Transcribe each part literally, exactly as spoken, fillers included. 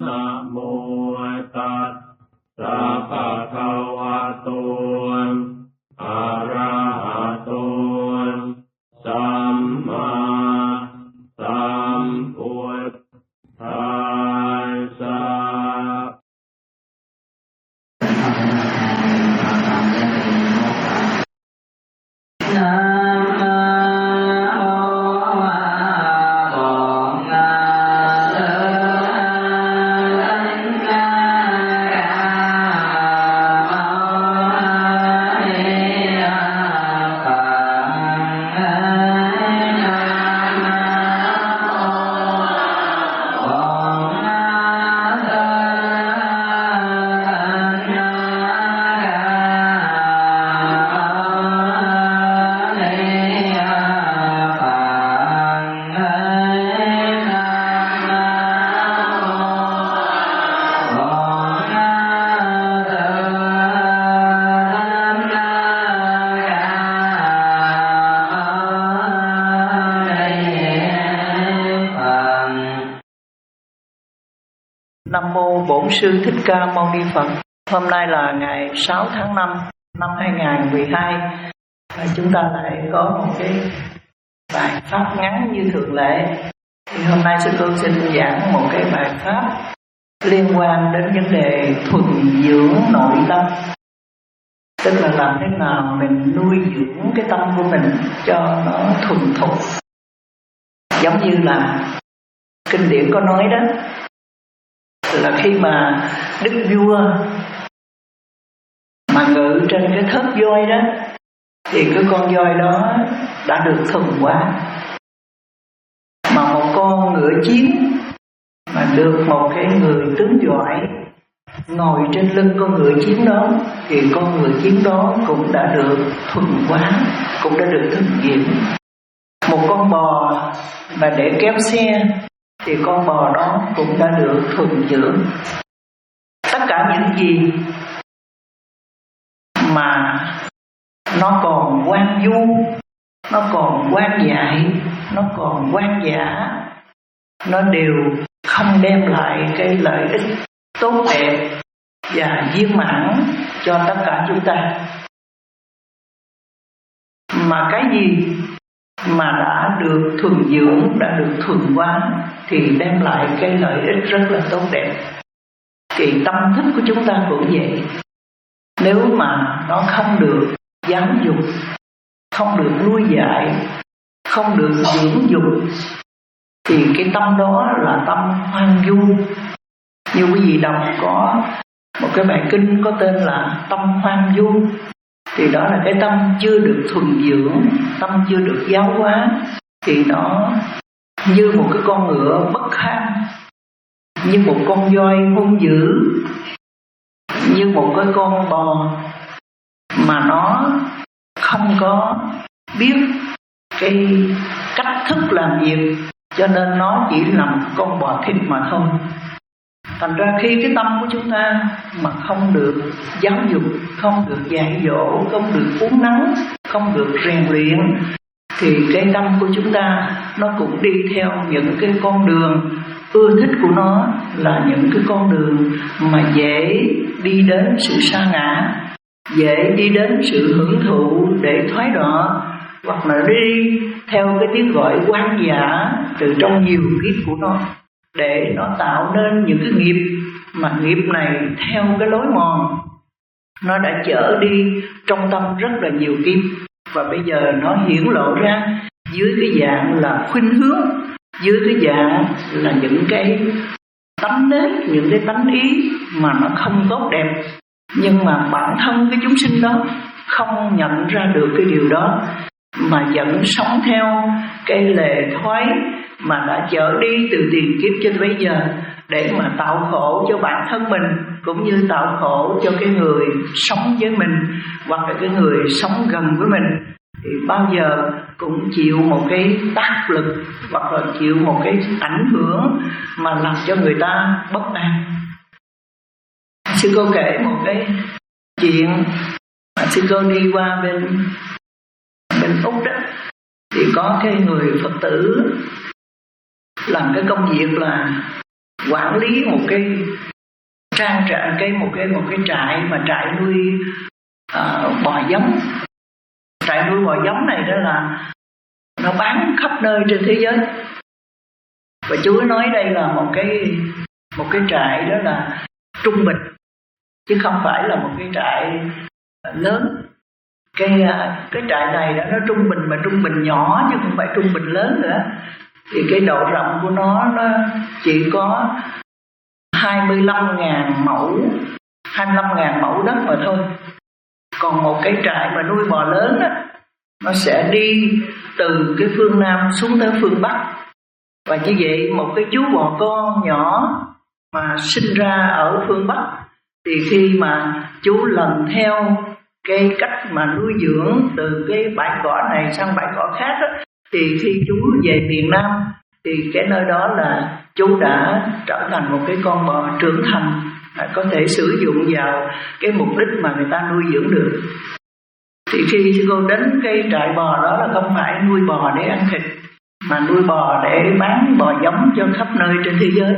Nam mô Tát sa pa ka wa to arahato samma sambuddhassa. Nam mô Bổn Sư Thích Ca Mâu Ni Phật. Hôm nay là ngày sáu tháng năm năm hai nghìn không trăm mười hai. Và chúng ta lại có một cái bài pháp ngắn như thường lệ. Thì hôm nay sư cô xin giảng một cái bài pháp liên quan đến vấn đề thuần dưỡng nội tâm. Tức là làm thế nào mình nuôi dưỡng cái tâm của mình cho nó thuần thục. Giống như là kinh điển có nói đó, là khi mà đức vua mà ngự trên cái thớt voi đó, thì cái con voi đó đã được thuần hóa. Mà một con ngựa chiến mà được một cái người tướng giỏi ngồi trên lưng con ngựa chiến đó, thì con ngựa chiến đó cũng đã được thuần hóa, cũng đã được thuần dưỡng. Một con bò mà để kéo xe, thì con bò đó cũng đã được thuần dưỡng. Tất cả những gì mà nó còn hoang vu, nó còn hoang dại, nó còn hoang dã, nó đều không đem lại cái lợi ích tốt đẹp và viên mãn cho tất cả chúng ta. Mà cái gì mà đã được thuần dưỡng, đã được thuần hóa thì đem lại cái lợi ích rất là tốt đẹp. Thì tâm thức của chúng ta cũng vậy. Nếu mà nó không được giáo dục, không được nuôi dạy, không được dưỡng dục, thì cái tâm đó là tâm hoang vu. Như quý vị đọc có một cái bài kinh có tên là tâm hoang vu, thì đó là cái tâm chưa được thuần dưỡng, tâm chưa được giáo hóa, thì nó như một cái con ngựa bất kham, như một con voi hung dữ, như một cái con bò mà nó không có biết cái cách thức làm việc, cho nên nó chỉ là một con bò thịt mà thôi. Thành ra khi cái tâm của chúng ta mà không được giáo dục, không được dạy dỗ, không được uốn nắn, không được rèn luyện, thì cái tâm của chúng ta nó cũng đi theo những cái con đường ưa thích của nó, là những cái con đường mà dễ đi đến sự sa ngã, dễ đi đến sự hưởng thụ để thoái đọa, hoặc là đi theo cái tiếng gọi hoang dã từ trong nhiều kiếp của nó, để nó tạo nên những cái nghiệp mà nghiệp này theo cái lối mòn nó đã chở đi trong tâm rất là nhiều kiếp, và bây giờ nó hiển lộ ra dưới cái dạng là khuynh hướng, dưới cái dạng là những cái tánh nết, những cái tánh ý mà nó không tốt đẹp. Nhưng mà bản thân cái chúng sinh đó không nhận ra được cái điều đó, mà vẫn sống theo cái lề thoái mà đã chở đi từ tiền kiếp cho tới bây giờ, để mà tạo khổ cho bản thân mình, cũng như tạo khổ cho cái người sống với mình, hoặc là cái người sống gần với mình, thì bao giờ cũng chịu một cái tác lực, hoặc là chịu một cái ảnh hưởng mà làm cho người ta bất an. Sư cô kể một cái chuyện mà sư cô đi qua bên bên Úc đó, thì có cái người Phật tử làm cái công việc là quản lý một cái trang trại, cái một cái một cái trại mà trại nuôi uh, bò giống. Trại nuôi bò giống này đó là nó bán khắp nơi trên thế giới. Và chú nói đây là một cái một cái trại đó là trung bình, chứ không phải là một cái trại lớn. Cái cái trại này đó nó trung bình, mà trung bình nhỏ chứ không phải trung bình lớn nữa. Thì cái độ rộng của nó nó chỉ có hai mươi lăm nghìn mẫu, hai mươi lăm nghìn mẫu đất mà thôi. Còn một cái trại mà nuôi bò lớn á, nó sẽ đi từ cái phương Nam xuống tới phương Bắc. Và như vậy một cái chú bò con nhỏ mà sinh ra ở phương Bắc, thì khi mà chú lần theo cái cách mà nuôi dưỡng từ cái bãi cỏ này sang bãi cỏ khác đó, thì khi chú về miền Nam thì cái nơi đó là chú đã trở thành một cái con bò trưởng thành, có thể sử dụng vào cái mục đích mà người ta nuôi dưỡng được. Thì khi cô đến cái trại bò đó là không phải nuôi bò để ăn thịt, mà nuôi bò để bán bò giống cho khắp nơi trên thế giới.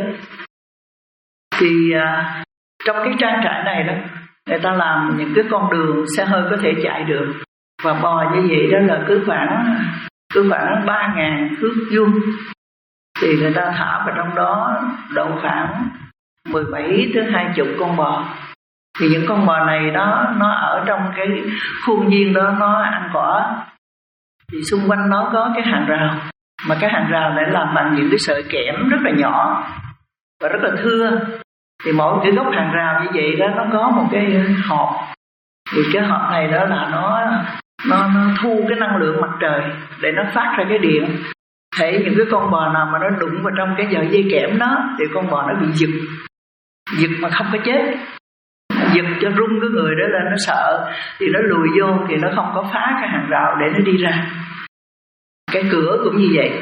Thì à, trong cái trang trại này đó, người ta làm những cái con đường xe hơi có thể chạy được. Và bò như vậy đó là cứ khoảng cứ khoảng ba ngàn thước vuông. Thì người ta thả vào trong đó độ khoảng mười bảy tới hai mươi con bò. Thì những con bò này đó nó ở trong cái khuôn viên đó, nó ăn cỏ. Thì xung quanh nó có cái hàng rào, mà cái hàng rào này làm bằng những cái sợi kẽm rất là nhỏ và rất là thưa. Thì mỗi cái góc hàng rào như vậy đó nó có một cái hộp. Thì cái hộp này đó là nó nó, nó thu cái năng lượng mặt trời để nó phát ra cái điện. Thấy những cái con bò nào mà nó đụng vào trong cái sợi dây kẽm đó thì con bò nó bị giật, giật mà không có chết, giật cho rung cái người đó lên, nó sợ thì nó lùi vô, thì nó không có phá cái hàng rào để nó đi ra. Cái cửa cũng như vậy.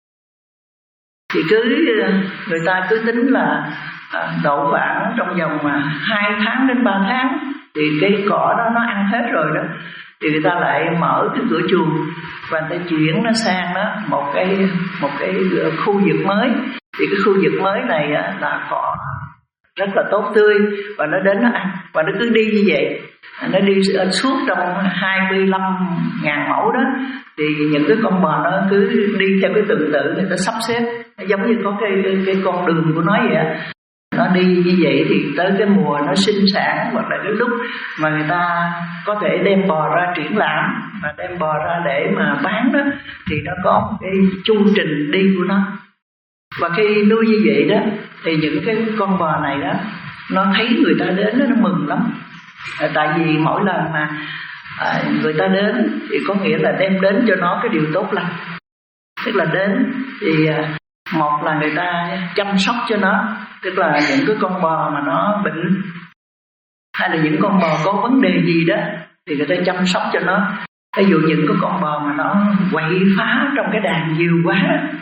Thì cứ người ta cứ tính là độ khoảng trong vòng mà hai tháng đến ba tháng thì cái cỏ đó nó ăn hết rồi đó, thì người ta lại mở cái cửa chuồng và người ta chuyển nó sang đó một cái một cái khu vực mới. Thì cái khu vực mới này là cỏ rất là tốt tươi, và nó đến nó ăn, và nó cứ đi như vậy, nó đi suốt trong hai mươi lăm ngàn mẫu đó. Thì những cái con bò nó cứ đi theo cái tuần tự người ta sắp xếp, nó giống như có cái, cái, cái con đường của nó vậy á. Nó đi như vậy thì tới cái mùa nó sinh sản, hoặc là cái lúc mà người ta có thể đem bò ra triển lãm và đem bò ra để mà bán đó, thì nó có một cái chu trình đi của nó. Và khi nuôi như vậy đó thì những cái con bò này đó nó thấy người ta đến đó, nó mừng lắm. À, tại vì mỗi lần mà à, người ta đến thì có nghĩa là đem đến cho nó cái điều tốt lành. Tức là đến thì à, một là người ta chăm sóc cho nó, tức là những cái con bò mà nó bệnh hay là những con bò có vấn đề gì đó thì người ta chăm sóc cho nó. Ví dụ những cái con bò mà nó quậy phá trong cái đàn nhiều quá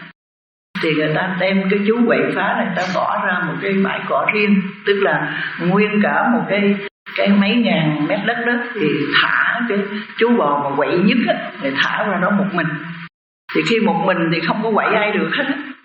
thì người ta đem cái chú quậy phá này, người ta bỏ ra một cái bãi cỏ riêng, tức là nguyên cả một cái cái mấy ngàn mét đất đó, thì thả cái chú bò mà quậy nhất á, thì thả ra đó một mình. Thì khi một mình thì không có quậy ai được hết,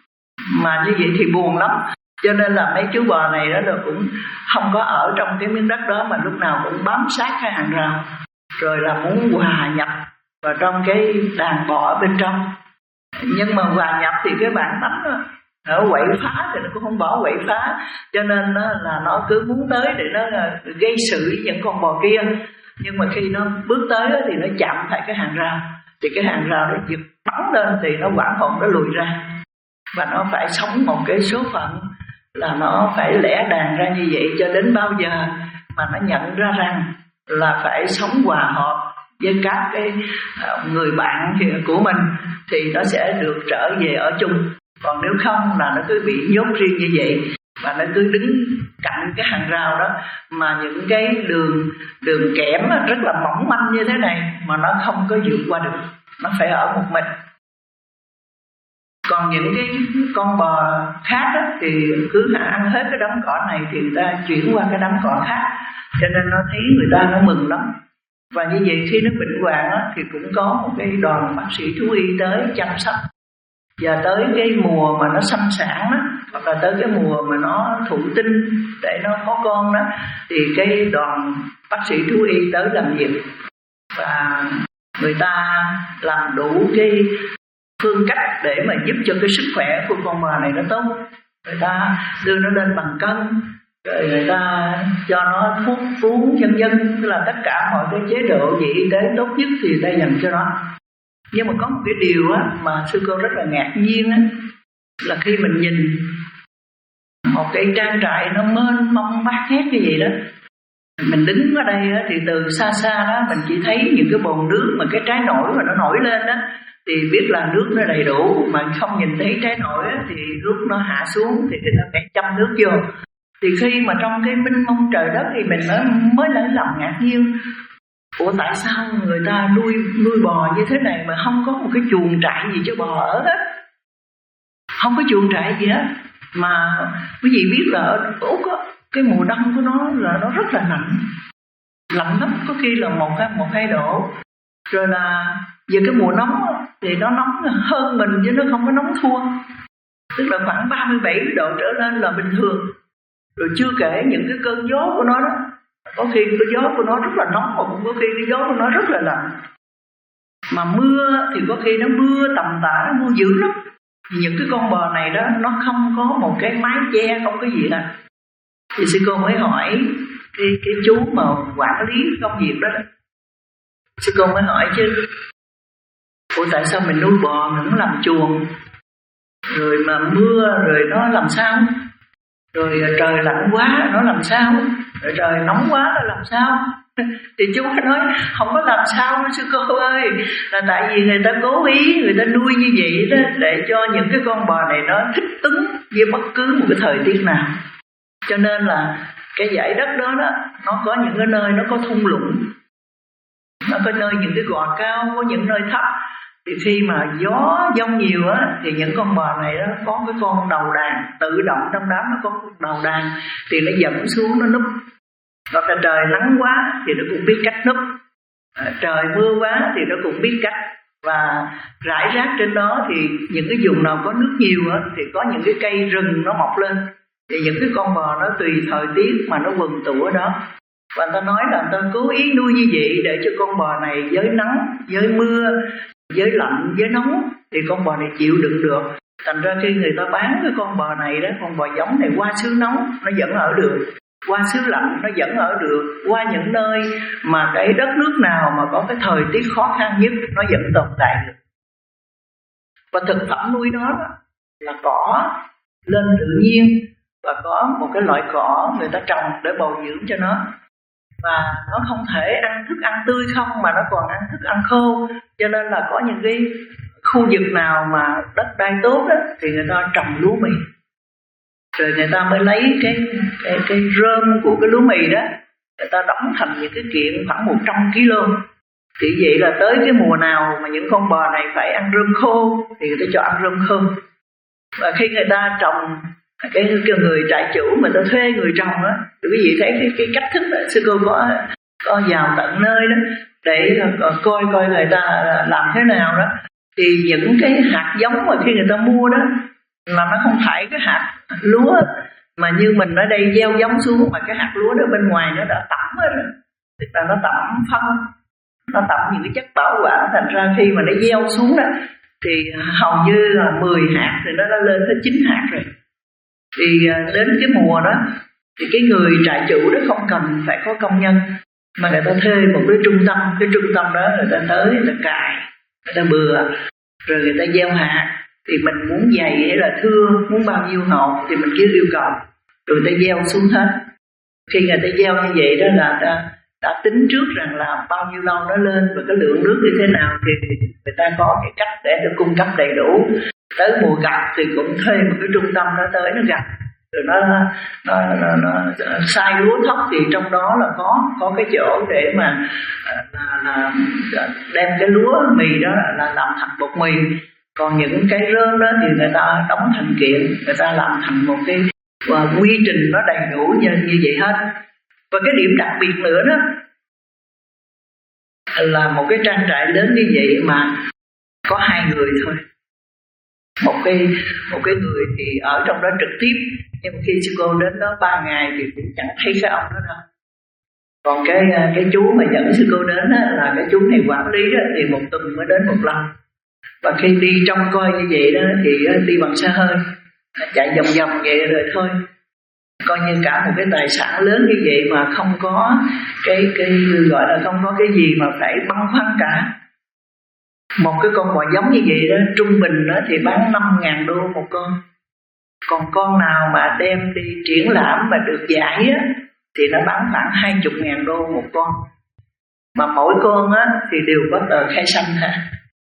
mà như vậy thì buồn lắm. Cho nên là mấy chú bò này đó là cũng không có ở trong cái miếng đất đó, mà lúc nào cũng bám sát cái hàng rào, rồi là muốn hòa nhập vào trong cái đàn bò ở bên trong. Nhưng mà hòa nhập thì cái bản tánh đó, nó quậy phá thì nó cũng không bỏ quậy phá, cho nên đó là nó cứ muốn tới để nó gây sự với những con bò kia. Nhưng mà khi nó bước tới đó, thì nó chạm phải cái hàng rào, thì cái hàng rào nó giật bắn lên, thì nó hoảng hồn, nó lùi ra. Và nó phải sống một cái số phận là nó phải lẻ đàn ra như vậy cho đến bao giờ mà nó nhận ra rằng là phải sống hòa hợp với các cái người bạn của mình thì nó sẽ được trở về ở chung. Còn nếu không là nó cứ bị nhốt riêng như vậy, và nó cứ đứng cạnh cái hàng rào đó, mà những cái đường đường kẽm rất là mỏng manh như thế này mà nó không có vượt qua được, nó phải ở một mình. Còn những cái con bò khác đó, thì cứ ăn hết cái đám cỏ này thì người ta chuyển qua cái đám cỏ khác, cho nên nó thấy người ta nó mừng lắm. Và như vậy khi nó bệnh hoạn á, thì cũng có một cái đoàn bác sĩ thú y tới chăm sóc. Và tới cái mùa mà nó sanh sản á, hoặc là tới cái mùa mà nó thụ tinh để nó có con đó, thì cái đoàn bác sĩ thú y tới làm việc và người ta làm đủ cái phương cách để mà giúp cho cái sức khỏe của con bò này nó tốt. Người ta đưa nó lên bằng cân, rồi người ta cho nó thuốc uống vân vân, tức là tất cả mọi cái chế độ về y tế tốt nhất thì người ta dành cho nó. Nhưng mà có một cái điều á mà sư cô rất là ngạc nhiên á, là khi mình nhìn một cái trang trại nó mênh mông bát ngát như vậy đó, mình đứng ở đây á, thì từ xa xa đó mình chỉ thấy những cái bồn nước mà cái trái nổi mà nó nổi lên đó, thì biết là nước nó đầy đủ, mà không nhìn thấy trái nổi á, thì nước nó hạ xuống thì người ta phải châm nước vô. Thì khi mà trong cái mênh mông trời đất thì mình mới mới lấy lòng ngạc nhiên, ủa tại sao người ta nuôi nuôi bò như thế này mà không có một cái chuồng trại gì cho bò ở hết, không có chuồng trại gì hết. Mà quý vị biết là ở Úc á, cái mùa đông của nó là nó rất là lạnh, lạnh lắm, có khi là một hai một hai độ. Rồi là về cái mùa nóng á, thì nó nóng hơn mình chứ nó không có nóng thua, tức là khoảng ba mươi bảy độ trở lên là bình thường. Rồi chưa kể những cái cơn gió của nó đó, có khi cái gió của nó rất là nóng, và cũng có khi cái gió của nó rất là lạnh. Mà mưa thì có khi nó mưa tầm tã, nó mưa dữ lắm. Những cái con bò này đó nó không có một cái mái che, không có gì hết. Thì sư cô mới hỏi cái, cái chú mà quản lý công việc đó, đó. Sư cô mới hỏi chứ, ủa tại sao mình nuôi bò mình cũng làm chuồng, rồi mà mưa rồi nó làm sao, rồi trời lạnh quá nó làm sao, rồi trời nóng quá nó làm sao? Thì chú nói không có làm sao sư cô ơi, là tại vì người ta cố ý người ta nuôi như vậy đó, để cho những cái con bò này nó thích ứng với bất cứ một cái thời tiết nào. Cho nên là cái dải đất đó đó, nó có những cái nơi nó có thung lũng, nó có nơi những cái gò cao, có những nơi thấp. Thì khi mà gió giông nhiều á, thì những con bò này đó có cái con đầu đàn tự động trong đám, nó có con đầu đàn thì nó dẫn xuống nó núp. Hoặc là trời nắng quá thì nó cũng biết cách núp, à, trời mưa quá thì nó cũng biết cách. Và rải rác trên đó thì những cái vùng nào có nước nhiều á, thì có những cái cây rừng nó mọc lên. Thì những cái con bò nó tùy thời tiết mà nó quần tụ ở đó. Và ta nói là ta cố ý nuôi như vậy để cho con bò này với nắng, với mưa, với lạnh, với nóng thì con bò này chịu đựng được. Thành ra khi người ta bán cái con bò này đó, con bò giống này qua xứ nóng nó vẫn ở được, qua xứ lạnh nó vẫn ở được, qua những nơi mà cái đất nước nào mà có cái thời tiết khó khăn nhất nó vẫn tồn tại được. Và thực phẩm nuôi nó là cỏ lên tự nhiên, và có một cái loại cỏ người ta trồng để bồi dưỡng cho nó. Và nó không thể ăn thức ăn tươi không mà nó còn ăn thức ăn khô. Cho nên là có những cái khu vực nào mà đất đai tốt đó, thì người ta trồng lúa mì. Rồi người ta mới lấy cái, cái, cái rơm của cái lúa mì đó, người ta đóng thành những cái kiện khoảng một trăm ki lô. Thì vậy là tới cái mùa nào mà những con bò này phải ăn rơm khô thì người ta cho ăn rơm khô. Và khi người ta trồng, cái, cái người trại chủ mà ta thuê người trồng á, thì quý vị thấy cái, cái cách thức đó, sư cô có, có vào tận nơi đó để coi coi người ta làm thế nào đó. Thì những cái hạt giống mà khi người ta mua đó là nó không phải cái hạt lúa mà như mình ở đây gieo giống xuống, mà cái hạt lúa đó bên ngoài nó đã tẩm hết rồi, tức là nó tẩm phân, nó tẩm những cái chất bảo quản. Thành ra khi mà nó gieo xuống đó thì hầu như là mười hạt thì nó đã lên tới chín hạt rồi. Thì đến cái mùa đó thì cái người trại chủ đó không cần phải có công nhân, mà người ta thuê một cái trung tâm. Cái trung tâm đó người ta tới, người ta cài, người ta bừa, rồi người ta gieo hạt. Thì mình muốn dày hay là thưa, muốn bao nhiêu hột thì mình cứ yêu cầu, rồi người ta gieo xuống hết. Khi người ta gieo như vậy đó là ta đã tính trước rằng là bao nhiêu lâu nó lên và cái lượng nước như thế nào, thì người ta có cái cách để được cung cấp đầy đủ. Tới mùa gặt thì cũng thuê một cái trung tâm nó tới nó gặt, rồi nó nó, nó, nó sai lúa thóc thì trong đó là có có cái chỗ để mà là, là đem cái lúa mì đó là làm thành bột mì. Còn những cái rơm đó thì người ta đóng thành kiện, người ta làm thành một cái và quy trình nó đầy đủ như, như vậy hết. Và cái điểm đặc biệt nữa đó là một cái trang trại lớn như vậy mà có hai người thôi. một cái một cái người thì ở trong đó trực tiếp, nhưng khi sư cô đến đó ba ngày thì cũng chẳng thấy cái ông đó đâu. Còn cái cái chú mà dẫn sư cô đến á, là cái chú này quản lý đó, thì một tuần mới đến một lần. Và khi đi trông coi như vậy đó thì đi bằng xe hơi, chạy vòng vòng vậy rồi thôi. Coi như cả một cái tài sản lớn như vậy mà không có cái cái gọi là không có cái gì mà phải băn khoăn cả. Một cái con bò giống như vậy đó, trung bình đó thì bán năm ngàn đô một con. Còn con nào mà đem đi triển lãm mà được giải á, thì nó bán khoảng hai mươi ngàn đô một con. Mà mỗi con á thì đều có tờ khai xanh ha.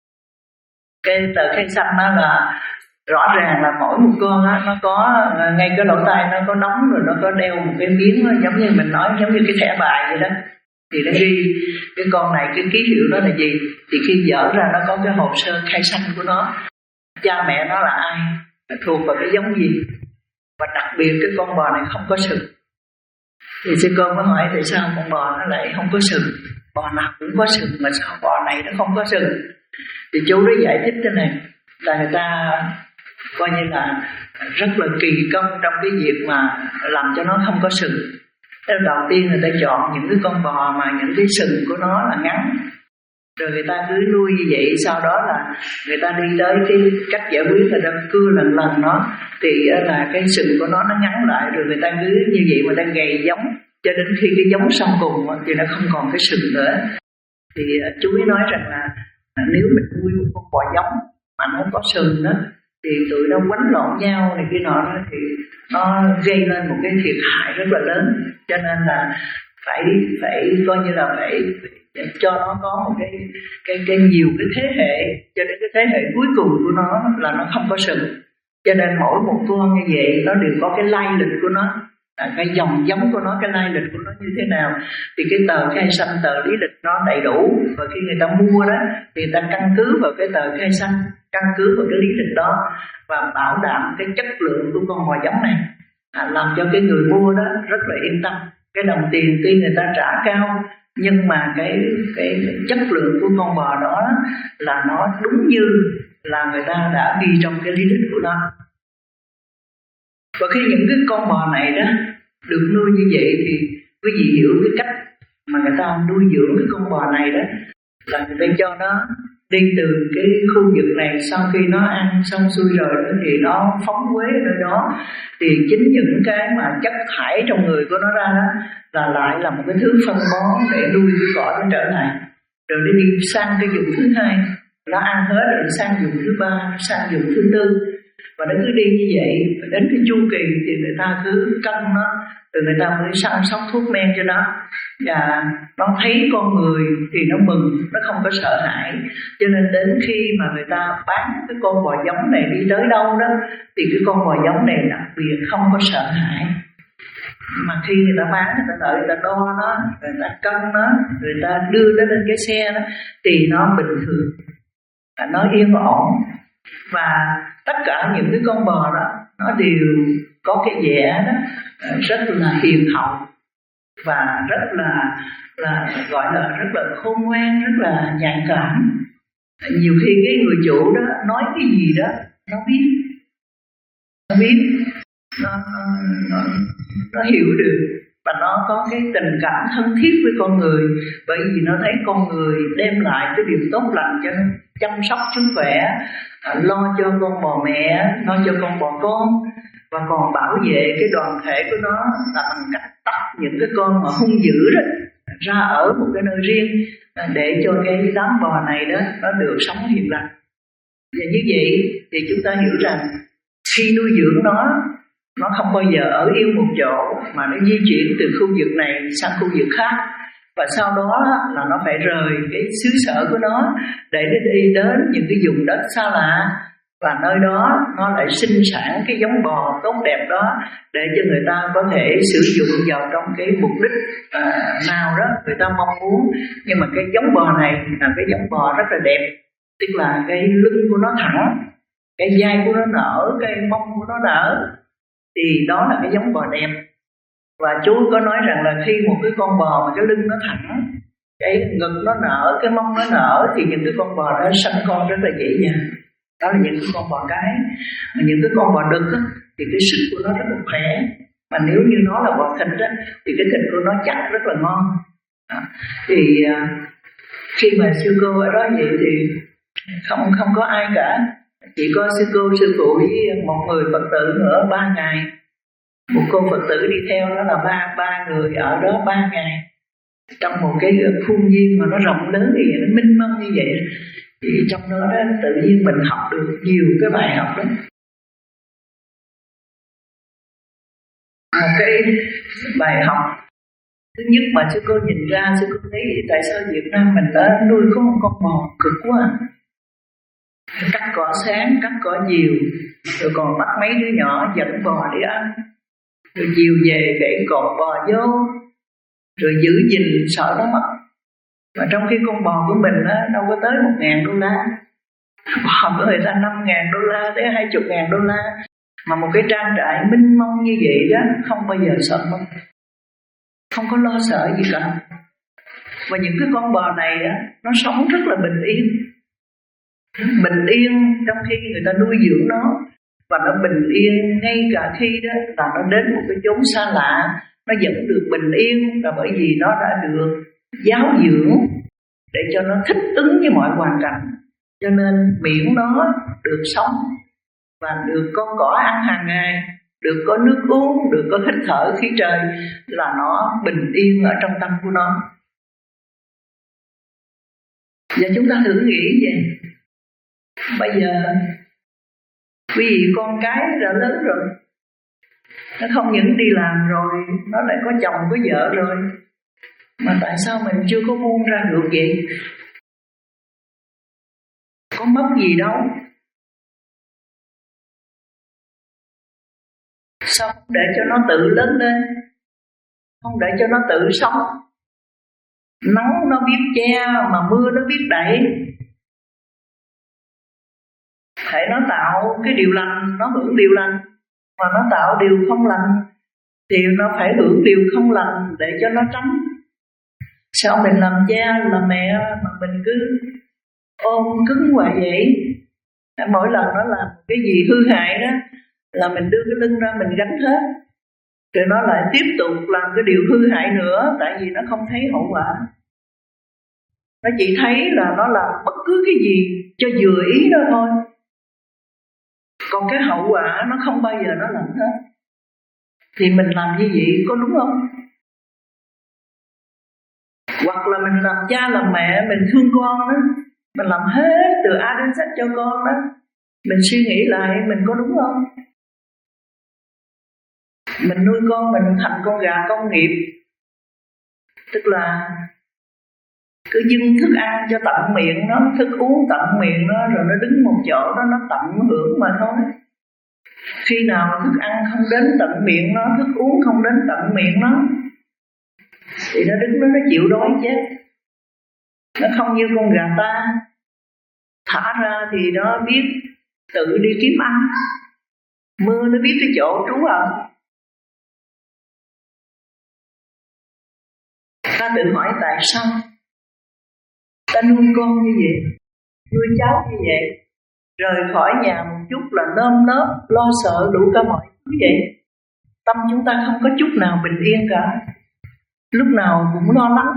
Cái tờ khai xanh đó là rõ ràng là mỗi một con á, nó có ngay cái lỗ tai nó có nóng, rồi nó có đeo một cái miếng đó, giống như mình nói giống như cái thẻ bài vậy đó. Thì nó ghi cái con này cái ký hiệu đó là gì, thì khi dở ra nó có cái hồ sơ khai xanh của nó, cha mẹ nó là ai, thuộc vào cái giống gì. Và đặc biệt cái con bò này không có sừng. Thì sư cô mới hỏi tại sao con bò nó lại không có sừng, bò nào cũng có sừng mà sao bò này nó không có sừng. Thì chú đó giải thích thế này, là người ta coi như là rất là kỳ công trong cái việc mà làm cho nó không có sừng. Thế đầu tiên người ta chọn những cái con bò mà những cái sừng của nó là ngắn, rồi người ta cứ nuôi như vậy. Sau đó là người ta đi tới cái cách giải quyết, người ta cưa lần lần nó, thì là cái sừng của nó nó ngắn lại, rồi người ta cứ như vậy mà đang gầy giống, cho đến khi cái giống xong cùng thì nó không còn cái sừng nữa. Thì chú ấy nói rằng là nếu mình nuôi một con bò giống mà nó có sừng đó, thì tụi nó quánh lộn nhau này kia nọ đó, thì nó gây lên một cái thiệt hại rất là lớn. Cho nên là phải phải coi như là phải cho nó có một cái cái cái nhiều cái thế hệ, cho đến cái thế hệ cuối cùng của nó là nó không có sừng. Cho nên mỗi một con như vậy nó đều có cái lai lịch của nó, à, cái dòng giống của nó, cái lai lịch của nó như thế nào. Thì cái tờ khai xanh, tờ lý lịch nó đầy đủ, và khi người ta mua đó thì người ta căn cứ vào cái tờ khai xanh, căn cứ vào cái lý lịch đó và bảo đảm cái chất lượng của con bò giống này, à, làm cho cái người mua đó rất là yên tâm. Cái đồng tiền tuy người ta trả cao, nhưng mà cái cái chất lượng của con bò đó là nó đúng như là người ta đã ghi trong cái lý lịch của nó. Và khi những cái con bò này đó được nuôi như vậy thì quý vị hiểu cái cách mà người ta nuôi dưỡng cái con bò này đó, là người ta cho nó đi từ cái khu vực này, sau khi nó ăn xong xuôi rồi đó, thì nó phóng quế ở nơi đó, thì chính những cái mà chất thải trong người của nó ra đó là lại là một cái thứ phân bón để nuôi cái cỏ nó trở lại, rồi nó đi sang cái vùng thứ hai, nó ăn hết rồi sang vùng thứ ba, sang vùng thứ tư, và nó cứ đi như vậy. Và đến cái chu kỳ thì người ta cứ cân nó, rồi người ta mới săn sóc thuốc men cho nó, và nó thấy con người thì nó mừng, nó không có sợ hãi. Cho nên đến khi mà người ta bán cái con bò giống này đi tới đâu đó, thì cái con bò giống này đặc biệt không có sợ hãi. Mà khi người ta bán, người ta đợi, người ta đo nó, người ta cân nó, người ta đưa nó lên cái xe đó, thì nó bình thường, nó yên ổn. Và tất cả những cái con bò đó nó đều có cái vẻ đó rất là hiền hậu, và rất là là gọi là rất là khôn ngoan, rất là nhạy cảm. Nhiều khi cái người chủ đó nói cái gì đó nó biết, nó biết, nó, nó, nó hiểu được, và nó có cái tình cảm thân thiết với con người, bởi vì nó thấy con người đem lại cái điều tốt lành cho nó, chăm sóc sức khỏe, lo cho con bò mẹ, lo cho con bò con, và còn bảo vệ cái đoàn thể của nó là bằng cách tách những cái con mà hung dữ đó ra ở một cái nơi riêng, để cho cái đám bò này đó nó được sống hiền lành. Và như vậy thì chúng ta hiểu rằng khi nuôi dưỡng nó, nó không bao giờ ở yên một chỗ, mà nó di chuyển từ khu vực này sang khu vực khác. Và sau đó là nó phải rời cái xứ sở của nó để nó đi đến những cái vùng đất xa lạ, và nơi đó nó lại sinh sản cái giống bò tốt đẹp đó, để cho người ta có thể sử dụng vào trong cái mục đích à, nào đó người ta mong muốn. Nhưng mà cái giống bò này là cái giống bò rất là đẹp, tức là cái lưng của nó thẳng, cái vai của nó nở, cái mông của nó nở, thì đó là cái giống bò đẹp. Và chú có nói rằng là khi một cái con bò mà cái lưng nó thẳng, cái ngực nó nở, cái mông nó nở, thì những cái con bò đó sanh con rất là dễ dàng. Đó là những cái con bò cái. Mà những cái con bò đực á, thì cái sức của nó rất là khỏe. Mà nếu như nó là bò thịt á, thì cái thịt của nó chắc rất là ngon. À, thì à, khi mà sư cô ở đó vậy thì không không có ai cả, chỉ có sư cô, sư phụ với một người Phật tử nữa ba ngày. Một cô Phật tử đi theo đó là ba ba người ở đó ba ngày trong một cái khuôn viên mà nó rộng lớn như vậy, nó mênh mông như vậy. Thì trong đó, đó tự nhiên mình học được nhiều cái bài học đó. Một cái bài học thứ nhất mà sư cô nhìn ra, sư cô thấy tại sao Việt Nam mình đã nuôi có một con bò cực quá. Cắt cỏ sáng, cắt cỏ nhiều, rồi còn bắt mấy đứa nhỏ dẫn bò đi ăn, rồi chiều về gãy cột bò vô, rồi giữ gìn sợ nó mất. Mà trong khi con bò của mình á, đâu có tới một ngàn đô la, bò của người ta năm ngàn đô la tới hai chục ngàn đô la. Mà một cái trang trại mênh mông như vậy đó, không bao giờ sợ mất, không có lo sợ gì cả. Và những cái con bò này á, nó sống rất là bình yên. Bình yên trong khi người ta nuôi dưỡng nó. Và nó bình yên ngay cả khi đó là nó đến một cái chốn xa lạ, nó vẫn được bình yên. Là bởi vì nó đã được giáo dưỡng để cho nó thích ứng với mọi hoàn cảnh. Cho nên miễn nó được sống và được con cỏ ăn hàng ngày, được có nước uống, được có hít thở khí trời, là nó bình yên ở trong tâm của nó. Và chúng ta thử nghĩ vậy. Bây giờ quý vị con cái đã lớn rồi, nó không những đi làm rồi, nó lại có chồng có vợ rồi, mà tại sao mình chưa có buông ra được vậy? Có mất gì đâu. Sao không để cho nó tự lớn lên, không để cho nó tự sống? Nắng nó biết che, mà mưa nó biết đẩy. Hãy nó tạo cái điều lành, nó hưởng điều lành. Mà nó tạo điều không lành thì nó phải hưởng điều không lành để cho nó tránh. Sao mình làm cha, làm mẹ mà mình cứ ôm cứng hoài vậy? Mỗi lần nó làm cái gì hư hại đó là mình đưa cái lưng ra mình gánh hết, rồi nó lại tiếp tục làm cái điều hư hại nữa. Tại vì nó không thấy hậu quả, nó chỉ thấy là nó làm bất cứ cái gì cho vừa ý đó thôi. Còn cái hậu quả nó không bao giờ nó làm hết. Thì mình làm như vậy có đúng không? Hoặc là mình làm cha làm mẹ, mình thương con đó, mình làm hết từ A đến Z cho con đó, mình suy nghĩ lại mình có đúng không? Mình nuôi con mình thành con gà công nghiệp, tức là cứ dưng thức ăn cho tận miệng nó, thức uống tận miệng nó, rồi nó đứng một chỗ đó nó tận hưởng mà thôi. Khi nào thức ăn không đến tận miệng nó, thức uống không đến tận miệng nó, thì nó đứng đó nó chịu đói chết. Nó không như con gà ta, thả ra thì nó biết tự đi kiếm ăn, mưa nó biết cái chỗ trú ẩn. Ta tự hỏi tại sao ta nuôi con như vậy, nuôi cháu như vậy, rời khỏi nhà một chút là nơm nớp lo sợ đủ cả mọi thứ vậy. Tâm chúng ta không có chút nào bình yên cả, lúc nào cũng lo lắng,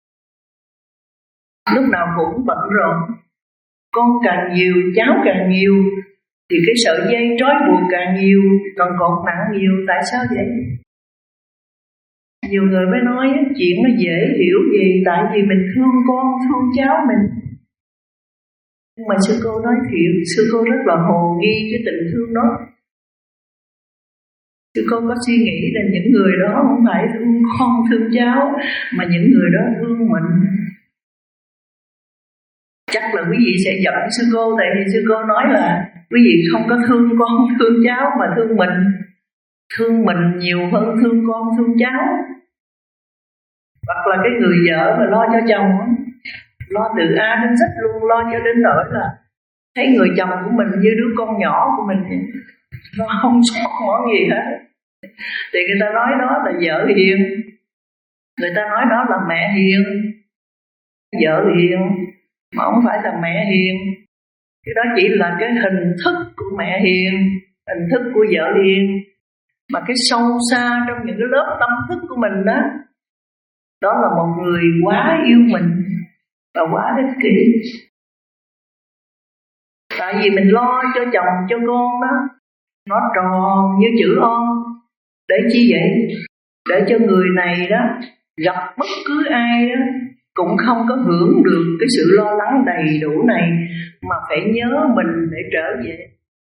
lúc nào cũng bận rộn. Con càng nhiều, cháu càng nhiều, thì cái sợi dây trói buộc càng nhiều, còn cột nặng nhiều. Tại sao vậy? Nhiều người mới nói chuyện nó dễ hiểu gì, tại vì mình thương con, thương cháu mình. Nhưng mà sư cô nói thiệt, sư cô rất là hồ nghi cái tình thương đó. Sư cô có suy nghĩ là những người đó không phải thương con, thương cháu, mà những người đó thương mình. Chắc là quý vị sẽ giận sư cô, tại vì sư cô nói là quý vị không có thương con, thương cháu, mà thương mình. Thương mình nhiều hơn thương con, thương cháu. Hoặc là cái người vợ mà lo cho chồng, lo từ A đến Z luôn, lo cho đến nỗi là thấy người chồng của mình như đứa con nhỏ của mình, nó không sót món gì hết. Thì người ta nói đó là vợ hiền, người ta nói đó là mẹ hiền. Vợ hiền mà không phải là mẹ hiền. Cái đó chỉ là cái hình thức của mẹ hiền, hình thức của vợ hiền. Mà cái sâu xa trong những cái lớp tâm thức của mình đó, đó là một người quá yêu mình và quá ích kỷ. Tại vì mình lo cho chồng cho con đó, nó tròn như chữ O. Để chi vậy? Để cho người này đó gặp bất cứ ai đó cũng không có hưởng được cái sự lo lắng đầy đủ này, mà phải nhớ mình để trở về.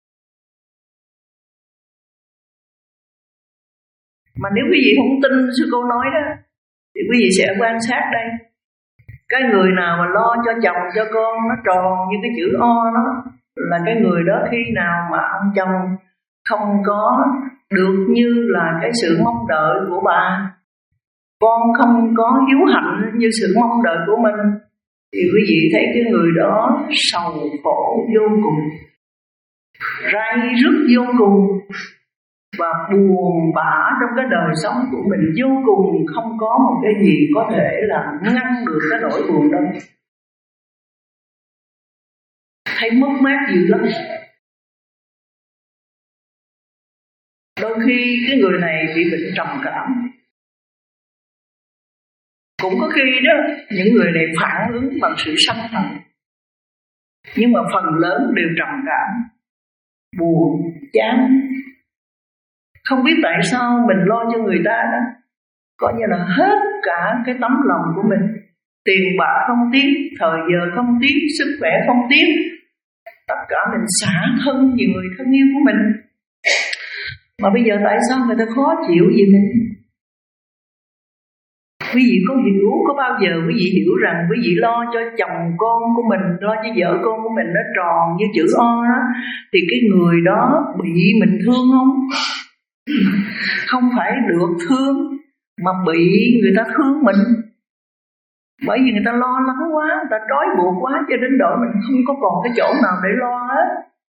Mà nếu quý vị không tin sư cô nói đó, thì quý vị sẽ quan sát đây. Cái người nào mà lo cho chồng cho con nó tròn như cái chữ O đó, là cái người đó khi nào mà ông chồng không có được như là cái sự mong đợi của bà, con không có hiếu hạnh như sự mong đợi của mình, thì quý vị thấy cái người đó sầu khổ vô cùng, rai rứt vô cùng, và buồn bã trong cái đời sống của mình vô cùng. Không có một cái gì có thể là ngăn được cái nỗi buồn đó. Thấy mất mát dữ lắm. Đôi khi cái người này bị bệnh trầm cảm. Cũng có khi đó những người này phản ứng bằng sự sân hận, nhưng mà phần lớn đều trầm cảm, buồn, chán. Không biết tại sao mình lo cho người ta đó, coi như là hết cả cái tấm lòng của mình. Tiền bạc không tiếc, thời giờ không tiếc, sức khỏe không tiếc. Tất cả mình xả thân vì người thân yêu của mình. Mà bây giờ tại sao người ta khó chịu vì mình? Quý vị có hiểu, có bao giờ quý vị hiểu rằng quý vị lo cho chồng con của mình, lo cho vợ con của mình nó tròn như chữ O đó, thì cái người đó bị mình thương không? Không phải được thương, mà bị người ta thương mình. Bởi vì người ta lo lắng quá, người ta trói buộc quá, cho đến độ mình không có còn cái chỗ nào để lo hết.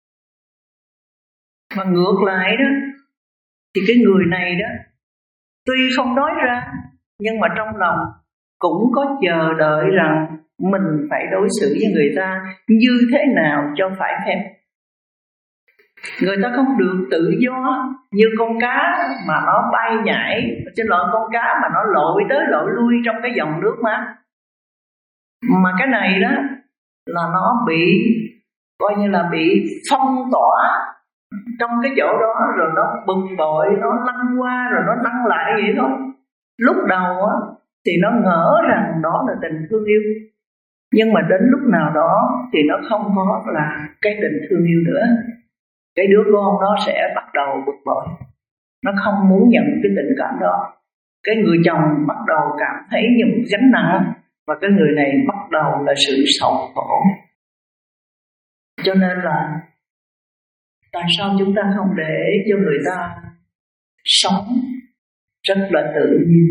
Mà ngược lại đó, thì cái người này đó, tuy không nói ra, nhưng mà trong lòng cũng có chờ đợi rằng mình phải đối xử với người ta như thế nào cho phải phép. Người ta không được tự do như con cá mà nó bay nhảy, trên lội con cá mà nó lội tới lội lui trong cái dòng nước mà. Mà cái này đó là nó bị coi như là bị phong tỏa trong cái chỗ đó, rồi nó bực bội, nó lăn qua rồi nó lăn lại vậy thôi. Lúc đầu á thì nó ngỡ rằng đó là tình thương yêu, nhưng mà đến lúc nào đó thì nó không có là cái tình thương yêu nữa. Cái đứa con nó sẽ bắt đầu bực bội, nó không muốn nhận cái tình cảm đó. Cái người chồng bắt đầu cảm thấy như một gánh nặng, và cái người này bắt đầu là sự sầu khổ. Cho nên là tại sao chúng ta không để cho người ta sống rất là tự nhiên,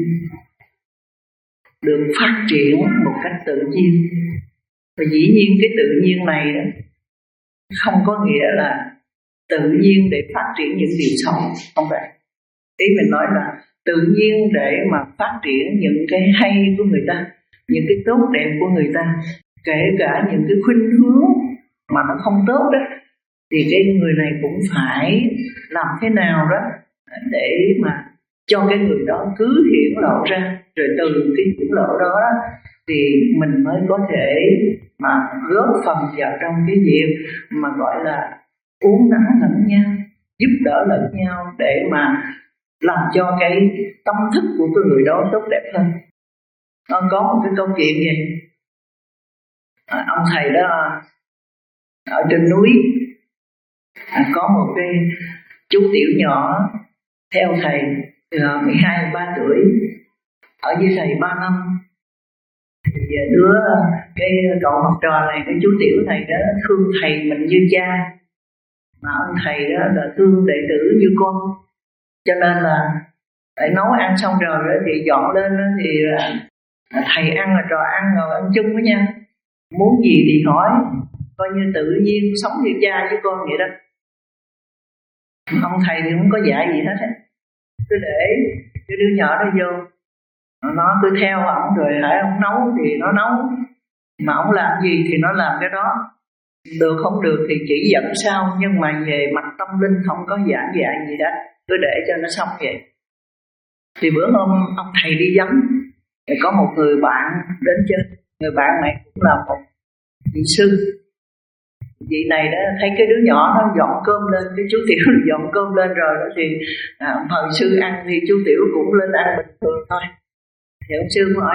được phát triển một cách tự nhiên. Và dĩ nhiên cái tự nhiên này đó, không có nghĩa là tự nhiên để phát triển những điều xấu, không phải. Ý mình nói là tự nhiên để mà phát triển những cái hay của người ta, những cái tốt đẹp của người ta, kể cả những cái khuynh hướng mà nó không tốt đó, thì cái người này cũng phải làm thế nào đó để mà cho cái người đó cứ hiển lộ ra, rồi từ cái hiển lộ đó thì mình mới có thể mà góp phần vào trong cái việc mà gọi là uống nắng lẫn nhau, giúp đỡ lẫn nhau để mà làm cho cái tâm thức của cái người đó tốt đẹp hơn. Nó có một cái câu chuyện vậy, à, ông thầy đó ở trên núi, à, có một cái chú tiểu nhỏ theo thầy từ mười hai mười ba tuổi, ở với thầy ba năm. Thì đứa cái cậu học trò này, cái chú tiểu này đó thương thầy mình như cha, mà ông thầy đó là thương đệ tử như con. Cho nên là để nấu ăn xong rồi đó thì dọn lên đó thì thầy ăn là trò ăn ngồi ăn chung với nhau, muốn gì thì hỏi, coi như tự nhiên sống như cha với con vậy đó. Ông thầy thì không có dạy gì hết, cứ để cái đứa nhỏ đó vô, nó cứ theo ổng, rồi hãy ông nấu thì nó nấu, mà ông làm gì thì nó làm cái đó. Được không được thì chỉ dẫn sau, nhưng mà về mặt tâm linh không có giảng dạy gì hết, cứ để cho nó xong vậy. Thì bữa hôm ông thầy đi vắng, thì có một người bạn đến chơi. Người bạn này cũng là một vị sư. Vị này đó thấy cái đứa nhỏ nó dọn cơm lên, cái chú Tiểu dọn cơm lên rồi đó thì à, mời sư ăn, thì chú Tiểu cũng lên ăn bình thường thôi. Thì ông sư hỏi: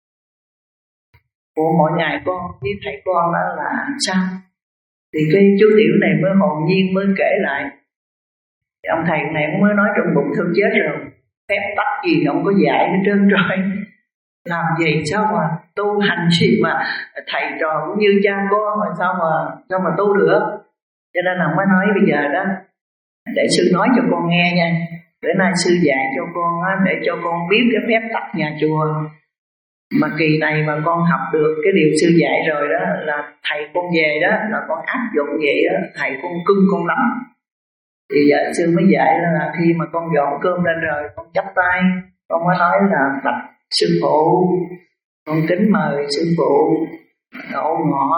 Ủa mỗi ngày con với thầy con đó là sao? Thì cái chú Tiểu này mới hồn nhiên mới kể lại. Thì ông thầy này cũng mới nói trong bụng: thôi chết rồi, phép tắc gì không có dạy hết trơn rồi, làm gì sao mà tu hành gì mà thầy trò cũng như cha con mà sao mà sao mà tu được. Cho nên là mới nói bây giờ đó để sư nói cho con nghe nha, bữa nay sư dạy cho con á, để cho con biết cái phép tắc nhà chùa. Mà kỳ này mà con học được cái điều sư dạy rồi đó, là thầy con về đó là con áp dụng vậy đó, thầy con cưng con lắm. Thì giờ sư mới dạy là khi mà con dọn cơm lên rồi, con chắp tay, con mới nói là bạch sư phụ, con kính mời sư phụ đậu ngọ.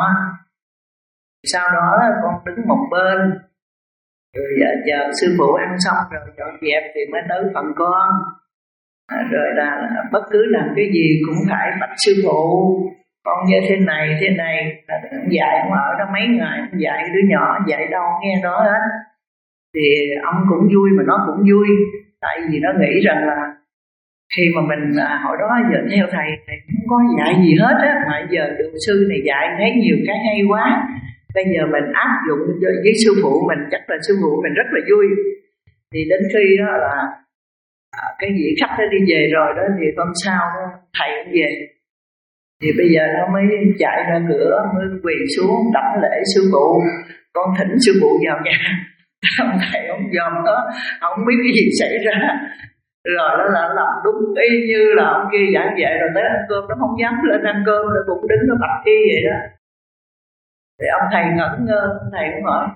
Sau đó con đứng một bên, rồi giờ chờ sư phụ ăn xong rồi dọn dẹp thì mới tới phần con. À, rồi là bất cứ làm cái gì cũng phải bạch sư phụ, con như thế này thế này. Dạy ông ở đó mấy ngày, dạy đứa nhỏ dạy đâu nghe đó hết. Thì ông cũng vui mà nó cũng vui, tại vì nó nghĩ rằng là khi mà mình à, hồi đó giờ theo thầy thầy không có dạy gì hết á, mà giờ được sư này dạy thấy nhiều cái hay quá, bây giờ mình áp dụng với sư phụ mình, chắc là sư phụ mình rất là vui. Thì đến khi đó là à, cái vị khách nó đi về rồi đó, thì hôm sau đó thầy cũng về, thì bây giờ nó mới chạy ra cửa, mới quỳ xuống đảnh lễ sư phụ, con thỉnh sư phụ vào nhà. Ông thầy ông dòm đó, không biết cái gì xảy ra, rồi nó là làm đúng y như là ông kia giảng dạy, rồi tới ăn cơm nó không dám lên ăn cơm, nó cũng đứng nó bạch y vậy đó. Thì ông thầy ngẩn ngơ, ông thầy cũng hỏi: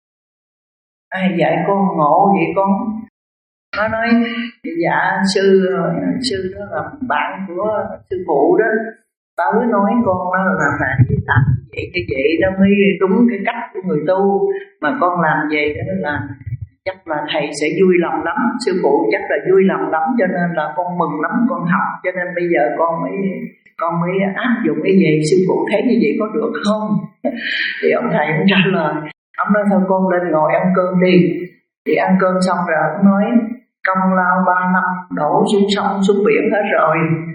ai dạy con ngộ vậy con? Nó nói: dạ sư sư đó là bạn của sư phụ đó, tới nói con đó là phải làm vậy như vậy nó mới đúng cái cách của người tu, mà con làm vậy đó là chắc là thầy sẽ vui lòng lắm, sư phụ chắc là vui lòng lắm, cho nên là con mừng lắm, con học, cho nên bây giờ con mới con mới áp dụng cái gì, sư phụ thấy như vậy có được không? Thì ông thầy cũng trả lời, ông nói thôi con lên ngồi ăn cơm đi. Thì ăn cơm xong rồi ông nói: công lao ba năm đổ xuống sông xuống biển hết rồi.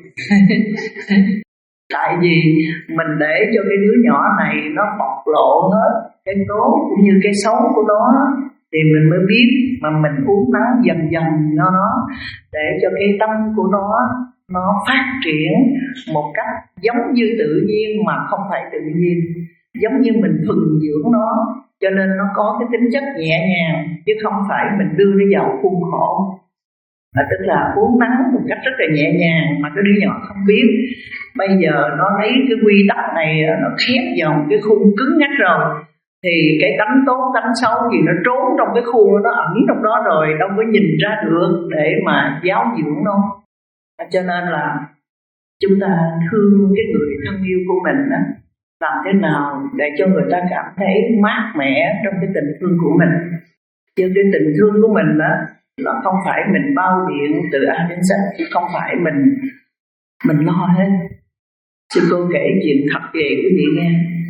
Tại vì mình để cho cái đứa nhỏ này nó bộc lộ hết cái tốt cũng như cái xấu của nó, thì mình mới biết mà mình uống nắng dần dần cho nó, để cho cái tâm của nó nó phát triển một cách giống như tự nhiên mà không phải tự nhiên, giống như mình thuần dưỡng nó, cho nên nó có cái tính chất nhẹ nhàng, chứ không phải mình đưa nó vào khuôn khổ. Là tức là uống nắng một cách rất là nhẹ nhàng, mà cái đứa nhỏ không biết. Bây giờ nó lấy cái quy tắc này, nó khép vào một cái khuôn cứng nhắc rồi, thì cái tánh tốt tánh xấu gì nó trốn trong cái khuôn, nó ẩn trong đó rồi, đâu có nhìn ra được để mà giáo dưỡng nó. Cho nên là chúng ta thương cái người thân yêu của mình đó, làm thế nào để cho người ta cảm thấy mát mẻ trong cái tình thương của mình. Chứ cái tình thương của mình đó là không phải mình bao biện từ A đến Z, chứ không phải mình mình lo hết. Sư cô kể chuyện thật về quý vị nghe.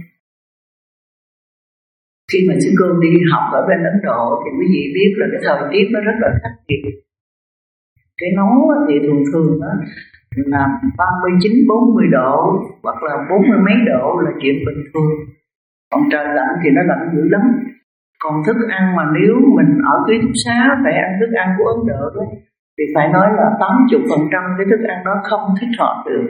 Khi mà sư cô đi học ở bên Ấn Độ thì quý vị biết là cái thời tiết nó rất là khắc nghiệt. Cái nóng thì thường thường đó là ba mươi chín bốn mươi độ hoặc là bốn mươi mấy độ là chuyện bình thường. Còn trời lạnh thì nó lạnh dữ lắm. Còn thức ăn mà nếu mình ở ký túc xá phải ăn thức ăn của Ấn Độ đó, thì phải nói là tám mươi phần trăm cái thức ăn đó không thích hợp được.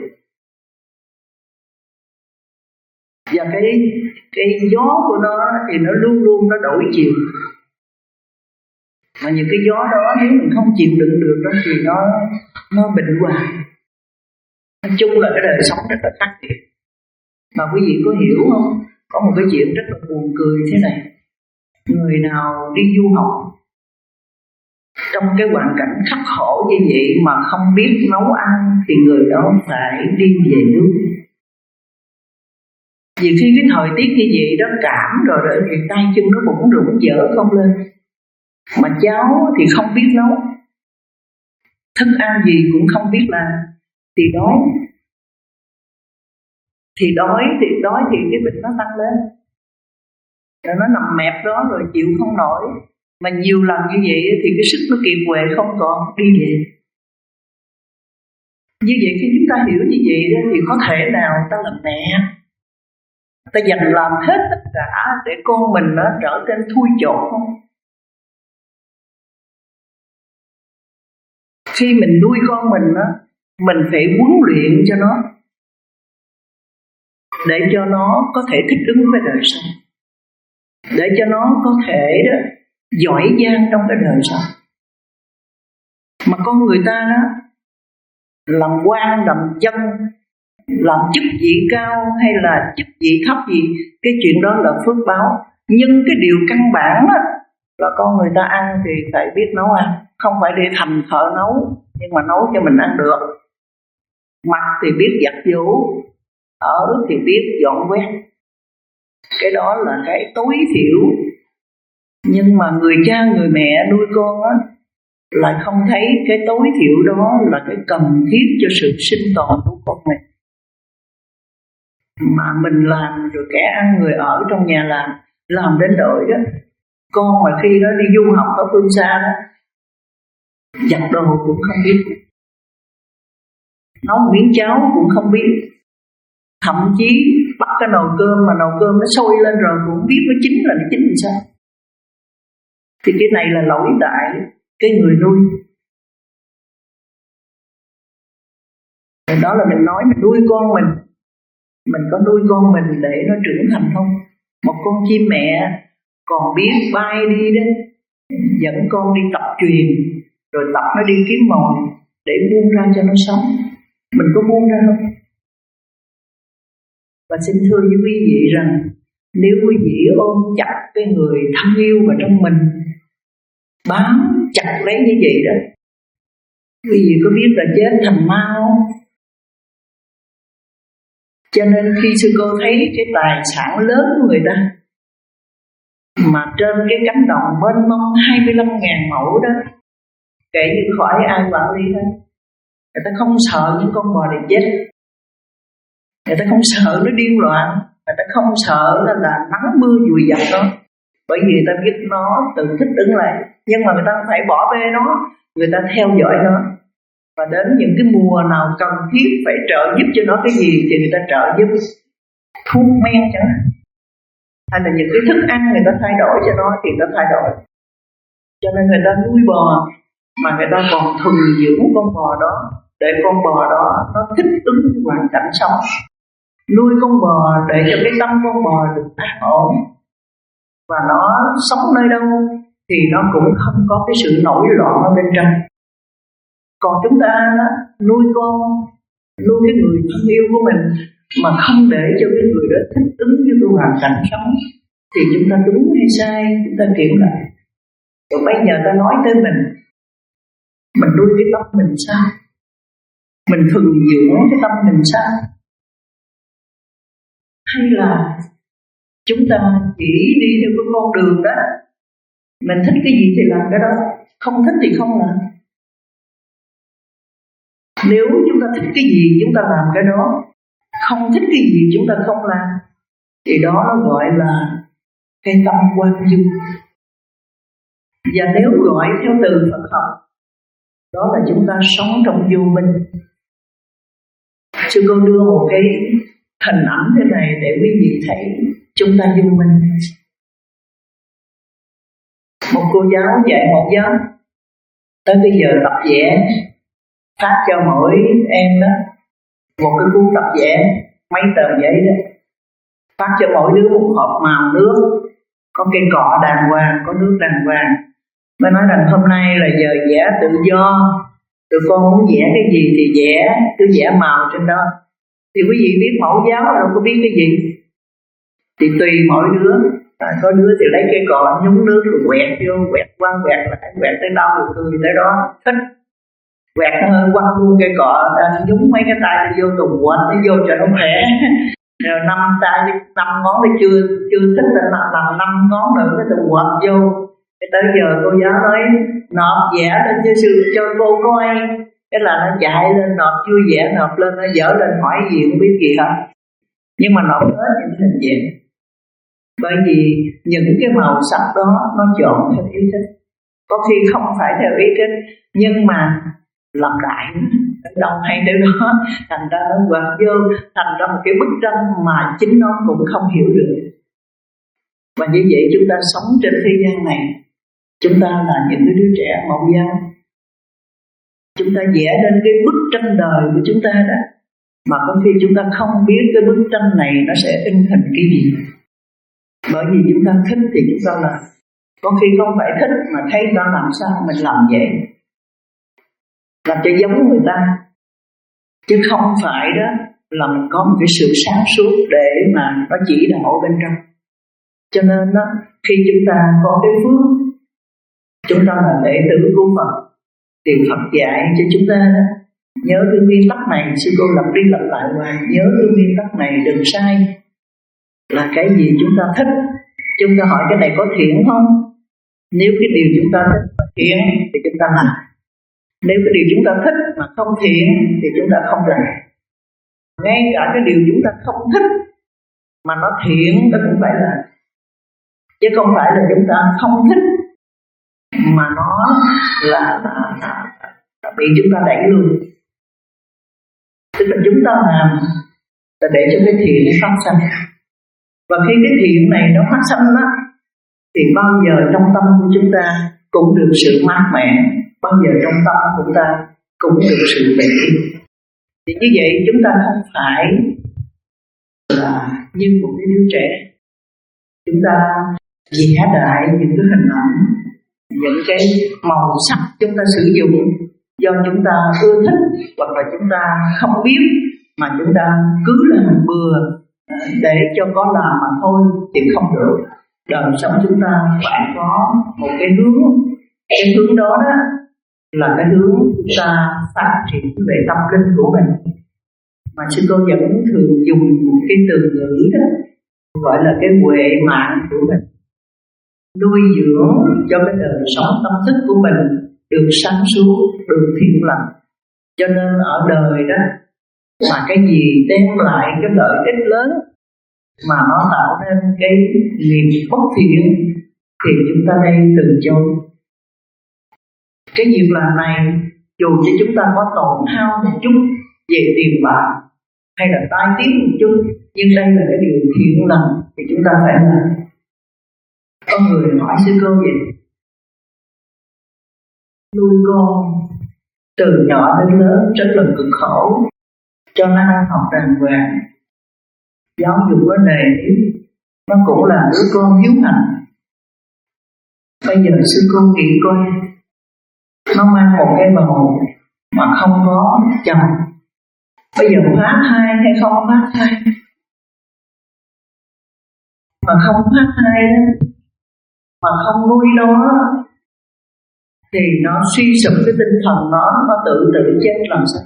Và cái cái gió của nó thì nó luôn luôn nó đổi chiều. Mà những cái gió đó nếu mình không chịu đựng được đó thì nó nó bệnh hoài. Nói chung là cái đời sống rất là khắc nghiệt. Mà quý vị có hiểu không? Có một cái chuyện rất là buồn cười thế này. Người nào đi du học trong cái hoàn cảnh khắc khổ như vậy mà không biết nấu ăn thì người đó phải đi về nước. Vì khi cái thời tiết như vậy đó cảm rồi rồi thì tay chân nó bụng rụng dở không lên. Mà cháu thì không biết nấu, thức ăn gì cũng không biết làm, thì đói. Thì đói thì đói thì cái bệnh nó tăng lên. Rồi nó nằm mẹp đó rồi chịu không nổi. Mà nhiều lần như vậy thì cái sức nó kiệt quệ không còn, đi về. Như vậy khi chúng ta hiểu như vậy đó, thì có thể nào ta làm mẹ, ta dành làm hết tất cả để con mình nó trở nên thui chột không? Khi mình nuôi con mình đó, mình phải huấn luyện cho nó, để cho nó có thể thích ứng với đời sống, để cho nó có thể đó giỏi giang trong cái đời sống. Mà con người ta đó, làm quan, làm dân, làm chức vị cao hay là chức vị thấp gì, cái chuyện đó là phước báo. Nhưng cái điều căn bản đó, là con người ta ăn thì phải biết nấu ăn, không phải để thành thợ nấu, nhưng mà nấu cho mình ăn được. Mặc thì biết giặt giũ, ở thì biết dọn quét. Cái đó là cái tối thiểu. Nhưng mà người cha người mẹ nuôi con á, lại không thấy cái tối thiểu đó là cái cần thiết cho sự sinh tồn của con mình. Mà mình làm rồi kẻ ăn người ở trong nhà làm, làm đến đội đó, con mà khi đó đi du học ở phương xa đó, giặt đồ cũng không biết, nấu miếng cháo cũng không biết, thậm chí bắt cái nồi cơm mà nồi cơm nó sôi lên rồi cũng không biết nó chín là nó chín làm sao. Thì cái này là lỗi tại cái người nuôi. Đó là mình nói mình nuôi con mình, mình có nuôi con mình để nó trưởng thành không? Một con chim mẹ còn biết bay đi đó, dẫn con đi tập truyền, rồi tập nó đi kiếm mồi để buông ra cho nó sống. Mình có buông ra không? Và xin thưa với quý vị rằng, nếu quý vị ôm chặt cái người thân yêu vào trong mình, bám chặt lấy như vậy đó, quý vị có biết là chết thành ma không? Cho nên khi sư cô thấy cái tài sản lớn của người ta, mà trên cái cánh đồng mênh mông hai mươi lăm nghìn mẫu đó, kể như khỏi ai quản lý hết. Người ta không sợ những con bò này chết, người ta không sợ nó điên loạn, người ta không sợ là, là nắng mưa dùi dập nó, bởi vì người ta biết nó tự thích ứng lại. Nhưng mà người ta không phải bỏ bê nó, người ta theo dõi nó, và đến những cái mùa nào cần thiết phải trợ giúp cho nó cái gì thì người ta trợ giúp, thuốc men chẳng hạn, hay là những cái thức ăn người ta thay đổi cho nó thì người ta thay đổi. Cho nên người ta nuôi bò mà người ta còn thuần dưỡng con bò đó, để con bò đó nó thích ứng với hoàn cảnh sống. Nuôi con bò để cho cái tâm con bò được an ổn, và nó sống nơi đâu thì nó cũng không có cái sự nổi loạn ở bên trong. Còn chúng ta nuôi con, nuôi cái người thân yêu của mình mà không để cho cái người đó thích ứng với cái hoàn cảnh sống, thì chúng ta đúng hay sai, chúng ta kiểm lại. Rồi bây giờ ta nói tới mình, mình nuôi cái tâm mình sao? Mình thuần dưỡng cái tâm mình sao? Hay là chúng ta chỉ đi theo cái con đường đó, mình thích cái gì thì làm cái đó, không thích thì không làm. Nếu chúng ta thích cái gì chúng ta làm cái đó, không thích cái gì chúng ta không làm, thì đó nó gọi là cái tâm quan dung. Và nếu gọi theo từ Phật học, đó là chúng ta sống trong vô minh. Sư cô đưa một cái hình ảnh thế này để quý vị thấy chúng ta vô minh. Một cô giáo dạy một giáo, tới bây giờ tập vẽ, phát cho mỗi em đó một cái cuốn tập vẽ, mấy tờ giấy đó, phát cho mỗi đứa một hộp màu nước, có cây cọ đàng hoàng, có nước đàng hoàng. Mới nói rằng hôm nay là giờ vẽ tự do, tụi con muốn vẽ cái gì thì vẽ, cứ vẽ màu trên đó. Thì quý vị biết mẫu giáo đâu có biết cái gì, thì tùy mỗi đứa. À, có đứa thì lấy cây cọ nhúng nước rồi quẹt vô, quẹt quăng quẹt lại, quẹt tới đâu rồi tươi tới đó, thích. Quẹt hơn quăng luôn cây cọ, à, nhúng mấy cái tay vô tùng quạnh, nó vô cho nó khỏe. Rồi năm tay năm ngón thì chưa chưa thích là làm làm năm ngón nữa cái từ quạt vô. Cái tới giờ cô giáo nói nộp vẽ lên cho sư cho cô coi. Cái là nó chạy lên nộp vui vẻ nộp lên, nó dở lên hỏi gì không biết gì hết. Nhưng mà nộp hết những hình dạng. Bởi vì những cái màu sắc đó nó chọn theo ý thích. Có khi không phải theo ý thích, nhưng mà làm đại ở đâu hay tới đó, thành ra nó quạt vô, thành ra một cái bức tranh mà chính nó cũng không hiểu được. Và như vậy chúng ta sống trên thế gian này, chúng ta là những đứa trẻ mẫu giáo, chúng ta vẽ lên cái bức tranh đời của chúng ta đó, mà có khi chúng ta không biết cái bức tranh này nó sẽ in thành cái gì. Bởi vì chúng ta thích thì chúng ta làm, có khi không phải thích mà thấy ta làm sao mình làm vậy, làm cho giống người ta, chứ không phải đó là mình có một cái sự sáng suốt để mà nó chỉ đạo bên trong. Cho nên đó, khi chúng ta có cái phước, chúng ta là đệ tử của Phật, thì Phật dạy cho chúng ta đó, nhớ cái nguyên tắc này, sư cô lặp đi lặp lại hoài, nhớ cái nguyên tắc này đừng sai. Là cái gì chúng ta thích, chúng ta hỏi cái này có thiện không? Nếu cái điều chúng ta thích là thiện thì chúng ta làm. Nếu cái điều chúng ta thích mà không thiện thì chúng ta không làm. Ngay cả cái điều chúng ta không thích mà nó thiện ta cũng phải làm. Chứ không phải là chúng ta không thích mà nó là, là, là, là bị chúng ta đẩy luôn. Tức là chúng ta làm là để cho cái thiện nó phát sinh. Và khi cái thiện này nó phát sinh đó, thì bao giờ trong tâm của chúng ta cũng được sự mát mẻ, bao giờ trong tâm của chúng ta cũng được sự bình yên. Thì như vậy chúng ta không phải là như một cái đứa trẻ, chúng ta vẽ đại những cái hình ảnh, những cái màu sắc chúng ta sử dụng do chúng ta ưa thích hoặc là chúng ta không biết, mà chúng ta cứ làm bừa để cho có làm mà thôi thì không được. Đời sống chúng ta phải có một cái hướng, cái hướng đó, đó là cái hướng chúng ta phát triển về tâm linh của mình. Mà sư cô vẫn thường dùng một cái từ ngữ đó gọi là cái huệ mạng của mình, nuôi dưỡng cho cái đời sống tâm thức của mình được sáng suốt, được thiện lành. Cho nên ở đời đó mà cái gì đem lại cái lợi ích lớn mà nó tạo nên cái nghiệp bất thiện thì chúng ta nên từ chối. Cái việc làm này dù cho chúng ta có tổn hao một chút về tiền bạc hay là tai tiếng một chút, nhưng đây là cái điều thiện lành thì chúng ta phải làm. Có người hỏi sư cô vậy, nuôi con từ nhỏ đến lớn rất là cực khổ, cho nó ăn học đàng hoàng, giáo dục nó nề nếp, nó cũng là đứa con hiếu hành. Bây giờ sư cô nghĩ coi, nó mang một cái bầu mà không có chồng, bây giờ phá thai hay không phá thai? Mà không phá thai đó, mà không nuôi nó thì nó suy sụp cái tinh thần nó, nó tự tự chết làm sao?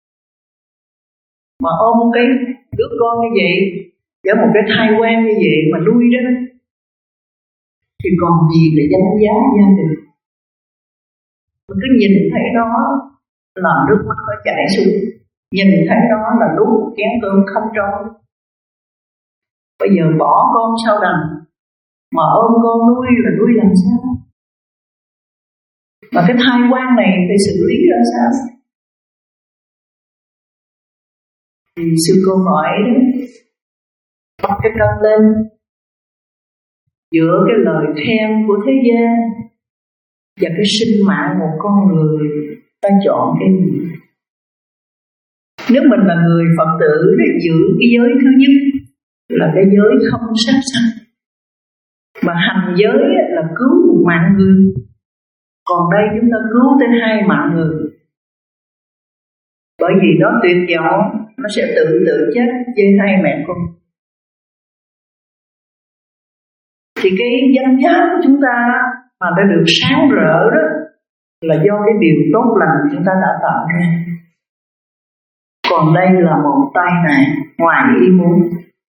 Mà ôm cái đứa con như vậy, với một cái thai quen như vậy mà nuôi đó, thì còn gì là danh giá gia đình. Mình cứ nhìn thấy nó làm nước mắt nó chảy xuống, nhìn thấy nó là nuốt một chén cơm không trôi. Bây giờ bỏ con sau đằng mà ôm con nuôi là nuôi làm sao? Mà cái thai quan này phải xử lý ra sao? Thì sư cô hỏi đó, bắt cái cân lên giữa cái lời khen của thế gian và cái sinh mạng một con người, ta chọn cái gì? Nếu mình là người Phật tử để giữ cái giới thứ nhất là cái giới không sát sanh, mà hành giới là cứu một mạng người, còn đây chúng ta cứu tới hai mạng người. Bởi vì nó tuyệt vọng, nó sẽ tự tự chết với hai mẹ con. Thì cái danh giá của chúng ta mà đã được sáng rỡ đó là do cái điều tốt lành chúng ta đã tạo ra. Còn đây là một tai nạn ngoài ý muốn.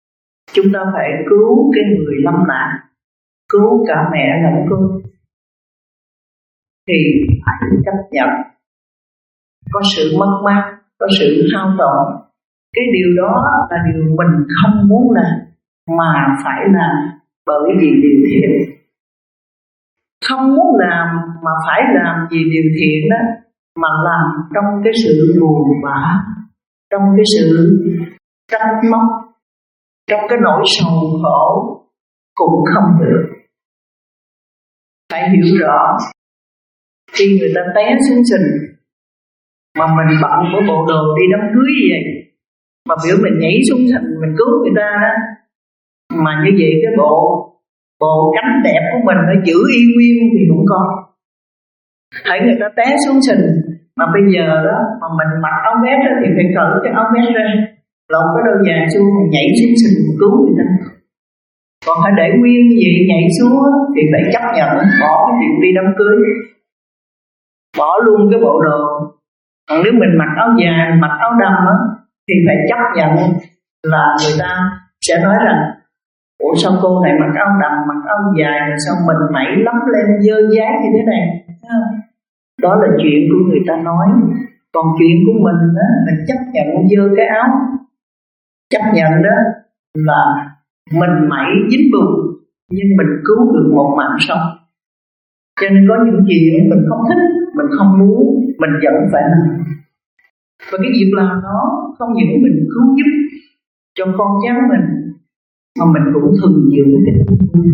chúng ta phải cứu cái người lâm nạn, cứu cả mẹ lẫn con, thì phải chấp nhận có sự mất mát, có sự hao tổn. Cái điều đó là điều mình không muốn làm mà phải làm, bởi vì điều thiện. Không muốn làm mà phải làm vì điều thiện đó, mà làm trong cái sự buồn bã, trong cái sự trách móc, trong cái nỗi sầu khổ cũng không được. Phải hiểu rõ, khi người ta té xuống sình mà mình bận với bộ đồ đi đám cưới vậy, mà biểu mình nhảy xuống sình mình cứu người ta đó, mà như vậy cái bộ bộ cánh đẹp của mình nó giữ y nguyên thì không có. Thấy người ta té xuống sình mà bây giờ đó mà mình mặc áo vest đó, thì phải cởi cái áo vest ra, lột cái đôi giày xuống mình nhảy xuống sình mình cứu người ta. Còn phải để nguyên như vậy nhảy xuống thì phải chấp nhận bỏ cái chuyện đi đám cưới, bỏ luôn cái bộ đồ. Còn nếu mình mặc áo dài, mặc áo đầm á, thì phải chấp nhận là người ta sẽ nói rằng ủa sao cô này mặc áo đầm, mặc áo dài rồi sao mình mẩy lắm lên dơ dáng như thế này. Đó là chuyện của người ta nói. Còn chuyện của mình á, mình chấp nhận dơ cái áo, chấp nhận đó là mình mẩy dính bùn nhưng mình cứu được một mạng sống. Cho nên có những chuyện mình không thích, mình không muốn, mình vẫn phải làm. Và cái việc làm đó không những mình cứu giúp cho con cháu mình, mà mình cũng thường giữ cái tình thương.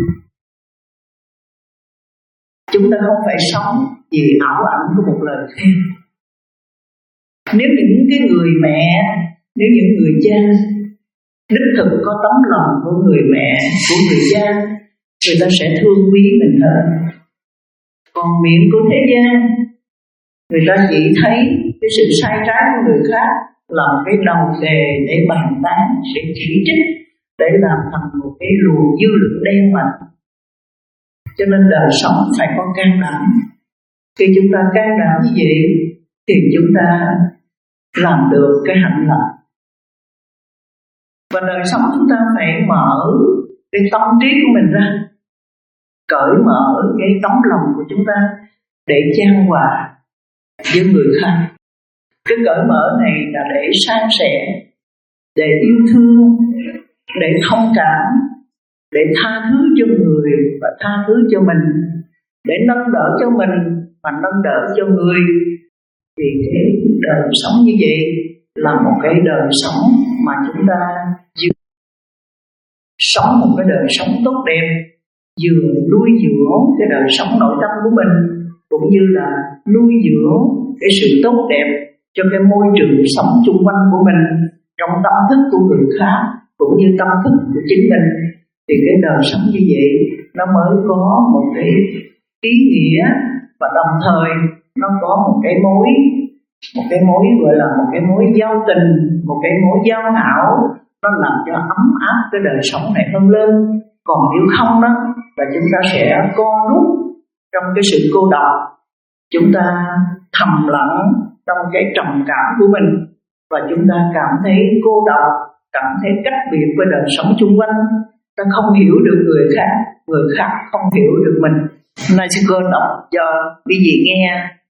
Chúng ta không phải sống vì ảo ảnh của một lời khen. Nếu những cái người mẹ, nếu những người cha đích thực có tấm lòng của người mẹ, của người cha, người ta sẽ thương quý mình hơn. Còn miệng của thế gian, người ta chỉ thấy cái sự sai trái của người khác là một cái đầu đề để bàn tán, để chỉ trích, để làm thành một cái luồng dư luận đen mạnh. Cho nên đời sống phải có can đảm. Khi chúng ta can đảm như vậy thì chúng ta làm được cái hạnh lành. Và đời sống chúng ta phải mở cái tâm trí của mình ra, cởi mở cái tấm lòng của chúng ta để chan hòa với người khác. Cái cởi mở này là để san sẻ, để yêu thương, để thông cảm, để tha thứ cho người và tha thứ cho mình, để nâng đỡ cho mình và nâng đỡ cho người. Thì cái đời sống như vậy là một cái đời sống mà chúng ta sống một cái đời sống tốt đẹp, vừa nuôi dưỡng cái đời sống nội tâm của mình, cũng như là nuôi dưỡng cái sự tốt đẹp cho cái môi trường sống xung quanh của mình, trong tâm thức của người khác cũng như tâm thức của chính mình. Thì cái đời sống như vậy nó mới có một cái ý nghĩa, và đồng thời nó có một cái mối một cái mối gọi là một cái mối giao tình, một cái mối giao hảo, nó làm cho ấm áp cái đời sống này hơn lên. Còn nếu không đó là chúng ta sẽ co rút trong cái sự cô độc, chúng ta thầm lặng trong cái trầm cảm của mình, và chúng ta cảm thấy cô độc, cảm thấy cách biệt với đời sống xung quanh. Ta không hiểu được người khác, người khác không hiểu được mình. Hôm nay sư cô đọc cho quý vị nghe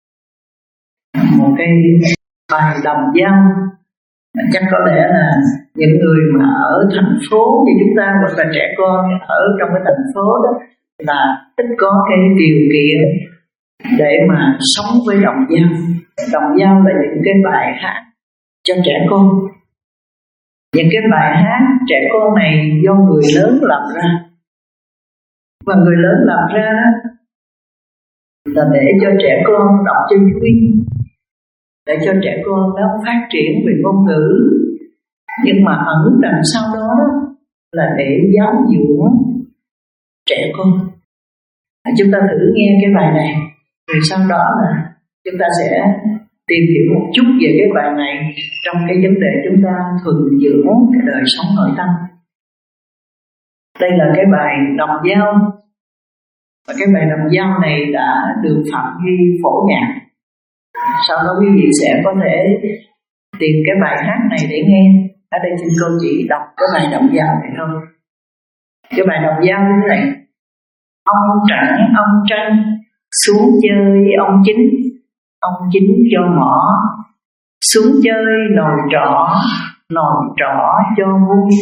một cái bài đồng dao. Chắc có lẽ là những người mà ở thành phố như chúng ta, hoặc là trẻ con ở trong cái thành phố đó, là ít có cái điều kiện để mà sống với đồng dao. Đồng dao là những cái bài hát cho trẻ con. Những cái bài hát trẻ con này do người lớn làm ra, và người lớn làm ra là để cho trẻ con đọc cho vui, để cho trẻ con nó phát triển về ngôn ngữ. Nhưng mà ẩn đằng sau đó là để giáo dưỡng trẻ con. Chúng ta thử nghe cái bài này, rồi sau đó là chúng ta sẽ tìm hiểu một chút về cái bài này trong cái vấn đề chúng ta thuần dưỡng cái đời sống nội tâm. Đây là cái bài đồng dao, và cái bài đồng dao này đã được Phạm Duy phổ nhạc. Sau đó quý vị sẽ có thể tìm cái bài hát này để nghe. Ở đây xin cô chỉ đọc cái bài đồng dao này thôi. Cái bài đọc giao như thế này: ông Trẳng ông Tranh xuống chơi ông Chính, ông Chính cho mỏ xuống chơi nồi trỏ, nồi trỏ cho vui.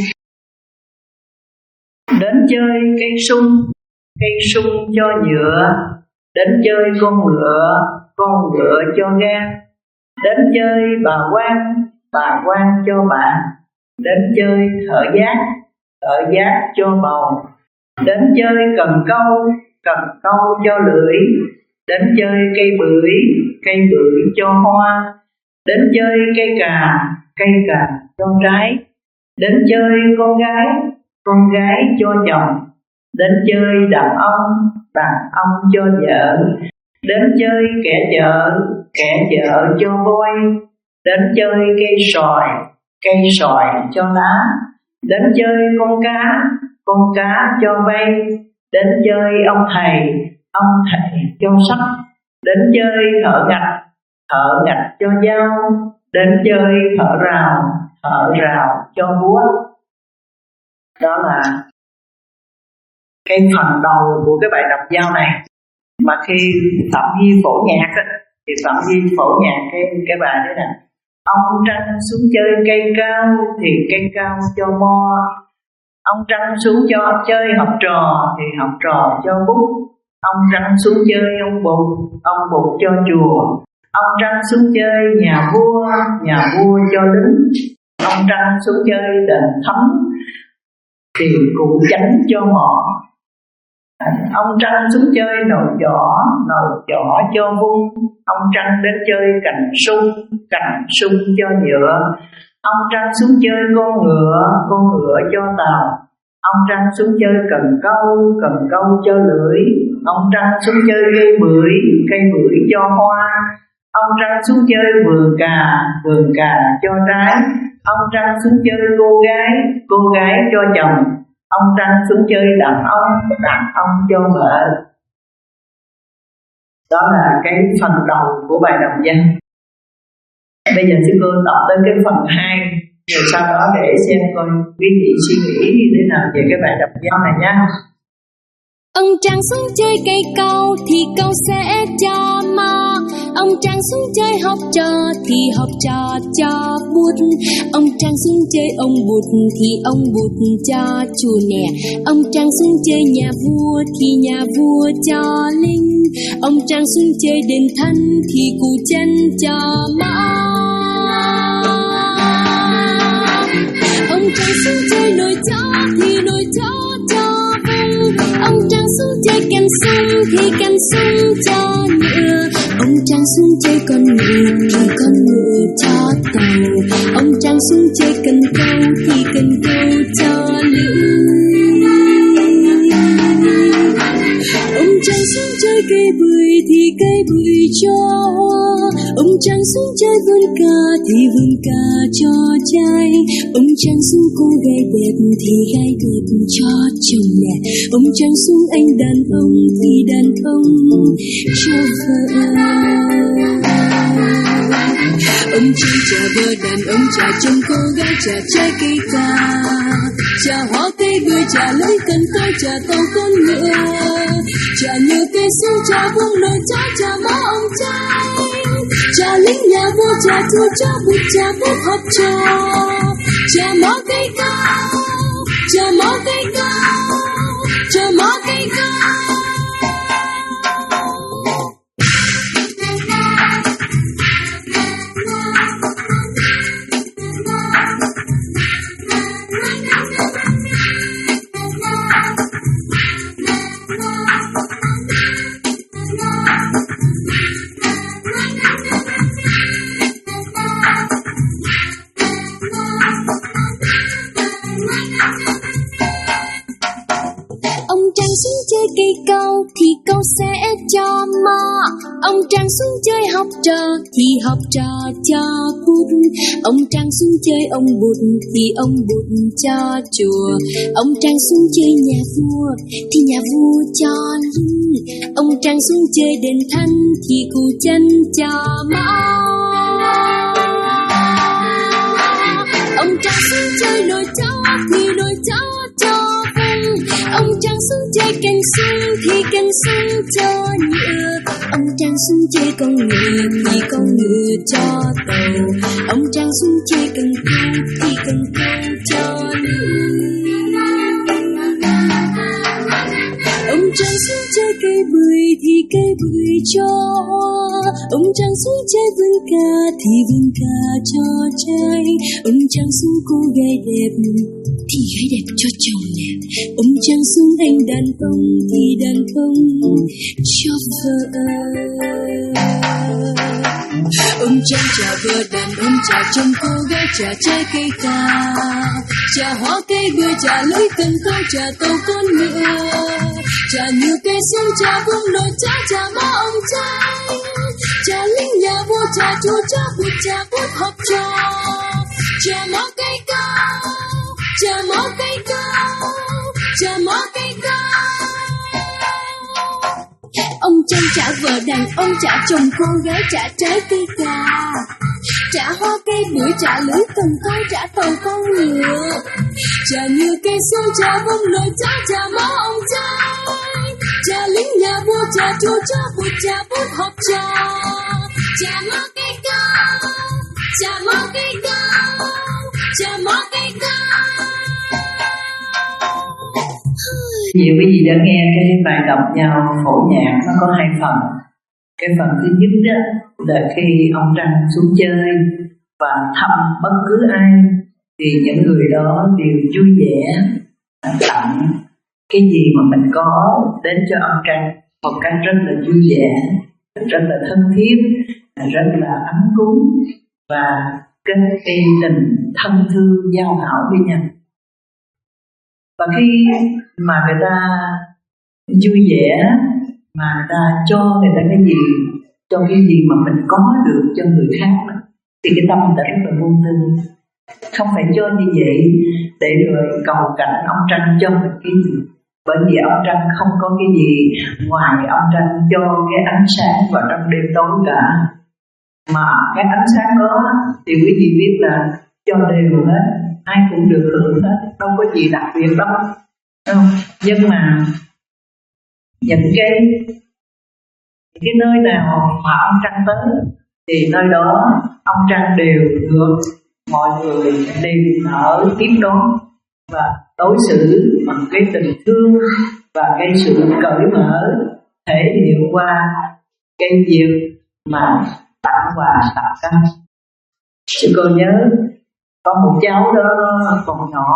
Đến chơi cây sung, cây sung cho nhựa. Đến chơi con ngựa, con ngựa cho gan. Đến chơi bà quan, bà quan cho bạn. Đến chơi thợ giác, thợ giác cho bầu. Đến chơi cần câu, cần câu cho lưỡi. Đến chơi cây bưởi, cây bưởi cho hoa. Đến chơi cây cà, cây cà cho trái. Đến chơi con gái, con gái cho chồng. Đến chơi đàn ông, đàn ông cho vợ. Đến chơi kẻ vợ, kẻ vợ cho voi. Đến chơi cây sòi, cây sòi cho lá. Đến chơi con cá, con cá cho vây. Đến chơi ông thầy, ông thầy cho sắt. Đến chơi thợ ngạch, thợ ngạch cho dao. Đến chơi thợ rào, thợ rào cho búa. Đó là cái phần đầu của cái bài đọc giao này. Mà khi Phạm Duy phổ nhạc á, thì Phạm Duy phổ nhạc cái cái bài đó nè: ông Trăng xuống chơi cây cao thì cây cao cho mo. Ông Trăng xuống cho chơi học trò thì học trò cho bút. Ông Trăng xuống chơi ông Bụt, ông Bụt cho chùa. Ông Trăng xuống chơi nhà vua, nhà vua cho lính. Ông Trăng xuống chơi đền thánh thì cụ chánh cho mỏ. Ông Trăng xuống chơi nồi chỏ, nồi chỏ cho vung. Ông Trăng đến chơi cành sung, cành sung cho nhựa. Ông Trăng xuống chơi con ngựa, con ngựa cho tàu. Ông Trăng xuống chơi cần câu, cần câu cho lưỡi. Ông Trăng xuống chơi cây bưởi, cây bưởi cho hoa. Ông Trăng xuống chơi vườn cà, vườn cà cho trái. Ông Trăng xuống chơi cô gái, cô gái cho chồng. Ông Trăng xuống chơi đàn ông, đàn ông cho vợ. Đó là cái phần đầu của bài đọc văn. Bây giờ sư cô đọc tới cái phần hai, rồi sau đó để xem coi quý vị suy nghĩ như thế nào về cái bài đọc văn này nhé. Ông Trăng xuống chơi cây câu thì câu sẽ cho mo. Ông Trăng xuống chơi học trò thì học trò cho bút. Ông Trăng xuống chơi ông Bụt thì ông Bụt cho chùa nè. Ông Trăng xuống chơi nhà vua thì nhà vua cho linh. Ông Trăng xuống chơi đền thánh thì cụ chân cho mõ. Ông Trăng xuống chơi nồi chó thì nồi chó cho vung. Ông Trăng xuống chơi cành sung thì cành sung cho nhựa. Ông Trăng xuống chơi con ngựa thì con ngựa cho tàu. Ông Trăng xuống chơi cần câu thì cần câu cho lưỡi. Ông Trăng xuống chơi cây bưởi thì cây bưởi cho hoa. Ông Trăng xuống chơi vườn cà thì vườn cà cho trái. Ông Trăng xuống cô gái đẹp thì gái đẹp cho chồng nè. Ông Trăng xuống anh đàn ông thì đàn ông cho vợ. Ông Trăng trả vợ đàn ông, trả chồng cô gái, trả trái cây cà, trả hoa cây bưởi, trả lưỡi cần câu, trả tàu con ngựa, trả nhựa cây sung, trả vuông nồi chó, trả mõ ông trai, trả lính nhà vua, trả thua cho bụt, trả bút học trò, trả mõ cây cao, trả mõ cây cao, trả mõ cây cao. Xuống chơi cây câu thì câu sẽ cho mo. Ông Trăng xuống chơi học trò thì học trò cho bút. Ông Trăng xuống chơi ông Bụt thì ông Bụt cho chùa. Ông Trăng xuống chơi nhà vua thì nhà vua cho linh. Ông Trăng xuống chơi đền thánh thì cụ chân cho mõ. Ông Trăng xuống chơi nồi chó thì nồi chó cho vung. Trăng xuống chơi càng xuân thì càng xuân cho nhựa. Ông Trăng xuống chơi con ngựa thì con ngựa cho tàu. Ông Trăng xuống chơi cần câu thì cần câu cho lưới. Ông Trăng xuống chơi cây bưởi thì cây bưởi cho hoa. Ông Trăng xuống chơi vườn ca thì vườn ca cho trái. Ông Trăng xuống cô gái đẹp thì gái đẹp cho chồng đẹp. Ông Trăng xuống anh đàn ông thì đàn ông cho vợ. Ông Trăng trả vợ đàn ông, trả chồng cô gái, trả trái cây ca, trả hoa cây bưởi, trả lưới cần câu, trả tàu con ngựa, trả nhiều cây xuân, trả vùng nồi, trả trả má ông trai, trả lính nhà vua, trả chúa, trả bụt, trả bút học trò, trả mó cây cao, trả mó cây cao, trả mó cây cao. Ông Trăng trả vợ đàn ông, trả chồng cô gái, trả trái cây cà, trả hoa cây bưởi, trả lưới cần câu, trả tàu con ngựa, trả nhiều cây xuân, trả vùng nồi, trả trả má ông trai, trả lính nhà vua, trả chúa, trả bụt, trả bút học trò, trả má cây cao, trả má cây cao, trả má cây cao. Nhiều quý vị đã nghe cái bài đọc nhau phổ nhạc, nó có hai phần. Cái phần thứ nhất đó là khi ông Trăng xuống chơi và thăm bất cứ ai thì những người đó đều vui vẻ tặng cái gì mà mình có đến cho ông Trăng một cách rất là vui vẻ, rất là thân thiết, rất là ấm cúng và kết cái tình thân thương giao hảo với nhau. Và khi mà người ta vui vẻ, mà người ta cho người ta cái gì, cho cái gì mà mình có được cho người khác, thì cái tâm người ta rất là vô tư. Không phải cho như vậy để rồi cầu cảnh ông Trăng cho mình cái gì. Bởi vì ông Trăng không có cái gì ngoài ông Trăng cho cái ánh sáng vào trong đêm tối cả. Mà cái ánh sáng đó thì quý vị biết là cho đều hết, ai cũng được hưởng hết, đâu có gì đặc biệt đâu, không? Nhưng mà những cái những cái nơi nào mà ông Trăng tới thì nơi đó ông Trăng đều được mọi người đều nở tiếp đón và đối xử bằng cái tình thương và cái sự cởi mở, thể hiện qua cái việc mà tặng quà tặng canh. Chứ cô nhớ có một cháu đó còn nhỏ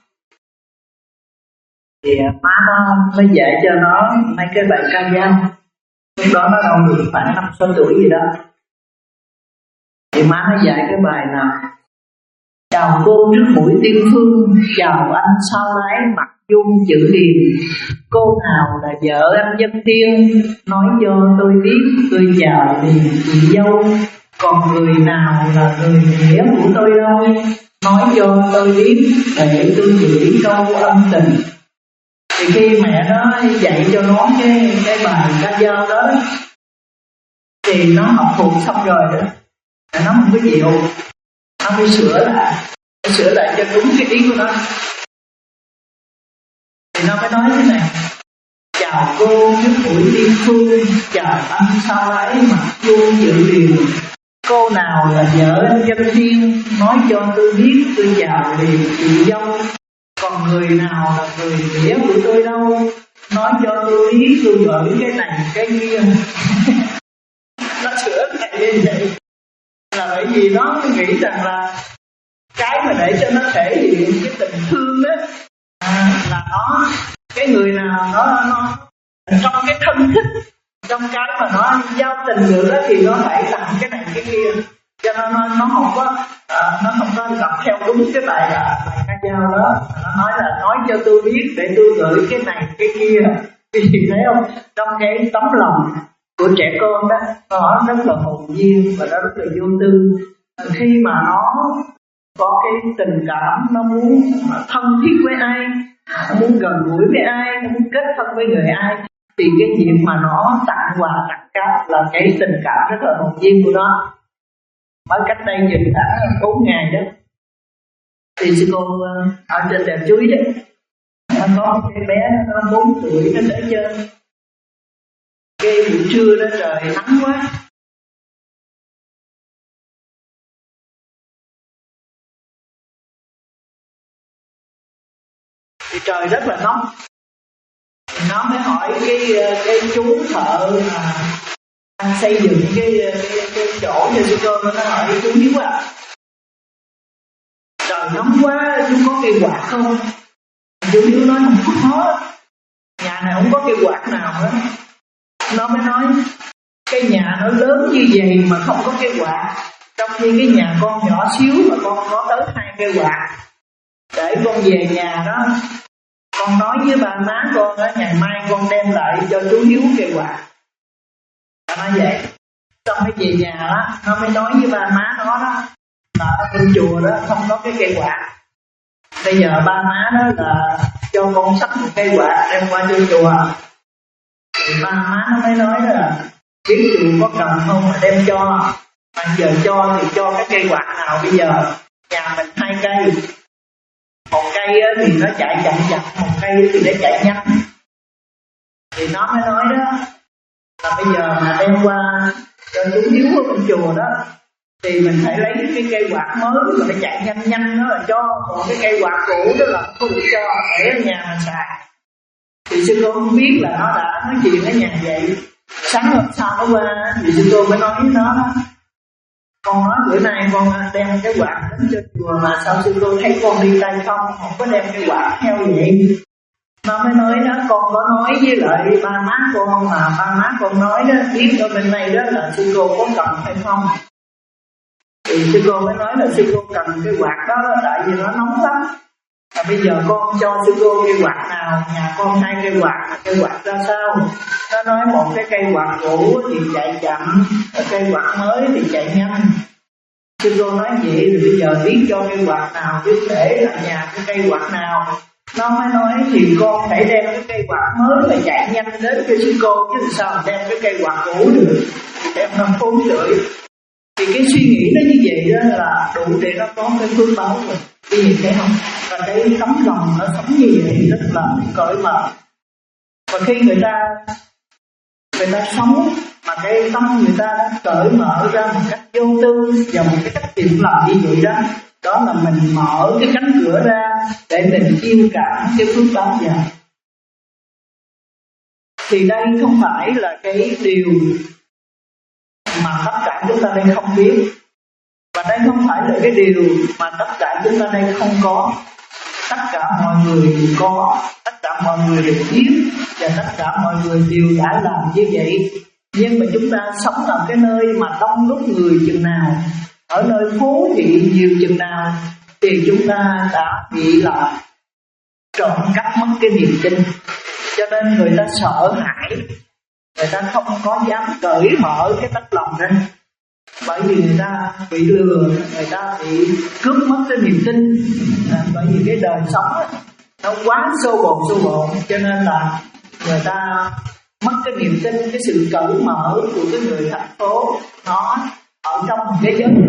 thì má nó mới dạy cho nó mấy cái bài ca dao. Lúc đó nó đâu được khoảng năm sáu tuổi gì đó, thì má nó dạy cái bài nào: chào cô trước mũi tiên phương, chào anh sao lái mặt dung chữ điền, cô nào là vợ anh dân tiên, nói cho tôi biết tôi chào liền chị dâu, còn người nào là người nghĩa của tôi đâu, nói cho tôi biết để tôi gửi câu ân tình. Thì khi mẹ nó dạy cho nó cái cái bài ca dao đó thì nó học thuộc xong rồi đó, nó không có chịu, nó phải sửa lại, phải sửa lại cho đúng cái ý của nó. Thì nó mới nói thế này: chào cô trước mũi tiên phương, chào anh sao lái mặt chuông chữ điền, cô nào là vợ anh dân tiên, nói cho tôi biết tôi chào liền chị dâu, còn người nào là người nghĩa của tôi đâu, nói cho tôi biết tôi gửi cái này cái kia. Nó sửa lại như vậy là bởi vì nó nghĩ rằng là cái mà để cho nó thể hiện cái tình thương đó à, là nó cái người nào nó nó trong cái thân thích, trong cái mà nó giao tình được đó thì nó phải làm cái này cái kia, cho nên nó nó không có uh, nó không có đọc theo đúng cái bài là bài ca dao đó. Nó nói là nói cho tôi biết để tôi gửi cái này cái kia. Thì thấy không, trong cái tấm lòng của trẻ con đó nó rất là hồn nhiên và nó rất là vô tư. Khi mà nó có cái tình cảm, nó muốn thân thiết với ai, nó muốn gần gũi với ai, nó muốn kết thân với người ai, thì cái việc mà nó tặng quà tặng cáp là cái tình cảm rất là hồn nhiên của nó. Mới cách đây chừng đã bốn ngày đó thì sư cô ở trên đèo chuối đó, nó nó có cái bé nó bốn tuổi nó tới chơi. Cái buổi trưa đó trời nắng quá, thì trời rất là nóng. Nó mới hỏi cái cái chú thợ mà anh xây dựng cái cái, cái chỗ cho sư cô, nó hỏi chú Hiếu à, trời nóng quá chú có cây quạt không? Chú Hiếu nói không có, nhà này không có cây quạt nào hết. Nó mới nói cái nhà nó lớn như vậy mà không có cây quạt, trong khi cái nhà con nhỏ xíu mà con có tới hai cây quạt. Để con về nhà đó con nói với ba má con đó, ngày mai con đem lại cho chú Hiếu cây quạt. Nó nói vậy. Xong mới về nhà đó, nó mới nói với ba má nó đó là ở bên chùa đó không có cái cây quạt. Bây giờ ba má đó là cho con xách một cây quạt đem qua cho chùa. Thì ba má nó mới nói là biết chùa có cần không mà đem cho. Mà giờ cho thì cho cái cây quạt nào bây giờ? Nhà mình hai cây, một cây thì nó chạy chậm chậm, một cây thì nó chạy nhanh. Thì nó mới nói đó là bây giờ mà đem qua cho chú Hiếu ở bên chùa đó thì mình phải lấy cái cây quạt mới mà nó chạy nhanh nhanh đó là cho, còn cái cây quạt cũ đó là không được cho, để ở nhà mình xài. Thì sư cô không biết là nó đã nói chuyện ở nhà vậy. Sáng hôm sau nó qua thì sư cô mới nói với nó đó, con nói bữa nay con đem cái quạt đến cho chùa mà sao sư cô thấy con đi tay không, không có đem cái quạt theo vậy. Nó mới nói đó, con có nói với lại ba má con mà ba má con nói đó, biết ở bên này đó là sư cô có cần hay không. Thì sư cô mới nói là sư cô cần cái quạt đó, đó tại vì nó nóng lắm. Và bây giờ con cho sư cô cây quạt nào, nhà con hai cây quạt, cây quạt ra sao? Nó nói một cái cây quạt cũ thì chạy chậm, cây quạt mới thì chạy nhanh. Sư cô nói vậy thì bây giờ biết cho cây quạt nào, biết để là nhà cái cây quạt nào. Nó mới nói thì con phải đem cái cây quạt mới mà chạy nhanh đến cho sư cô, chứ sao mà đem cái cây quạt cũ được, thì đem năm bốn rưỡi. Thì cái suy nghĩ nó như vậy đó là đủ để nó có cái phước báo rồi. Vì gì thấy không? Và cái tấm lòng nó sống như vậy rất là cởi mở. Và khi người ta người ta sống mà cái tâm người ta đã cởi mở ra một cách vô tư và một cái cách thiện lành như vậy đó, đó là mình mở cái cánh cửa ra để mình chiêu cảm cái phước báo vào. Thì đây không phải là cái điều mà tất cả chúng ta đây không biết, và đây không phải là cái điều mà tất cả chúng ta đây không có. Tất cả mọi người đều có, tất cả mọi người đều biết, và tất cả mọi người đều đã làm như vậy. Nhưng mà chúng ta sống ở cái nơi mà đông đúc người chừng nào, ở nơi phố thị nhiều chừng nào, thì chúng ta đã bị là trộm cắp mất cái niềm tin. Cho nên người ta sợ hãi, người ta không có dám cởi mở cái tấm lòng ra, bởi vì người ta bị lừa, người ta bị cướp mất cái niềm tin. À, bởi vì cái đời sống đó, nó quá xô bồn xô bồn, cho nên là người ta mất cái niềm tin, cái sự cởi mở của cái người thành phố nó ở trong một cái giới.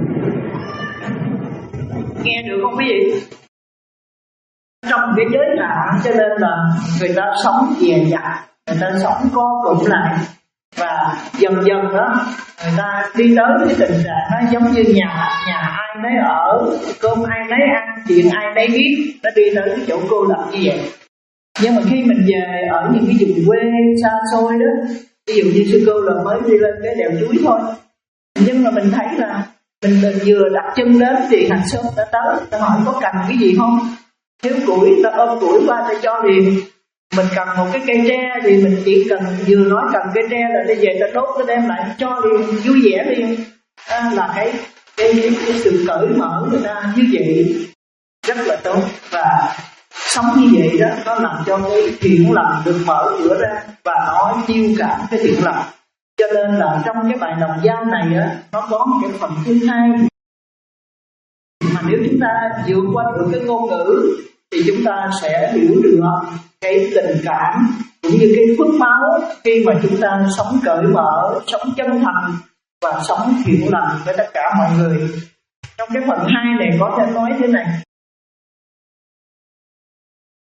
Nghe được không quý vị? Trong cái giới hạn, cho nên là người ta sống dè dặt, người ta sống co cụm lại, và dần dần đó người ta đi tới cái tình trạng nó giống như nhà nhà ai nấy ở, cơm ai nấy ăn, chuyện ai nấy biết, nó đi tới cái chỗ cô lập như vậy. Nhưng mà khi mình về ở những cái vùng quê xa xôi đó, ví dụ như sư cô là mới đi lên cái đèo Chuối thôi, nhưng mà mình thấy là mình, mình vừa đặt chân đến thì hàng xóm đã tới, ta hỏi có cần cái gì không, thiếu củi ta ôm củi qua ta cho liền. Mình cần một cái cây tre thì mình chỉ cần vừa nói cần cây tre là đi về ta đốt, ta đem lại cho liền, vui vẻ liền. À, là cái, cái, cái, cái sự cởi mở người ta như vậy rất là tốt. Và sống như vậy đó, nó làm cho cái thiện lành được mở cửa ra, và nó chiêu cảm cái thiện lành. Cho nên là trong cái bài đồng gian này á, nó có một cái phần thứ hai mà nếu chúng ta vượt qua được cái ngôn ngữ thì chúng ta sẽ hiểu được cái tình cảm cũng như cái phước báo khi mà chúng ta sống cởi mở, sống chân thành và sống thiện lành với tất cả mọi người. Trong cái phần hai này có thể nói thế này: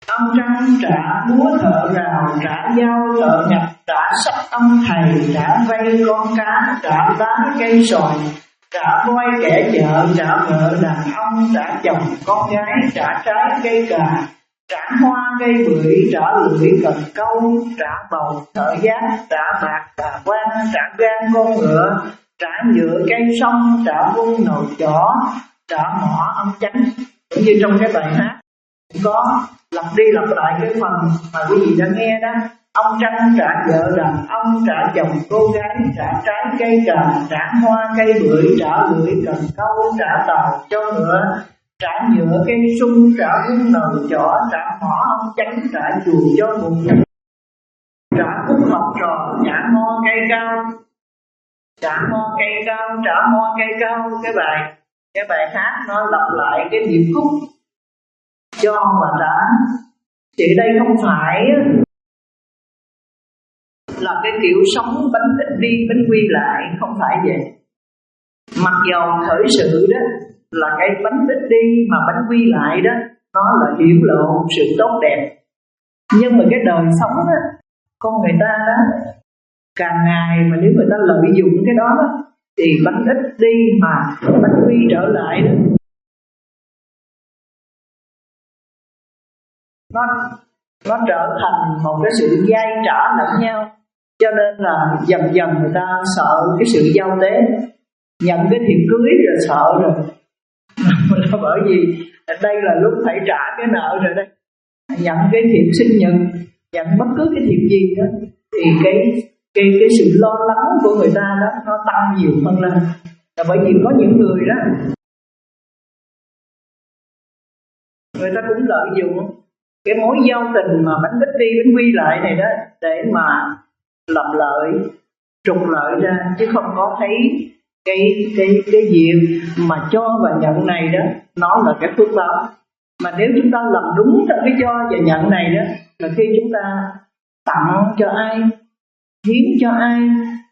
Ông trăng trả búa thợ rào, trả dao thợ nhặt, trả sách ông thầy, trả vay con cá, trả lá cây xoài, trả voi kẻ chợ, trả vợ đàn ông, trả chồng con gái, trả trái cây cà, trả hoa cây bưởi, trả lưỡi cần câu, trả bầu thợ giác, trả bạc bà quan, trả gan con ngựa, trả nhựa cây sông, trả vung nồi chỏ, trả mỏ ông chánh. Cũng như trong cái bài hát có lặp đi lặp lại cái phần mà quý vị đã nghe đó. Ông trăng trả vợ đàn ông, trả chồng cô gái, trả trái cây cà, trả hoa cây bưởi, trả lưỡi cần câu, trả tàu cho ngựa, trả nhựa cây sung, trả vung nồi chỏ, trả mỏ ông chánh, trả chùa cho bụng, trả cúc học trò, trả mo cây cao, trả mo cây cao, trả mo cây cao. Cái bài cái bài hát nó lặp lại cái điệp khúc cho và trả. Thì đây không phải là cái kiểu sống bánh ít đi bánh quy lại, không phải vậy. Mặc dầu khởi sự đó là cái bánh ít đi mà bánh quy lại đó, nó là hiển lộ sự tốt đẹp. Nhưng mà cái đời sống đó, con người ta đó, càng ngày mà nếu người ta lợi dụng cái đó, đó thì bánh ít đi mà bánh quy trở lại đó, nó nó trở thành một cái sự dai trả lẫn nhau. Cho nên là dần dần người ta sợ cái sự giao tế, nhận cái thiệp cưới rồi sợ rồi. Là bởi vì đây là lúc phải trả cái nợ rồi đây. Nhận cái thiệp sinh nhật, nhận bất cứ cái thiệp gì đó thì cái cái cái sự lo lắng của người ta đó nó tăng nhiều hơn lên. Là bởi vì có những người đó người ta cũng lợi dụng cái mối giao tình mà bánh bích đi bánh quy lại này đó để mà làm lợi, trục lợi ra, chứ không có thấy cái cái cái việc mà cho và nhận này đó nó là cái phước báo. Mà nếu chúng ta làm đúng trong cái cho và nhận này đó, là khi chúng ta tặng cho ai, hiến cho ai,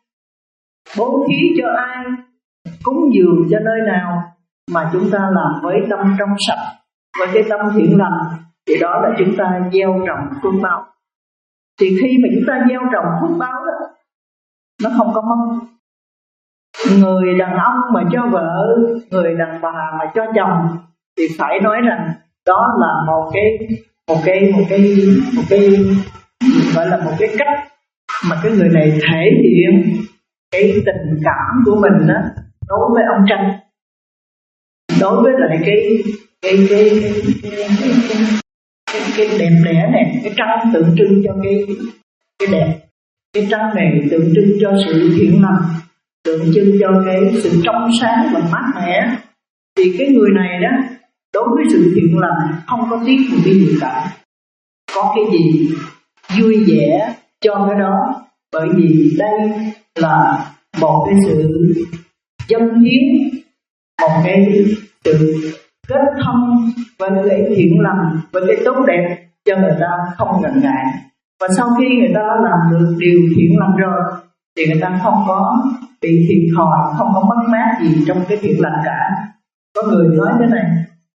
bố thí cho ai, cúng dường cho nơi nào mà chúng ta làm với tâm trong sạch, với cái tâm thiện lành, thì đó là chúng ta gieo trồng phước báo. Thì khi mà chúng ta gieo trồng phước báo đó, nó không có mất. Người đàn ông mà cho vợ, người đàn bà mà cho chồng, thì phải nói rằng đó là một cái một cái một cái một cái gọi là một cái cách mà cái người này thể hiện cái tình cảm của mình đó đối với ông Trăng, đối với lại cái cái cái cái, cái, cái, cái, cái đẹp đẽ này. Cái trăng tượng trưng cho cái cái đẹp, cái trăng này tượng trưng cho sự thiện lành, tượng trưng cho cái sự trong sáng và mát mẻ. Thì cái người này đó đối với sự thiện lành không có tiếc một cái gì cả, có cái gì vui vẻ cho cái đó. Bởi vì đây là một cái sự dâng hiến, một cái sự kết thông với cái thiện lành, với cái tốt đẹp cho người ta không ngần ngại. Và sau khi người ta làm được điều thiện lành rồi thì người ta không có bị thiệt thòi, không có mất mát gì trong cái thiện lành cả. Có người nói thế này: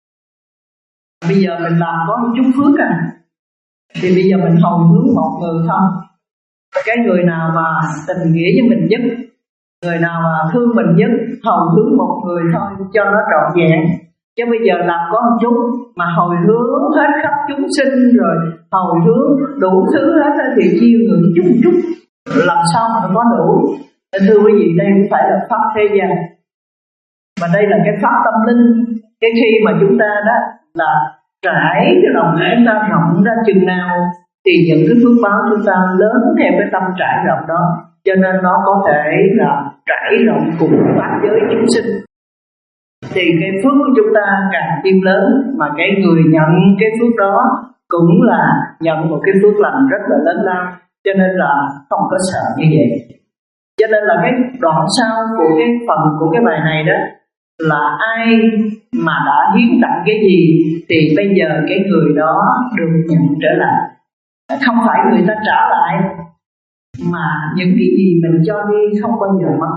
bây giờ mình làm có một chút phước à, thì bây giờ mình hồi hướng một người thôi. Cái người nào mà tình nghĩa với mình nhất, người nào mà thương mình nhất, hồi hướng một người thôi cho nó trọn vẹn. Chứ bây giờ làm có một chút mà hồi hướng hết khắp chúng sinh, rồi hồi hướng đủ thứ hết thì chia người chút một chút làm sao mà nó có đủ. Thưa quý vị, đây không phải là pháp thế gian, mà đây là cái pháp tâm linh. Cái khi mà chúng ta đó là trải cái lòng chúng ta rộng ra chừng nào thì những cái phước báo chúng ta lớn theo cái tâm trải rộng đó. Cho nên nó có thể là trải rộng cùng pháp giới chúng sinh. Thì cái phước của chúng ta càng thêm lớn, mà cái người nhận cái phước đó cũng là nhận một cái phước lành rất là lớn lao. Cho nên là không có sợ như vậy. Cho nên là cái đoạn sau của cái phần của cái bài này đó là ai mà đã hiến tặng cái gì thì bây giờ cái người đó được nhận trở lại. Không phải người ta trả lại, mà những cái gì mình cho đi không bao giờ mất.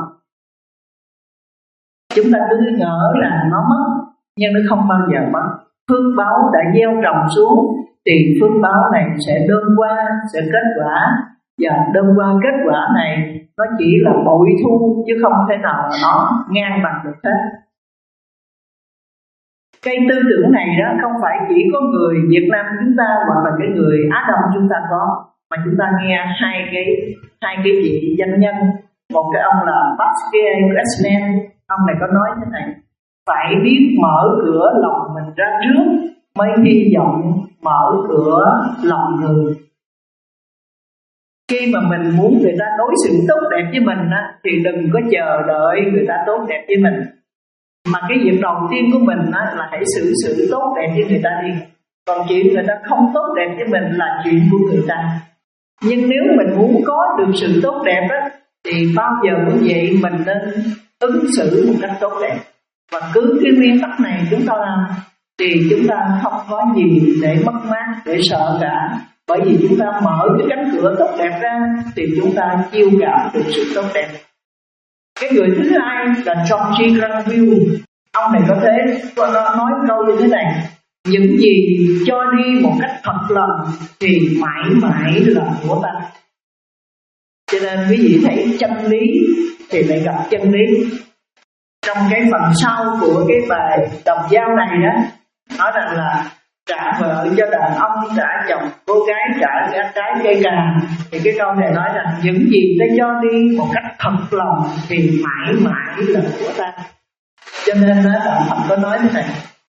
Chúng ta cứ ngỡ là nó mất, nhưng nó không bao giờ mất. Phước báo đã gieo trồng xuống thì phước báo này sẽ đơn qua, sẽ kết quả. Và đơn qua kết quả này nó chỉ là bội thu chứ không thể nào là nó ngang bằng được hết. Cái tư tưởng này đó không phải chỉ có người Việt Nam chúng ta hoặc là cái người Á Đông chúng ta có, mà chúng ta nghe hai cái hai cái vị danh nhân. Một cái ông là Pascal Kressman, ông này có nói thế này: phải biết mở cửa lòng mình ra trước mới hy vọng mở cửa lòng người. Khi mà mình muốn người ta đối xử tốt đẹp với mình á, thì đừng có chờ đợi người ta tốt đẹp với mình, mà cái việc đầu tiên của mình á, là hãy xử sự tốt đẹp với người ta đi. Còn chuyện người ta không tốt đẹp với mình là chuyện của người ta. Nhưng nếu mình muốn có được sự tốt đẹp á, thì bao giờ cũng vậy, mình nên ứng xử một cách tốt đẹp. Và cứ cái nguyên tắc này chúng ta làm thì chúng ta không có gì để mất mát, để sợ cả. Bởi vì chúng ta mở cái cánh cửa tốt đẹp ra thì chúng ta chiêu cảm được sự tốt đẹp. Cái người thứ hai là John G. Granville. Ông này có thể nói câu như thế này: những gì cho đi một cách thật lòng thì mãi mãi là của ta. Cho nên quý vị thấy chân lý thì phải gặp chân lý. Trong cái phần sau của cái bài đồng dao này đó, nói rằng là trả vợ cho đàn ông, trả chồng cô gái, trả gái trái cây cà. Thì cái câu này nói rằng những gì ta cho đi một cách thật lòng thì mãi mãi là của ta. Cho nên đó, Đạo Phật có nói thế này: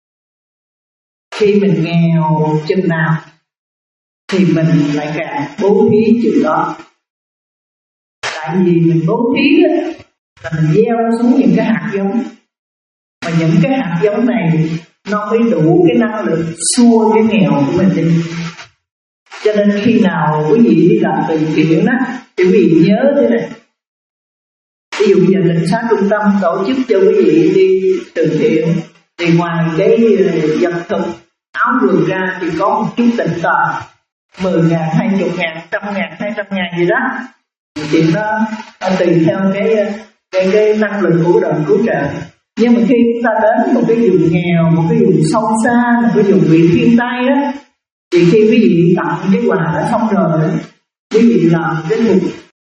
khi mình nghèo chừng nào thì mình lại càng bố thí chừng đó. Tại vì mình bố thí là mình gieo xuống những cái hạt giống, mà những cái hạt giống này nó mới đủ cái năng lực xua cái nghèo của mình đi. Cho nên khi nào quý vị đi làm từ thiện á, thì quý vị nhớ thế này. Ví dụ như Tịnh Xá Trung Tâm tổ chức cho quý vị đi từ thiện, thì ngoài cái vật thực áo quần ra thì có một chút tịnh tài, mười ngàn, hai chục ngàn, trăm ngàn, hai trăm ngàn gì đó. Thì nó tùy theo cái cái cái năng lực của đời cứu trợ. Nhưng mà khi chúng ta đến một cái vùng nghèo, một cái vùng sâu xa, một cái vùng bị thiên tai đó, thì khi quý vị tặng cái quà đã xong rồi đó, quý vị làm cái thùng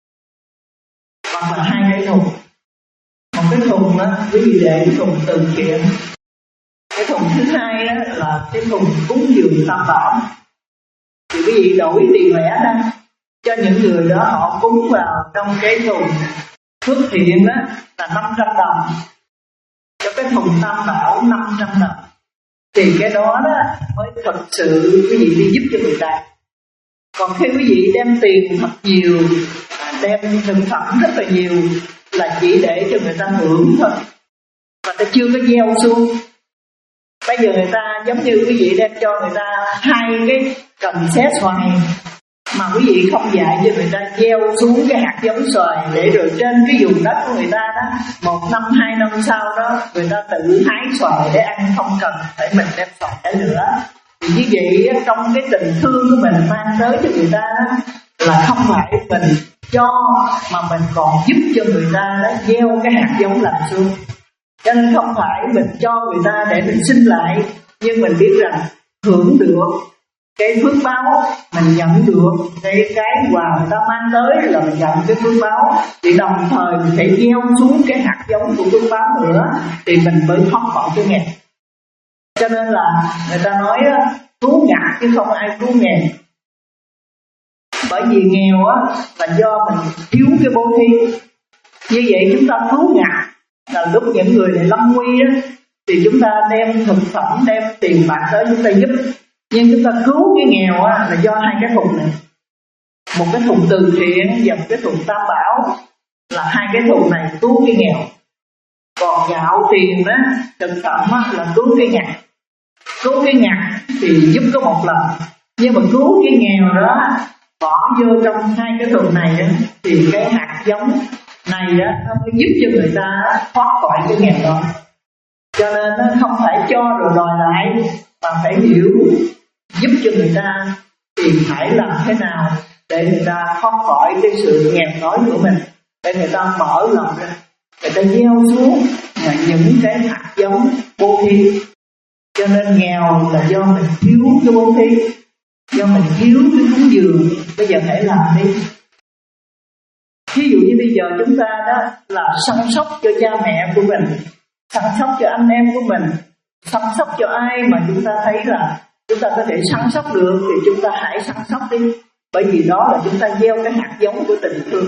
hoặc là hai cái thùng. Một cái thùng đó quý vị để cái thùng từ thiện. Cái thùng thứ hai đó là cái thùng cúng dường Tam Bảo. Thì quý vị đổi tiền lẻ ra cho những người đó, họ cúng vào trong cái thùng phước thiện đó là năm trăm đồng, cho cái thùng Tam Bảo năm trăm đồng. Thì cái đó đó mới thật sự quý vị đi giúp cho người ta. Còn khi quý vị đem tiền thật nhiều, đem thực phẩm rất là nhiều, là chỉ để cho người ta hưởng thôi, và ta chưa có gieo xuống. Bây giờ người ta giống như quý vị đem cho người ta hai cái cần xé xoài, mà quý vị không dạy cho người ta gieo xuống cái hạt giống xoài, để rồi trên cái vùng đất của người ta đó, một năm hai năm sau đó người ta tự hái xoài để ăn, không cần phải mình đem xoài để nữa. Thì như vậy trong cái tình thương của mình mang tới cho người ta đó, là không phải mình cho, mà mình còn giúp cho người ta đó gieo cái hạt giống làm xuống. Cho nên không phải mình cho người ta để mình xin lại, nhưng mình biết rằng hưởng được cái phước báo, mình nhận được cái cái quà người ta mang tới là mình nhận cái phước báo, thì đồng thời mình phải gieo xuống cái hạt giống của phước báo nữa, thì mình mới thoát khỏi cái nghèo. Cho nên là người ta nói cứu ngặt chứ không ai cứu nghèo. Bởi vì nghèo á là do mình thiếu cái bố thí. Như vậy chúng ta cứu ngặt là lúc những người này lâm nguy á, thì chúng ta đem thực phẩm, đem tiền bạc tới chúng ta giúp. Nhưng chúng ta cứu cái nghèo á, là do hai cái thùng này, một cái thùng từ thiện và một cái thùng Tam Bảo, là hai cái thùng này cứu cái nghèo. Còn gạo tiền á, thực phẩm á, là cứu cái ngặt. Cứu cái ngặt thì giúp có một lần, nhưng mà cứu cái nghèo đó bỏ vô trong hai cái thùng này á, thì cái hạt giống này á, nó mới giúp cho người ta thoát khỏi cái nghèo đó. Cho nên nó không phải cho rồi đòi lại, mà phải hiểu giúp cho người ta thì phải làm thế nào để người ta thoát khỏi cái sự nghèo đói của mình, để người ta mở lòng ra, người ta gieo xuống những cái hạt giống bố thí. Cho nên nghèo là do mình thiếu cái bố thí. do mình thiếu cái cúng dường, bây giờ hãy làm đi. Ví dụ như bây giờ chúng ta đó là săn sóc cho cha mẹ của mình, săn sóc cho anh em của mình, săn sóc cho ai mà chúng ta thấy là chúng ta có thể săn sóc được thì chúng ta hãy săn sóc đi. Bởi vì đó là chúng ta gieo cái hạt giống của tình thương.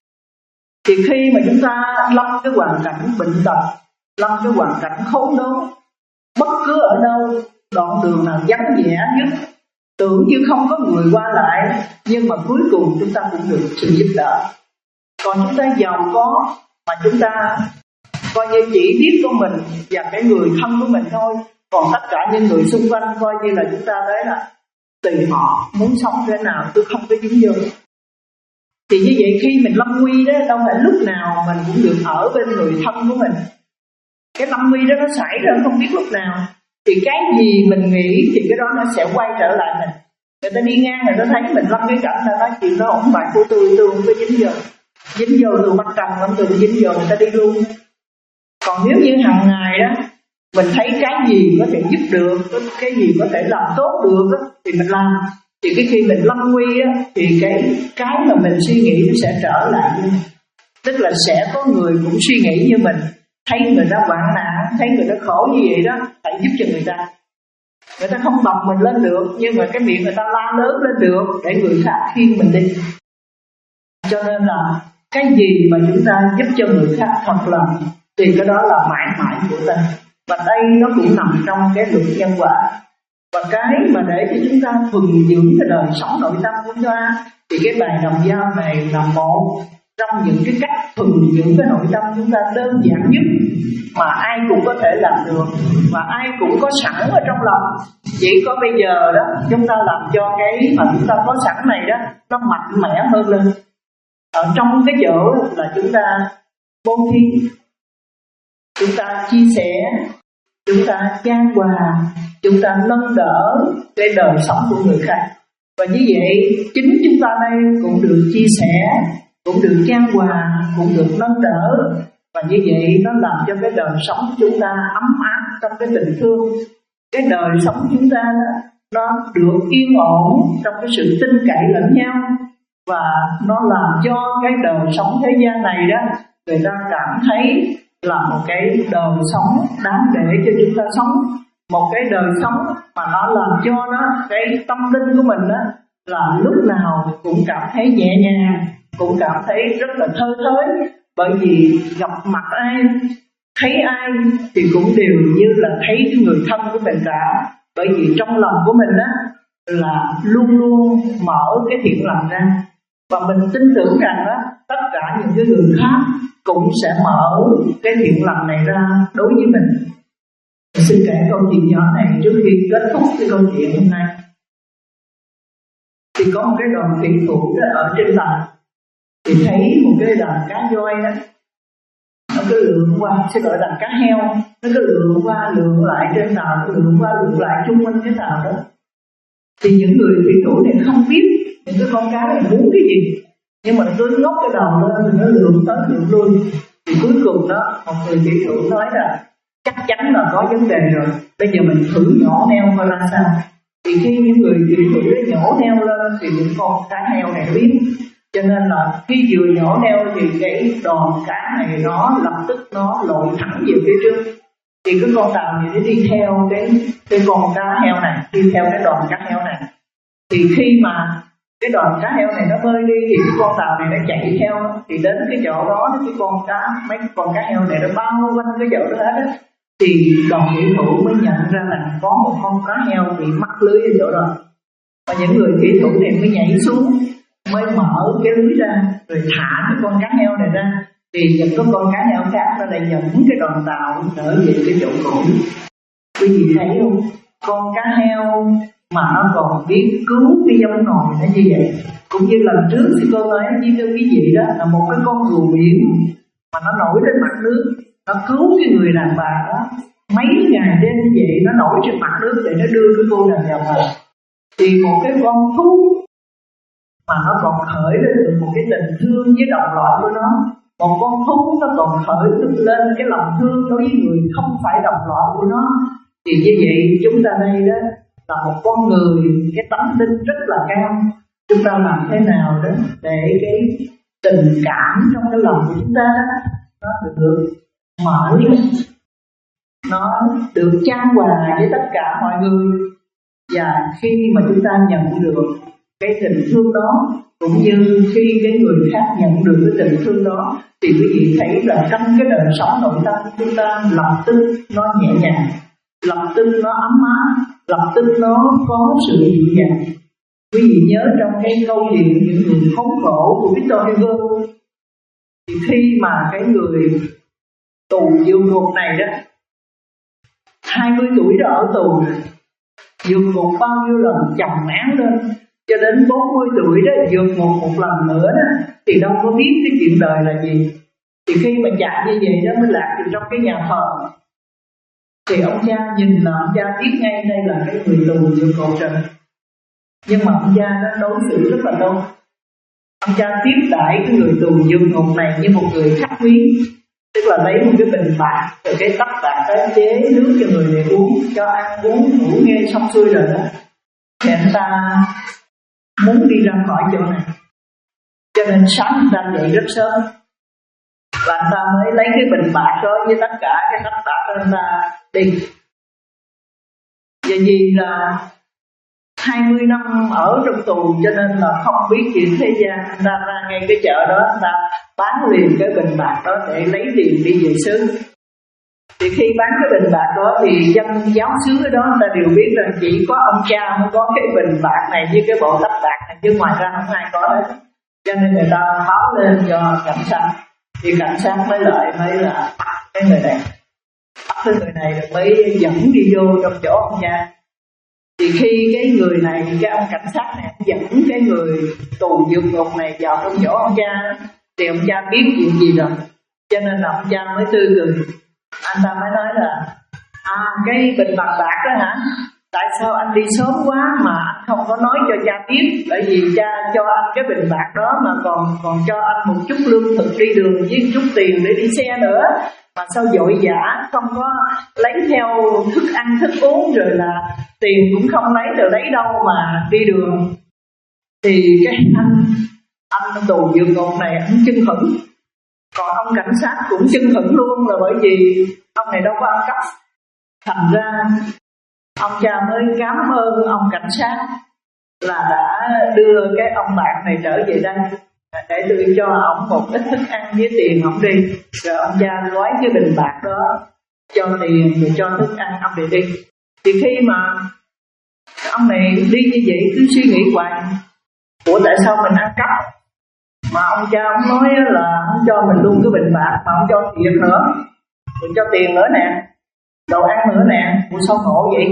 Thì khi mà chúng ta lâm cái hoàn cảnh bệnh tật, lâm cái hoàn cảnh khốn đốn, bất cứ ở đâu, đoạn đường nào vắng vẻ nhất, tưởng như không có người qua lại, nhưng mà cuối cùng chúng ta cũng được sự giúp đỡ. Còn chúng ta giàu có mà chúng ta coi như chỉ biết của mình và cái người thân của mình thôi, còn tất cả những người xung quanh coi như là chúng ta thấy là tùy họ muốn sống thế nào, tôi không có dính vô. Thì như vậy khi mình lâm nguy đó, đâu phải lúc nào mình cũng được ở bên người thân của mình. Cái lâm nguy đó nó xảy ra không biết lúc nào, thì cái gì mình nghĩ thì cái đó nó sẽ quay trở lại mình. Người ta đi ngang người ta thấy mình lâm cái cảnh là nói chuyện đó không phải của tôi, tôi không có dính vô. Dính vô tôi bắt cầm lắm, tôi dính vô người ta đi luôn. Còn nếu như hàng ngày đó mình thấy cái gì có thể giúp được, cái gì có thể làm tốt được đó, thì mình làm. Thì cái khi mình lâm nguy á, thì cái cái mà mình suy nghĩ nó sẽ trở lại như mình. Tức là sẽ có người cũng suy nghĩ như mình, thấy người ta hoạn nạn, thấy người ta khổ như vậy đó, hãy giúp cho người ta. Người ta không bọc mình lên được, nhưng mà cái miệng người ta la lớn lên được để người khác khiêng mình đi. Cho nên là cái gì mà chúng ta giúp cho người khác thật lòng thì cái đó là mãi mãi của ta. Và đây nó cũng nằm trong cái luật nhân quả. Và cái mà để cho chúng ta thuần dưỡng cái đời sống nội tâm của chúng ta, thì cái bài đồng dao này là một trong những cái cách thuần dưỡng cái nội tâm chúng ta đơn giản nhất mà ai cũng có thể làm được, và ai cũng có sẵn ở trong lòng. Chỉ có bây giờ đó chúng ta làm cho cái mà chúng ta có sẵn này đó nó mạnh mẽ hơn lên. Ở trong cái chỗ là chúng ta bố thí, chúng ta chia sẻ, chúng ta chan hòa, chúng ta nâng đỡ cái đời sống của người khác. Và như vậy chính chúng ta đây cũng được chia sẻ, cũng được chan hòa, cũng được nâng đỡ. Và như vậy nó làm cho cái đời sống của chúng ta ấm áp trong cái tình thương. Cái đời sống của chúng ta nó được yên ổn trong cái sự tin cậy lẫn nhau. Và nó làm cho cái đời sống thế gian này đó, người ta cảm thấy là một cái đời sống đáng để cho chúng ta sống. Một cái đời sống mà nó làm cho nó cái tâm linh của mình đó là lúc nào cũng cảm thấy nhẹ nhàng, cũng cảm thấy rất là thơ thới. Bởi vì gặp mặt ai, thấy ai thì cũng đều như là thấy cái người thân của mình cả. Bởi vì trong lòng của mình đó là luôn luôn mở cái thiện lành ra. Và mình tin tưởng rằng đó, tất cả những cái người khác cũng sẽ mở cái thiện lành này ra đối với mình. Mình xin kể câu chuyện nhỏ này trước khi kết thúc cái câu chuyện hôm nay. Thì có một cái đoàn thủy thủ đó ở trên tàu, thì thấy một cái đàn cá voi đó, nó cứ lượn qua, sẽ gọi đàn cá heo, nó cứ lượn qua lượn lại trên tàu, lượn qua lượn lại chung quanh cái tàu đó. Thì những người thủy thủ này không biết những cái con cá này muốn cái gì, nhưng mà cứ ngóc cái đầu lên thì nó lượn tới lượn lui. Thì cuối cùng đó một người thủy thủ nói là chắc chắn là có vấn đề rồi, bây giờ mình thử nhổ neo coi ra sao. Thì khi những người thủy thủ nhổ neo lên thì những con cá heo này biết. Cho nên là khi vừa nhổ neo thì cái đòn cá này nó lập tức nó lội thẳng về phía trước. Thì cái con tàu này nó đi theo cái, cái con cá heo này, đi theo cái đòn cá heo này. Thì khi mà cái đoàn cá heo này nó bơi đi thì cái con tàu này nó chạy theo, thì đến cái chỗ đó cái con cá, mấy con cá heo này nó bao quanh cái chỗ đó hết á. Thì đoàn thủy thủ mới nhận ra là có một con cá heo bị mắc lưới ở chỗ đó. Và những người thủy thủ này mới nhảy xuống, mới mở cái lưới ra, rồi thả cái con cá heo này ra. Thì những cái con cá heo khác nó lại dẫn cái đoàn tàu trở về cái chỗ cũ. Quý vị thấy không? Con cá heo mà nó còn biết cứu cái giống nòi nó như vậy. Cũng như lần trước thì cô nói với thưa quý vị đó là một cái con rùa biển mà nó nổi trên mặt nước, nó cứu cái người đàn bà đó mấy ngày đêm như vậy, nó nổi trên mặt nước để nó đưa cái cô đàn bà vào. Thì một cái con thú mà nó còn khởi lên được một cái tình thương với đồng loại của nó, một con thú nó còn khởi lên cái lòng thương đối với người không phải đồng loại của nó. Thì như vậy chúng ta đây đó là một con người, cái tánh linh rất là cao. Chúng ta làm thế nào đó để cái tình cảm trong cái lòng của chúng ta đó, nó được mở ra, nó được chan hòa với tất cả mọi người. Và khi mà chúng ta nhận được cái tình thương đó, cũng như khi cái người khác nhận được cái tình thương đó, thì quý vị thấy là trong cái đời sống nội tâm chúng ta lập tức nó nhẹ nhàng, lập tức nó ấm áp, lập tức nó có sự dịu dàng. Quý vị nhớ trong cái câu chuyện những người khốn khổ của Victor Hugo, thì khi mà cái người tù vượt ngục này đó, hai mươi tuổi đã ở tù rồi, vượt ngục bao nhiêu lần chồng án lên, cho đến bốn mươi tuổi đó vượt ngục một lần nữa đó, thì đâu có biết cái chuyện đời là gì. Thì khi mà chạy như vậy đó mới lạc vào trong cái nhà thờ, thì ông cha nhìn là ông cha biết ngay đây là cái người tù vượt ngục rồi. Nhưng mà ông cha đó đối xử rất là tốt. Ông cha tiếp đãi cái người tù vượt ngục này như một người khách quý, tức là lấy một cái bình bạc rồi cái tách bạc đó chế nước cho người này uống, cho ăn uống ngủ nghe xong xuôi rồi đó, thì anh ta muốn đi ra khỏi chỗ này, cho nên sáng anh ta dậy rất sớm, và anh ta mới lấy cái bình bạc đó với tất cả cái tách bạc đó anh ta đi. Và vì là hai mươi năm ở trong tù cho nên là không biết chuyện thế gian, anh ta ra ngay cái chợ đó, anh ta bán liền cái bình bạc đó để lấy tiền đi về xứ. Thì khi bán cái bình bạc đó thì dân giáo xứ ở đó người ta đều biết rằng chỉ có ông cha mới có cái bình bạc này với cái bộ tách bạc này, chứ ngoài ra không ai có hết. Cho nên người ta báo lên cho cảnh sát, thì cảnh sát mới lại mới là bắt cái người này, bắt cái người này mới dẫn đi vô trong chỗ ông cha. Thì khi cái người này, cái ông cảnh sát này dẫn cái người tù vượt ngục này vào trong chỗ ông cha, thì ông cha biết chuyện gì rồi, cho nên là ông cha mới tươi cười. Anh ta mới nói là à, cái bình bạc bạc đó hả, tại sao anh đi sớm quá mà anh không có nói cho cha biết, bởi vì cha cho anh cái bình bạc đó mà còn còn cho anh một chút lương thực đi đường với một chút tiền để đi xe nữa, mà sao vội vã không có lấy theo thức ăn thức uống, rồi là tiền cũng không lấy, rồi lấy đâu mà đi đường. Thì cái anh anh tù vượt ngục này anh chân khẩn, còn ông cảnh sát cũng chân khẩn luôn, là bởi vì ông này đâu có ăn cắp. Thành ra ông cha mới cảm ơn ông cảnh sát là đã đưa cái ông bạn này trở về đây để đưa cho ông một ít thức ăn với tiền ông đi. Rồi ông cha gói cái bình bạc đó, cho tiền rồi cho thức ăn ông để đi. Thì khi mà ông này đi như vậy cứ suy nghĩ hoài, ủa tại sao mình ăn cắp mà ông cha ông nói là không cho mình luôn cái bình bạc, mà ông cho tiền nữa, rồi cho tiền nữa nè, đồ ăn nữa nè, ủa sao ngộ vậy?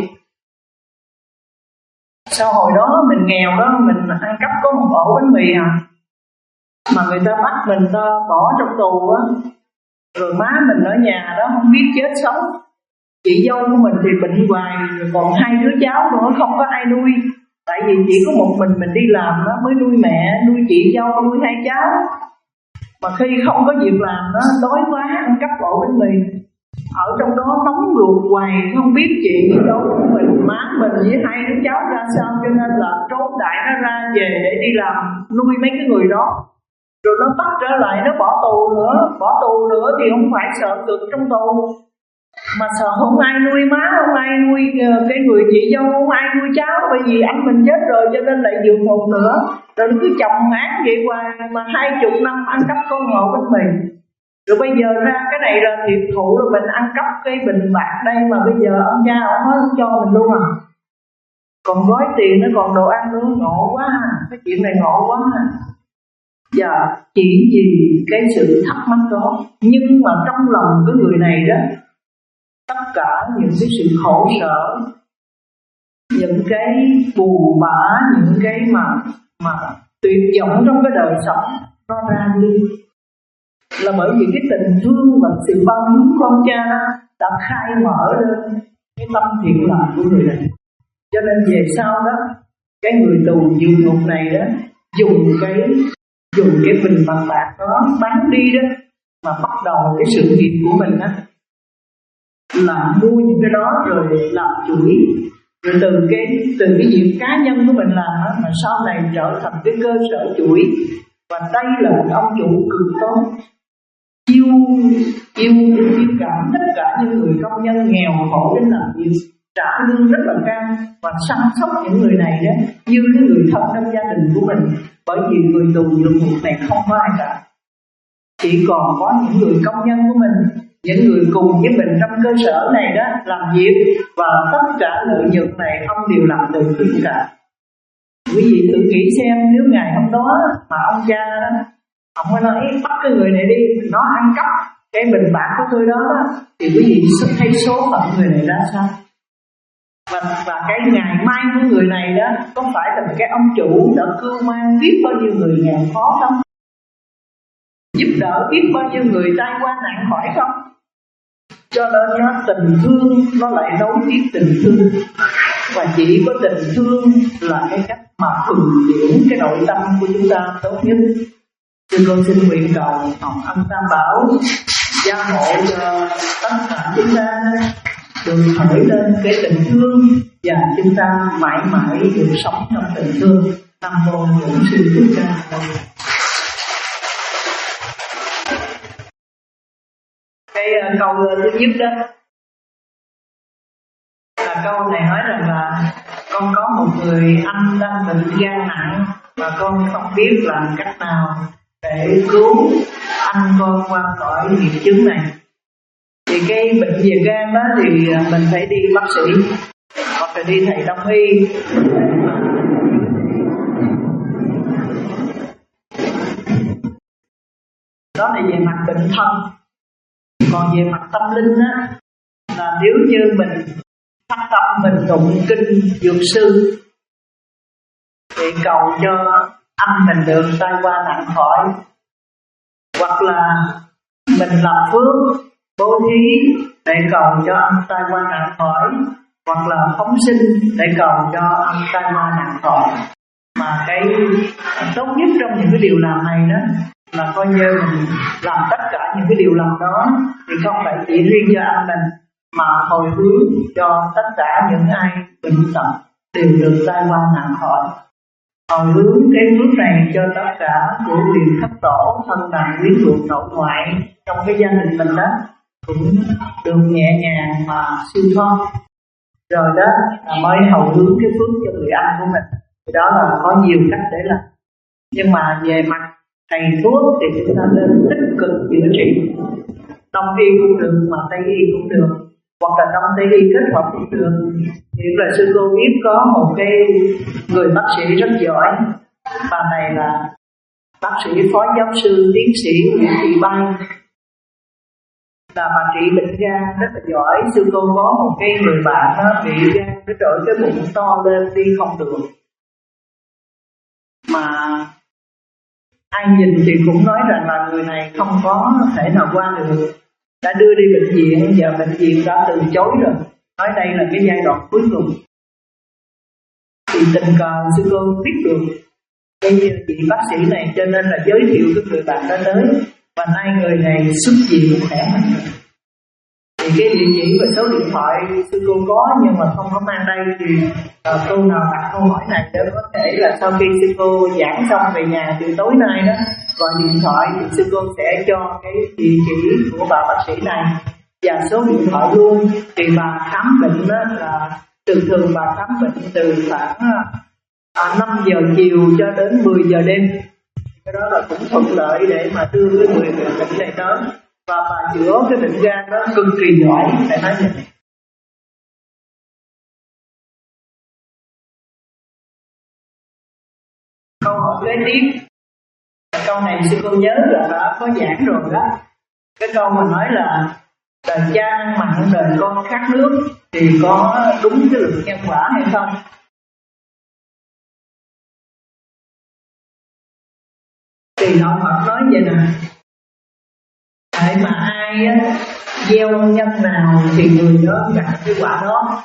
Sao hồi đó mình nghèo đó, mình ăn cắp có một ổ bánh mì à, mà người ta bắt mình ta bỏ trong tù á, rồi má mình ở nhà đó không biết chết sống, chị dâu của mình thì bệnh hoài, rồi còn hai đứa cháu nữa không có ai nuôi, tại vì chỉ có một mình mình đi làm đó mới nuôi mẹ, nuôi chị dâu, nuôi hai cháu. Mà khi không có việc làm đó, đói quá ăn cắp ổ bánh mì, ở trong đó nóng ruột hoài, không biết chuyện gì đâu của mình, má mình với hai đứa cháu ra sao, cho nên là trốn đại nó ra về để đi làm nuôi mấy cái người đó. Rồi nó bắt trở lại nó bỏ tù nữa, bỏ tù nữa thì không phải sợ cực trong tù, mà sợ không ai nuôi má, không ai nuôi cái người chị dâu, không ai nuôi cháu, bởi vì anh mình chết rồi cho nên lại vượt ngục nữa. Rồi nó cứ chồng án vậy hoài, mà hai chục năm ăn cắp con ngộ bánh mì. Rồi bây giờ ra cái này là thiệt thụ, rồi mình ăn cắp cái bình bạc đây, mà bây giờ ông cha ông nói không cho mình luôn à, còn gói tiền nó còn đồ ăn nữa, ngộ quá, cái chuyện này ngộ quá. Và chỉ vì cái sự thắc mắc đó, nhưng mà trong lòng cái người này đó, tất cả những cái sự khổ sở, những cái buồn bã, những cái mà mà tuyệt vọng trong cái đời sống nó ra đi, là bởi vì cái tình thương và sự bao dung của ông cha đã khai mở lên cái tâm thiện lành của người này. Cho nên về sau đó, cái người tù vượt ngục này đó dùng cái dùng cái bình bằng bạc đó bán đi đó, mà bắt đầu cái sự nghiệp của mình đó là mua những cái đó rồi làm chuỗi, Rồi từ cái từ cái việc cá nhân của mình làm đó, mà sau này trở thành cái cơ sở chuỗi. Và đây là một ông chủ cực tốt, yêu yêu yêu cảm tất cả những người công nhân nghèo khổ đến làm việc, trả lương rất là cao và săn sóc những người này đó như cái người thân trong gia đình của mình. Bởi vì người tù ngục ngục này không có ai cả, chỉ còn có những người công nhân của mình, những người cùng với mình trong cơ sở này đó làm việc, và tất cả lợi nhuận này ông đều làm từ tất cả. Quý vị tự nghĩ xem, nếu ngày hôm đó mà ông cha đó, ông mới nói bắt cái người này đi, nó ăn cắp cái bình bạc của tôi đó, đó thì quý vị thấy số phận người này ra sao? Và, và cái ngày mai của người này đó có phải là cái ông chủ đã cưu mang biết bao nhiêu người nghèo khó không? Giúp đỡ biết bao nhiêu người tai qua nạn khỏi không? Cho nên nó tình thương nó lại nối tiếp tình thương. Và chỉ có tình thương là cái cách mà thuần dưỡng cái nội tâm của chúng ta tốt nhất. Sư con xin nguyện cầu Hồng Ân Tam Bảo gia hộ cho tất cả chúng ta được khởi lên cái tình thương, và chúng ta mãi mãi được sống trong tình thương. Nam mô Bổn Sư Thích Ca Mâu Ni. Cái uh, câu thứ nhất đó là câu này nói rằng là con có một người anh đang bệnh gan nặng và con không biết làm cách nào để cứu anh con qua khỏi nghiệp chứng này. Thì cái bệnh về gan đó thì mình phải đi bác sĩ hoặc là đi thầy đông y. Đó là về mặt bệnh thân. Còn về mặt tâm linh á, là nếu như mình phát tâm mình tụng kinh dược sư thì cầu cho anh mình được tai qua nạn khỏi, hoặc là mình làm phước bố thí để cầu cho anh tai qua nạn khỏi, hoặc là phóng sinh để cầu cho anh tai qua nạn khỏi. Mà cái tốt nhất trong những cái điều làm này đó là coi như mình làm tất cả những cái điều làm đó thì không phải chỉ riêng cho anh mình, mà hồi hướng cho tất cả những ai bệnh tật đều được tai qua nạn khỏi. Hồi hướng cái phước này cho tất cả của quyền thất tổ, thân bằng quyến thuộc nội ngoại trong cái gia đình mình đó cũng được nhẹ nhàng mà siêu thoát. Rồi đó là mới hồi hướng cái phước cho người anh của mình. Thì đó là có nhiều cách để làm. Nhưng mà về mặt thầy thuốc thì chúng ta nên tích cực chữa trị. Đông y cũng được mà Tây y cũng được, hoặc là Đông Tây y kết hợp cũng được. Hiện là sư cô biết có một cái người bác sĩ rất giỏi. Bà này là bác sĩ phó giáo sư tiến sĩ Nguyễn Thị Ban, là bà trị bệnh gan rất là giỏi. Sư cô có một cái người bạn đó bị gan cái trội cái bụng to lên đi không được, mà ai nhìn thì cũng nói rằng là người này không có thể nào qua được. Đã đưa đi bệnh viện và bệnh viện đã từ chối rồi, nói đây là cái giai đoạn cuối cùng. Thì tình cờ sư cô biết được cái vị bác sĩ này, cho nên là giới thiệu cái người bạn đó tới, và nay người này xuất viện khỏe mạnh rồi. Thì cái địa chỉ và số điện thoại sư cô có nhưng mà không có mang đây, thì uh, cô nào đặt câu hỏi này để có thể là sau khi sư cô giảng xong về nhà từ tối nay đó gọi điện thoại thì sư cô sẽ cho cái địa chỉ của bà bác sĩ này và số điện thoại luôn. Thì bà khám bệnh đó là thường thường bà khám bệnh từ khoảng à, năm giờ chiều cho đến mười giờ đêm. Cái đó là cũng thuận lợi để mà đưa cái người bệnh này tới. Và bà chữa cái bệnh gan đó cực kỳ giỏi, phải nói vậy. Câu hỏi kế tiếp, câu này sư cô nhớ là đã có giảng rồi đó. Cái câu mà nói là đời cha ăn mặn đời con khát nước thì có đúng cái luật nhân quả hay không? Thì đạo Phật nói vậy nè, tại mà ai á, gieo nhân nào thì người đó gặt cái quả đó.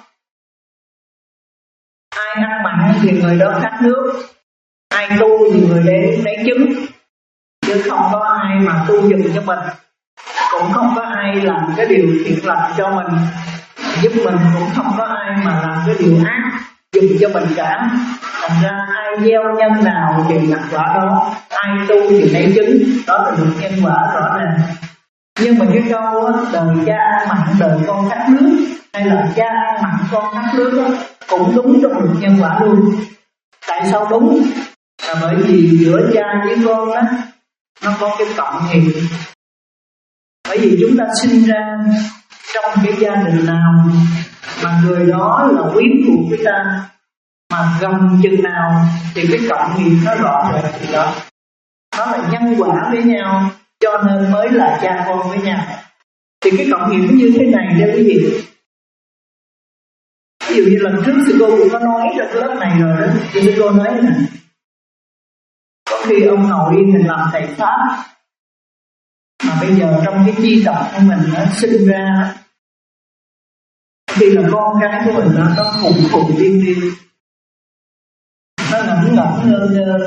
Ai ăn mặn thì người đó khát nước, ai tu thì người để lấy trứng, chứ không có ai mà tu giùm cho mình, cũng không có ai làm cái điều thiện lành cho mình giúp mình, cũng không có ai mà làm cái điều ác dùng cho mình cả. Thành ra ai gieo nhân nào thì gặt quả đó, ai tu thì lấy chứng, đó là được nhân quả rõ ràng. Nhưng mà cái câu á, đời cha ăn mặn đời con khát nước, hay là cha ăn mặn con khát nước đó, cũng đúng trong luật nhân quả luôn. Tại sao đúng? Là bởi vì giữa cha với con đó, nó có cái cộng nghiệp. Bởi vì chúng ta sinh ra trong cái gia đình nào mà người đó là quyến thuộc với ta, mà gần chừng nào thì cái cộng nghiệp nó rõ rệt thì đó. Nó là nhân quả với nhau, cho nên mới là cha con với nhau. Thì cái cộng nghiệp như thế này đó quý vị. Ví dụ như lần trước sư cô cũng có nói trong cái lớp này rồi đó. Thì sư cô nói nè, có khi ông nội mình làm thầy Pháp, mà bây giờ trong cái chi tộc của mình nó sinh ra, khi là con cái của mình nó nó khùng khùng điên điên, nó ngẩn ngẩn ngơ ngơ.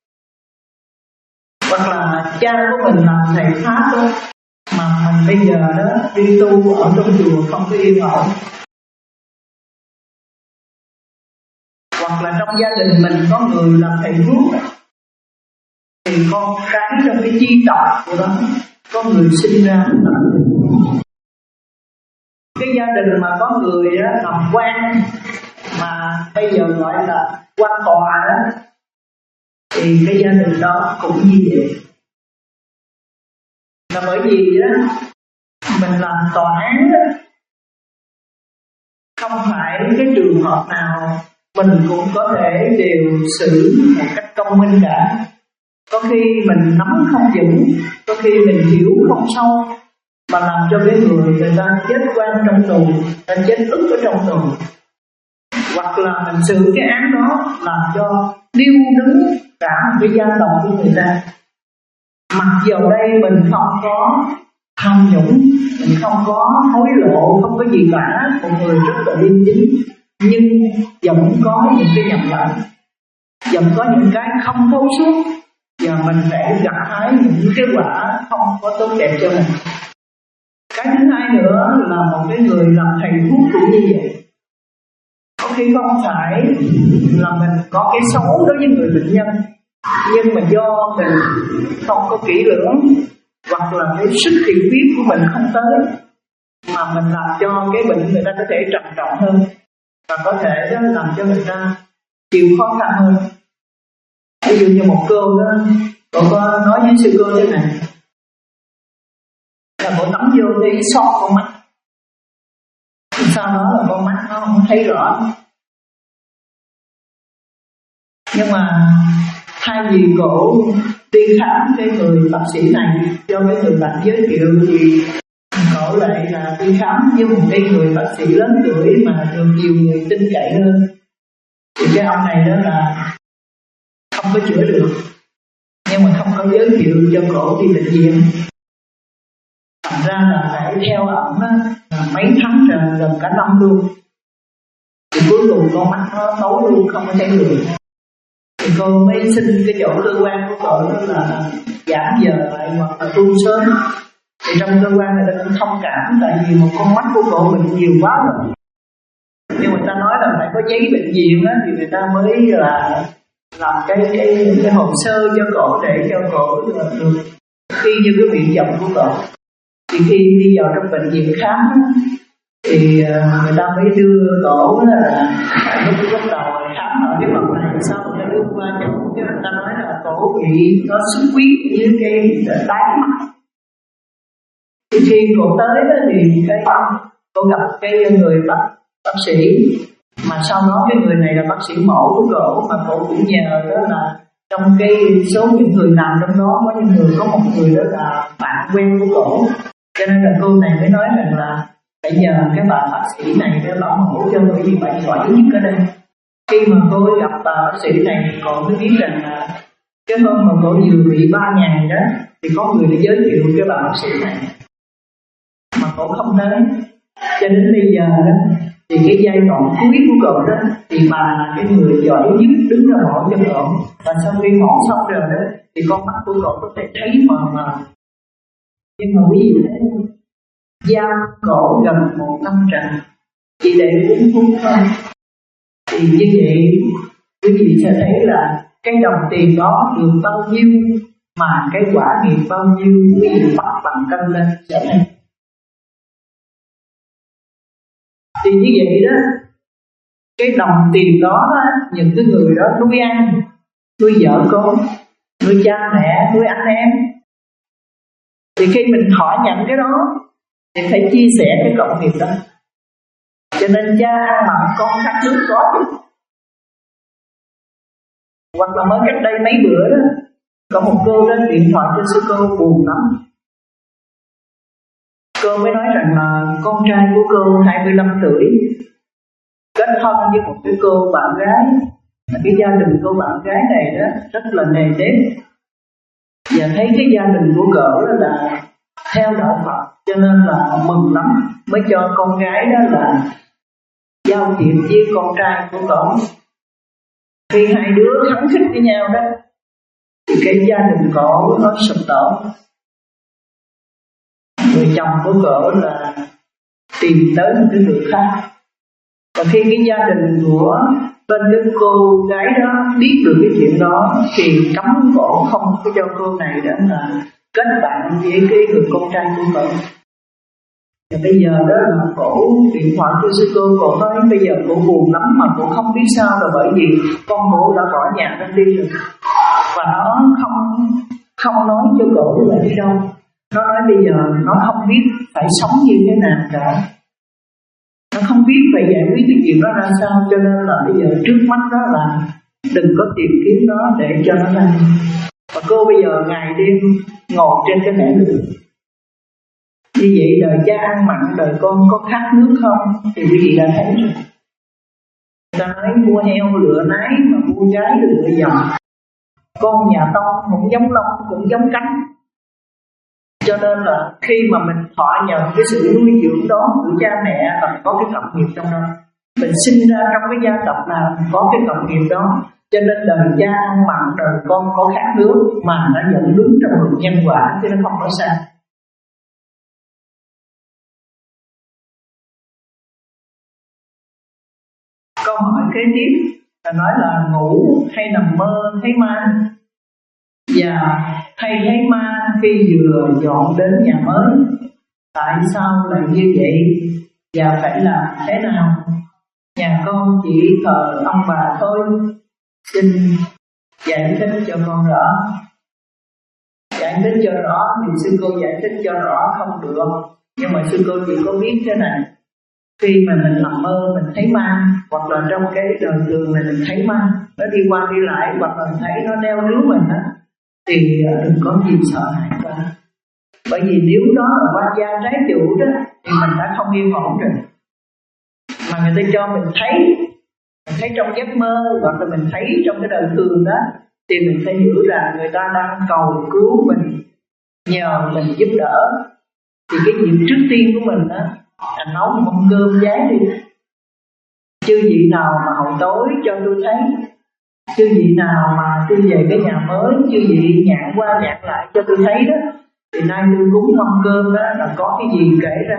Hoặc là cha của mình làm thầy Pháp đó, mà mình bây giờ đó đi tu ở trong chùa không có yên ổn. Hoặc là trong gia đình mình có người làm thầy thuốc, thì con cái trong cái chi tộc của đó có người sinh ra cái gia đình mà có người đó làm quan, mà bây giờ gọi là quan tòa đó, thì cái gia đình đó cũng như vậy. Là bởi vì đó mình làm tòa án đó, không phải cái trường hợp nào mình cũng có thể điều xử một cách công minh cả. Có khi mình nắm không vững, có khi mình hiểu không sâu, mà làm cho cái người người ta chết quan trong tù, ta chết ức ở trong tù. Hoặc là mình xử cái án đó làm cho điêu đứng cả một cái gia tộc của người ta. Mặc dù đây mình không có tham nhũng, mình không có hối lộ, không có gì cả, một người rất là liêm chính, nhưng vẫn có những cái nhầm lẫn, vẫn có những cái không thấu suốt, và mình phải gặt hái những cái quả không có tốt đẹp cho mình. Cái thứ hai nữa là một cái người làm thầy thuốc cũng như vậy. Có khi không phải là mình có cái xấu đối với người bệnh nhân, nhưng mà do mình không có kỹ lưỡng, hoặc là cái sức hiểu biết của mình không tới, mà mình làm cho cái bệnh người ta có thể trầm trọng hơn, và có thể đó làm cho người ta chịu khó khăn hơn. Ví dụ như một cô đó, cô có nói với sư cô thế này, là cô tắm vô đi sót con mắt, sau đó là con mắt nó không thấy rõ. Nhưng mà thay vì cổ đi khám cái người bác sĩ này cho cái người bệnh giới thiệu, thì cổ lại là đi khám với một cái người bác sĩ lớn tuổi mà được nhiều người tin cậy hơn. Thì cái ông này đó là không có chữa được, nhưng mà không có giới thiệu cho cổ đi bệnh viện. Thành ra là phải theo ổng là mấy tháng trời, gần cả năm luôn. Thì cuối cùng con mắt nó tối luôn, không có thấy người. Thì cô mới xin cái chỗ cơ quan của cô đó là giảm giờ lại hoặc là tu sớm. Thì trong cơ quan người ta cũng thông cảm, tại vì một con mắt của cô bệnh nhiều quá rồi. Nhưng người ta nói là phải có giấy bệnh viện á, thì người ta mới là làm cái cái, cái hồ sơ cho cổ để cho cổ được khi như cái nguyện vọng của cổ. Thì khi đi vào trong bệnh viện khám thì người ta mới đưa cổ là lúc bắt đầu khám ở cái phòng này, sau người ta đưa qua chỗ cái người ta nói là cổ bị nó xuất huyết với cái đáy mắt. Thì khi cổ tới đó thì cái cô gặp cái người bác bác sĩ, mà sau đó cái người này là bác sĩ mổ của cổ, mà cổ cũng nhờ đó là trong cái số những người làm trong đó có những người có một người đó là bạn quen của cổ, cho nên là cô này mới nói rằng là phải nhờ cái bà bác sĩ này để bảo mổ cho người gì bạn giỏi nhất ở đây. Khi mà cô gặp bà bác sĩ này thì cô mới biết rằng là cái hôm mà cô vừa bị ba ngày đó thì có người đã giới thiệu cái bà bác sĩ này, mà cô không tới. Cho đến bây giờ đó thì cái giai đoạn cuối của cậu đó thì bà là cái người giỏi nhất đứng ra mổ cho cậu, và sau khi mổ xong rồi đó thì con mắt của cậu có thể thấy mờ mờ. Nhưng mà quý vị thấy giam cổ gần một năm trời chỉ để uống thuốc thôi. Thì như vậy quý vị sẽ thấy là cái đồng tiền đó được bao nhiêu mà cái quả nghiệp bao nhiêu, quý vị bắt bằng cân lên sẽ thấy. Thì như vậy đó, cái đồng tiền đó, những cái người đó nuôi ăn, nuôi vợ con, nuôi cha mẹ, nuôi anh em. Thì khi mình họ nhận cái đó thì phải chia sẻ cái cộng nghiệp đó. Cho nên cha ăn mặn con khát nước có chứ. Hoặc là mới cách đây mấy bữa đó, có một cô đến điện thoại cho sư cô buồn lắm. Cô mới nói rằng là con trai của cô hai mươi lăm tuổi kết hôn với một cái cô bạn gái, mà cái gia đình cô bạn gái này đó rất là nề nếp, và thấy cái gia đình của cậu đó là theo đạo Phật, cho nên là mừng lắm, mới cho con gái đó là giao thiệp với con trai của cậu. Khi hai đứa khắng khích với nhau đó thì cái gia đình cậu nó sụp đổ. Người chồng của cậu là tìm tới một cái người khác. Và khi cái gia đình của bên cái cô gái đó biết được cái chuyện đó thì cấm cổ không có cho cô này đó là kết bạn với cái người con trai của cậu. Và bây giờ đó là cổ điện thoại cho sư cô, cổ nói bây giờ cổ buồn lắm mà cổ không biết sao, là bởi vì con cổ đã bỏ nhà nó đi rồi. Và nó không không nói cho cổ là đi đâu. Nó nói bây giờ nó không biết phải sống như thế nào cả. Nó không biết phải giải quyết cái chuyện đó ra sao, cho nên là bây giờ trước mắt đó là đừng có tìm kiếm nó để cho nó ra. Và cô bây giờ ngày đêm ngồi trên cái nẻo đường. Như vậy đời cha ăn mặn, đời con có khát nước không? Thì quý vị đã thấy rồi. Ta nói mua heo lựa nái mà mua gái lựa dòng. Con nhà Tông cũng giống lông, cũng giống cánh. Cho nên là khi mà mình thọ nhận cái sự nuôi dưỡng đó của cha mẹ là có cái cộng nghiệp trong đó. Mình sinh ra trong cái gia tộc nào có cái cộng nghiệp đó. Cho nên đời cha ăn mặn, đời con có khát nước mà nó dẫn đúng trong luật nhân quả, chứ nó không có sai. Câu hỏi kế tiếp là nói là ngủ hay nằm mơ thấy ma, và hay thấy ma khi vừa dọn đến nhà mới, tại sao lại như vậy và phải làm thế nào? Nhà con chỉ thờ ông bà thôi, xin giải thích cho con rõ. Giải thích cho rõ thì sư cô giải thích cho rõ không được, nhưng mà sư cô chỉ có biết thế này: khi mà mình nằm mơ mình thấy ma, hoặc là trong cái đời thường này mình thấy ma nó đi qua đi lại, hoặc là mình thấy nó đeo níu mình á, thì đừng có gì sợ hãi quá. Bởi vì nếu đó là qua gia trái chủ đó thì mình đã không yên ổn rồi. Mà người ta cho mình thấy, mình thấy trong giấc mơ, hoặc là mình thấy trong cái đời thường đó, thì mình phải hiểu rằng người ta đang cầu cứu mình, nhờ mình giúp đỡ. Thì cái việc trước tiên của mình đó là nấu một mâm cơm giái đi. Chư vị nào mà hồi tối cho tôi thấy, chư vị nào mà tôi về cái nhà mới, chư vị nhạn qua nhạn lại cho tôi thấy đó, thì nay tôi cúng mâm cơm đó là có cái gì kể ra.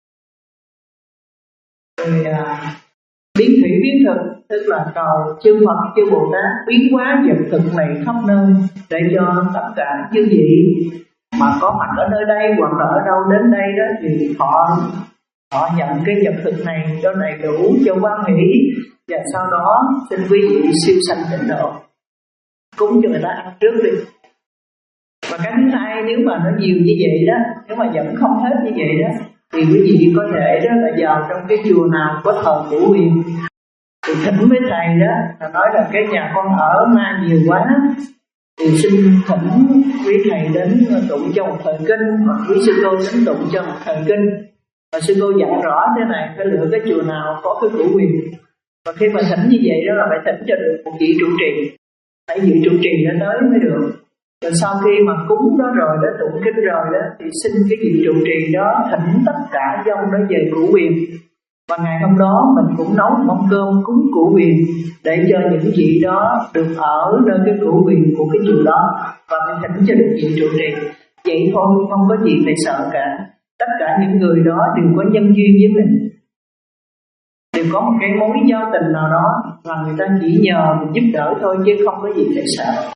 Rồi à, biến thủy biến thực, tức là cầu chư Phật chư Bồ Tát biến hóa vật thực này khắp nơi, để cho tất cả chư vị mà có mặt ở nơi đây hoặc là ở đâu đến đây đó thì họ họ nhận cái vật thực này cho đầy đủ, cho quan hỷ, và sau đó xin quý vị siêu sanh tịnh độ, cúng cho người ta ăn trước đi. Và cái thứ hai, nếu mà nó nhiều như vậy đó, nếu mà vẫn không hết như vậy đó, thì quý vị có thể đó là vào trong cái chùa nào có thờ Cửu Huyền thì thỉnh với thầy đó, là nói là cái nhà con ở ma nhiều quá, thì xin thỉnh quý thầy đến tụng cho một thời kinh, hoặc quý sư cô đến tụng cho một thời kinh. Và sư cô dặn rõ thế này, phải lựa cái chùa nào có cái Cửu Huyền. Và khi mà thỉnh như vậy đó là phải thỉnh cho được một vị trụ trì, phải vị trụ trì nó tới mới được. Rồi sau khi mà cúng đó rồi, đã tụng kinh rồi đó, thì xin cái vị trụ trì đó thỉnh tất cả dòng đó về Cửu Huyền. Và ngày hôm đó mình cũng nấu mâm cơm cúng Cửu Huyền, để cho những vị đó được ở nơi cái Cửu Huyền của cái chùa đó, và mình thỉnh cho được vị trụ trì. Vậy thôi, không có gì phải sợ cả. Tất cả những người đó đều có nhân duyên với mình, đều có một cái mối giao tình nào đó và người ta chỉ nhờ mình giúp đỡ thôi, chứ không có gì phải sợ.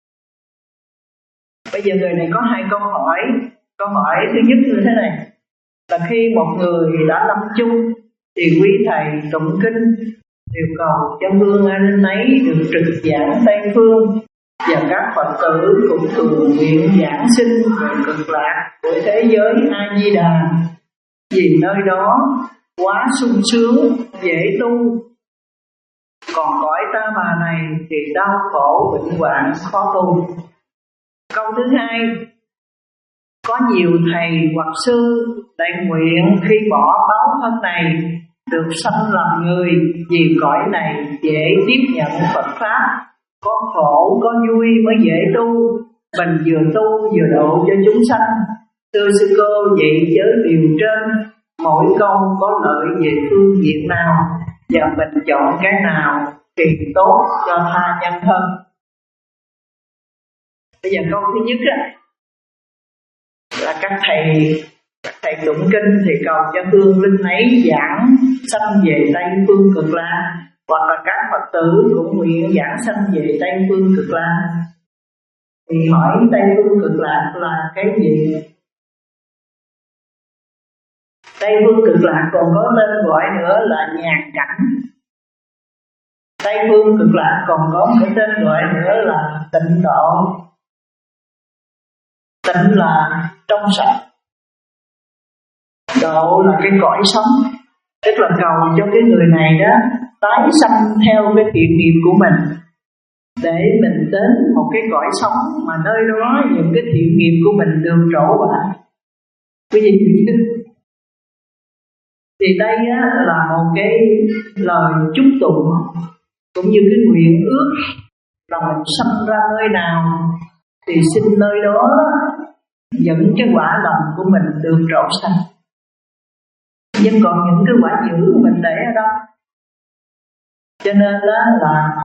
Bây giờ người này có hai câu hỏi. Câu hỏi thứ nhất như thế này, là khi một người đã lâm chung thì quý thầy tụng kinh đều cầu cho hương anh ấy được trực giảng Tây Phương, và các Phật tử cũng thường nguyện giảng sinh về cực lạc của thế giới A Di Đà, vì nơi đó quá sung sướng, dễ tu. Còn cõi ta bà này thì đau khổ bệnh hoạn, khó tu. Câu thứ hai, có nhiều thầy hoặc sư đại nguyện khi bỏ báo thân này được sanh làm người, vì cõi này dễ tiếp nhận Phật Pháp, có khổ có vui mới dễ tu. Mình vừa tu vừa độ cho chúng sanh. Thưa sư cô, vậy với điều trên, mỗi câu có lợi về phương diện nào, và mình chọn cái nào thì tốt cho tha nhân hơn? Bây giờ câu thứ nhất á, là các thầy các thầy tụng kinh thì cầu cho hương linh ấy giảng sanh về Tây Phương Cực Lạc, hoặc là các Phật tử cũng nguyện giảng sanh về Tây Phương Cực Lạc. Thì hỏi Tây Phương Cực Lạc là cái gì? Tây Phương Cực Lạc còn có tên gọi nữa là nhàn cảnh. Tây Phương Cực Lạc còn có một cái tên gọi nữa là tịnh độ. Tịnh là trong sạch, độ là cái cõi sống, tức là cầu cho cái người này đó tái sanh theo cái thiện nghiệp của mình, để mình đến một cái cõi sống mà nơi đó những cái thiện nghiệp của mình được trổ bạ. Cái gì thì đây á, là một cái lời chúc tụng cũng như cái nguyện ước là mình sanh ra nơi nào thì xin nơi đó dẫn cái quả lành của mình được trổ sanh. Nhưng còn những cái quả dữ của mình để ở đâu? Cho nên đó là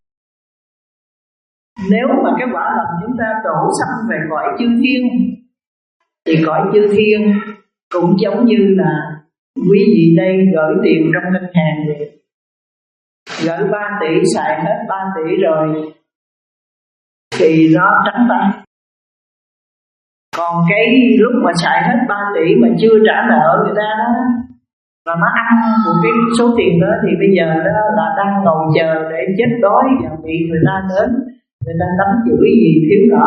nếu mà cái quả lành chúng ta đổ sanh về cõi chư thiên, thì cõi chư thiên cũng giống như là quý vị đây gửi tiền trong ngân hàng vậy, gửi ba tỷ xài hết ba tỷ rồi thì nó trắng tay. Còn cái lúc mà xài hết ba tỷ mà chưa trả nợ người ta đó, và nó ăn một cái số tiền đó, thì bây giờ đó là đang ngồi chờ để chết đói và bị người ta đến, người ta đánh chửi gì thiếu nợ.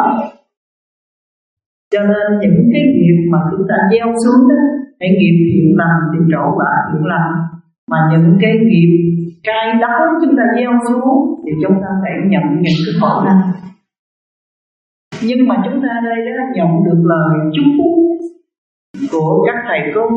Cho nên những cái nghiệp mà chúng ta gieo xuống đó, cái nghiệp thiện lành thì trổ bạ thiện lành, mà những cái nghiệp cay đắng chúng ta gieo xuống thì chúng ta phải nhận những cái khổ năng. Nhưng mà chúng ta đây đã nhận được lời chúc phúc của các thầy cô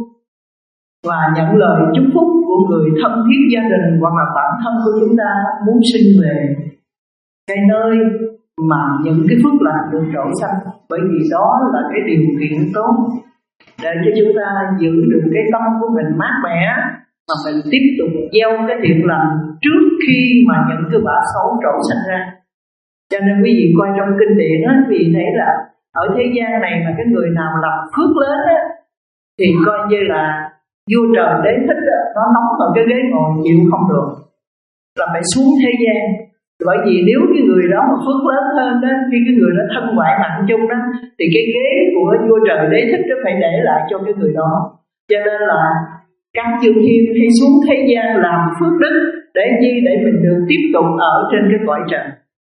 và nhận lời chúc phúc của người thân thiết gia đình hoặc là bản thân của chúng ta muốn sinh về cái nơi mà những cái phước lành được trổ sanh, bởi vì đó là cái điều kiện tốt để cho chúng ta giữ được cái tâm của mình mát mẻ, mà mình tiếp tục gieo cái thiện lành trước khi mà những cái quả xấu trổ sanh ra. Cho nên quý vị coi trong kinh điển á, quý vị thấy là ở thế gian này mà cái người nào làm phước lớn á, thì coi như là vua trời đế thích á, nó nóng vào cái ghế ngồi chịu không được, là phải xuống thế gian. Bởi vì nếu cái người đó mà phước lớn hơn đó, khi cái người đó thân ngoại mạng chung đó, thì cái ghế của vua trời đế thích nó phải để lại cho cái người đó. Cho nên là các chư thiên hay xuống thế gian làm phước đức để chi? Để mình được tiếp tục ở trên cái cõi trời.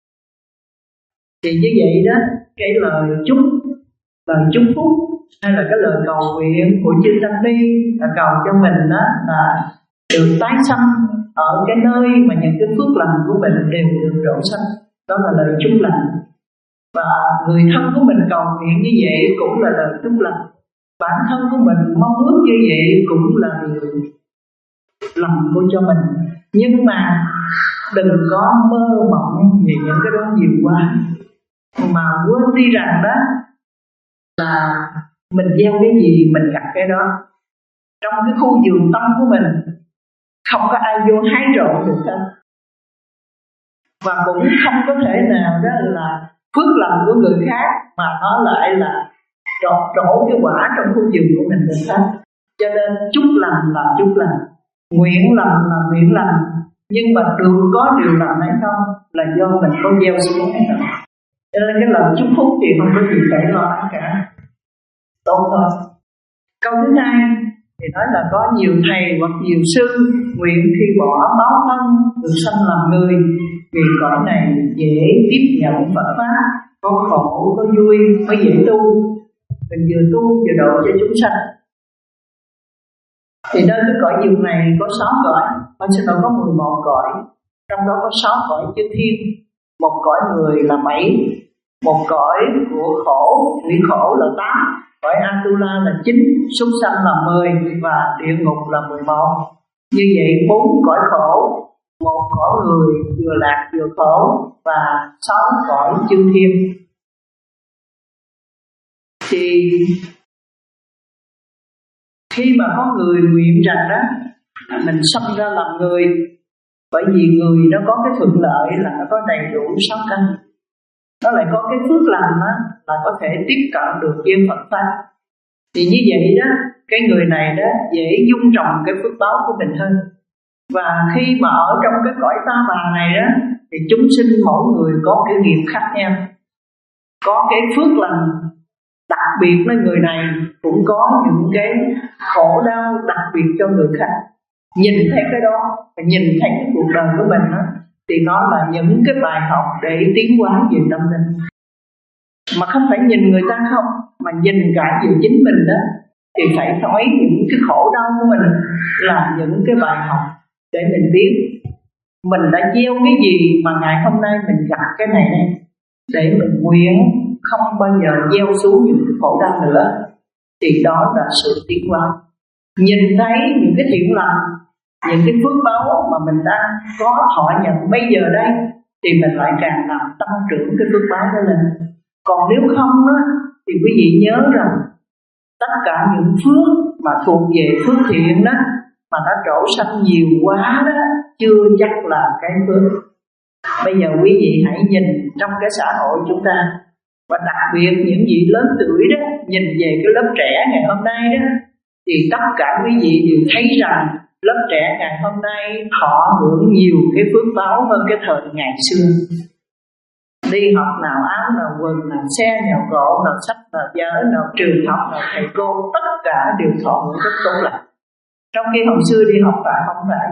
Thì như vậy đó, cái lời chúc, lời chúc phúc hay là cái lời cầu nguyện của chư Tăng Ni là cầu cho mình đó là được tái sanh ở cái nơi mà những cái phước lành của mình đều được trổ sanh. Đó là lời chúc lành. Và người thân của mình cầu nguyện như vậy cũng là lời chúc lành. Bản thân của mình mong ước như vậy cũng là điều lành của cho mình. Nhưng mà đừng có mơ mộng về những cái đó nhiều quá, mà quên đi rằng đó là mình gieo cái gì mình gặt cái đó. Trong cái khu vườn tâm của mình không có ai vô hái trộn được hết, và cũng không có thể nào đó là phước lành của người khác mà nó lại là trộn trổ cái quả trong khu vườn của mình được hết. Cho nên chúc lành là chúc lành, Nguyện lành là nguyện lành, nhưng mà được có điều lành hay không là do mình có gieo xuống hay không. Cho nên cái lời chúc phúc thì không có gì phải lo cả, tốt thôi. Câu thứ hai thì nói là có nhiều thầy hoặc nhiều sư nguyện khi bỏ báo thân được sanh làm người, vì cõi này dễ tiếp nhận Phật pháp, có khổ có vui mới dễ tu. Mình vừa tu vừa độ cho chúng sanh. Thì nơi cái cõi dục này có sáu cõi, ở trên đó có mười một cõi, trong đó có sáu cõi chư thiên, một cõi người là bảy, một cõi của khổ, quỷ khổ là tám, cõi Atula là chín, súc sanh là mười và địa ngục là mười một. Như vậy bốn cõi khổ, một cõi người vừa lạc vừa khổ và sáu cõi chư thiên. Thì khi mà có người nguyện rằng đó mình sanh ra làm người, bởi vì người nó có cái thuận lợi là nó có đầy đủ sáu căn, nó lại có cái phước lành đó, là có thể tiếp cận được với Phật pháp. Thì như vậy đó, cái người này đó dễ dung trồng cái phước báo của mình hơn. Và khi mà ở trong cái cõi ta bà này đó, thì chúng sinh mỗi người có cái nghiệp khác nhau, có cái phước lành đặc biệt với người này, cũng có những cái khổ đau đặc biệt cho người khác. Nhìn thấy cái đó, nhìn thấy cái cuộc đời của mình đó, thì nó là những cái bài học để tiến hóa về tâm linh. Mà không phải nhìn người ta không, mà nhìn cả về chính mình đó, thì phải nói những cái khổ đau của mình là những cái bài học để mình biết mình đã gieo cái gì mà ngày hôm nay mình gặp cái này này, để mình nguyện không bao giờ gieo xuống những cái khổ đau nữa. Thì đó là sự tiến hóa. Nhìn thấy những cái thiện lành, những cái phước báo mà mình đang có thọ nhận bây giờ đây, thì mình lại càng làm tăng trưởng cái phước báo đó lên. Còn nếu không á, thì quý vị nhớ rằng tất cả những phước mà thuộc về phước thiện đó, mà nó trổ sanh nhiều quá đó, chưa chắc là cái phước. Bây giờ quý vị hãy nhìn trong cái xã hội chúng ta, và đặc biệt những vị lớn tuổi đó, nhìn về cái lớp trẻ ngày hôm nay đó, thì tất cả quý vị đều thấy rằng lớp trẻ ngày hôm nay thọ hưởng nhiều cái phước báo hơn cái thời ngày xưa. Đi học nào áo nào quần, nào xe nào cộ, nào sách nào vở, nào trường học, nào thầy cô, tất cả đều thọ hưởng rất tốt lành. Trong khi hồi xưa đi học là không phải.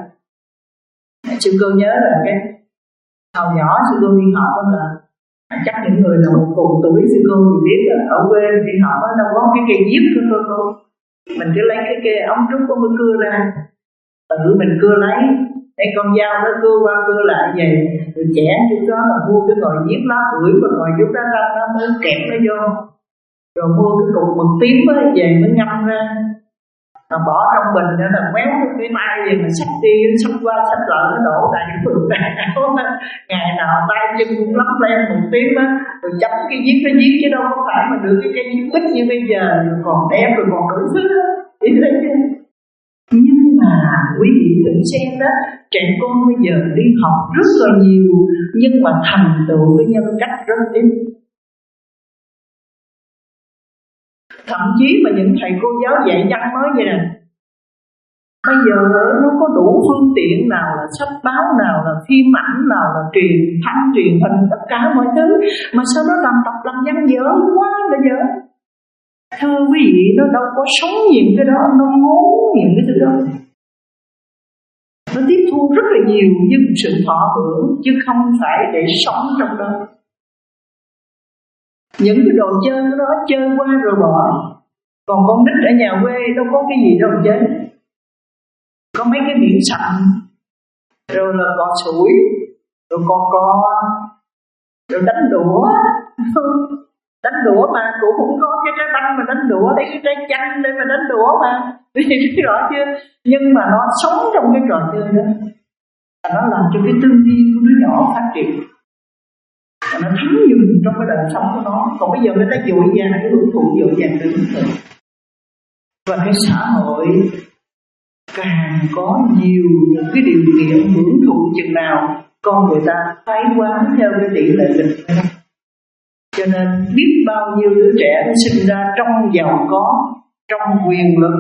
Sư cô nhớ là cái hồi nhỏ sư cô đi học đó là chắc những người nào cùng tuổi sư cô thì biết là ở quê đi học đó đâu có cái cây diếp của cô cô. Mình cứ lấy cái cây ống trúc của mình cưa ra, tự mình cưa lấy, cái con dao nó cưa qua cưa lại vậy, rồi chẻ chút đó là mua cái ngồi diếp lá bưởi và ngồi chút đó ra nó mới kẹp nó vô, rồi mua cái cục mực tím mới về mới ngâm ra, mà bỏ trong bình nữa là méo cái mai gì mà xách đi xách qua xách lại nó đổ tại những phường áo á, ngày nào tay chân cũng lắm lên một tiếng á, rồi chấm cái viết cái viết chứ đâu có phải mà được cái cây viết bích như bây giờ, rồi còn đẹp rồi còn đủ thứ á, ý thấy chưa? Nhưng mà quý vị tự xem đó, trẻ con bây giờ đi học rất là nhiều, nhưng mà thành tựu với nhân cách rất ít. Thậm chí mà những thầy cô giáo dạy văn mới vậy nè, bây giờ nó có đủ phương tiện, nào là sách báo, nào là phim ảnh, nào là truyền thanh, truyền hình, tất cả mọi thứ, mà sao nó làm tập làm văn dở quá là dở. Thưa quý vị, nó đâu có sống những cái đó, nó ngố những cái thứ đó. Nó tiếp thu rất là nhiều nhưng sự thọ hưởng, chứ không phải để sống trong đó. Những cái đồ chơi của nó chơi qua rồi bỏ. Còn con nít ở nhà quê đâu có cái gì đâu chơi. Có mấy cái miệng sạch, rồi là cò sủi, rồi con co, rồi đánh đũa. Đánh đũa mà cũng không có cái trái banh mà đánh đũa, lấy cái trái chanh để mà đánh đũa mà. Quý vị biết rõ chưa? Nhưng mà nó sống trong cái trò chơi đó, và nó làm cho cái tư duy của đứa nhỏ phát triển, và nó thấm nhuần trong cái đời sống của nó. Còn bây giờ người ta dội vàng cái hưởng thụ, dội vàng cái hưởng thụ. Và cái xã hội càng có nhiều những cái điều kiện hưởng thụ chừng nào, con người ta thái quá theo cái tỷ lệ bình thường. Cho nên biết bao nhiêu đứa trẻ nó sinh ra trong giàu có, trong quyền lực,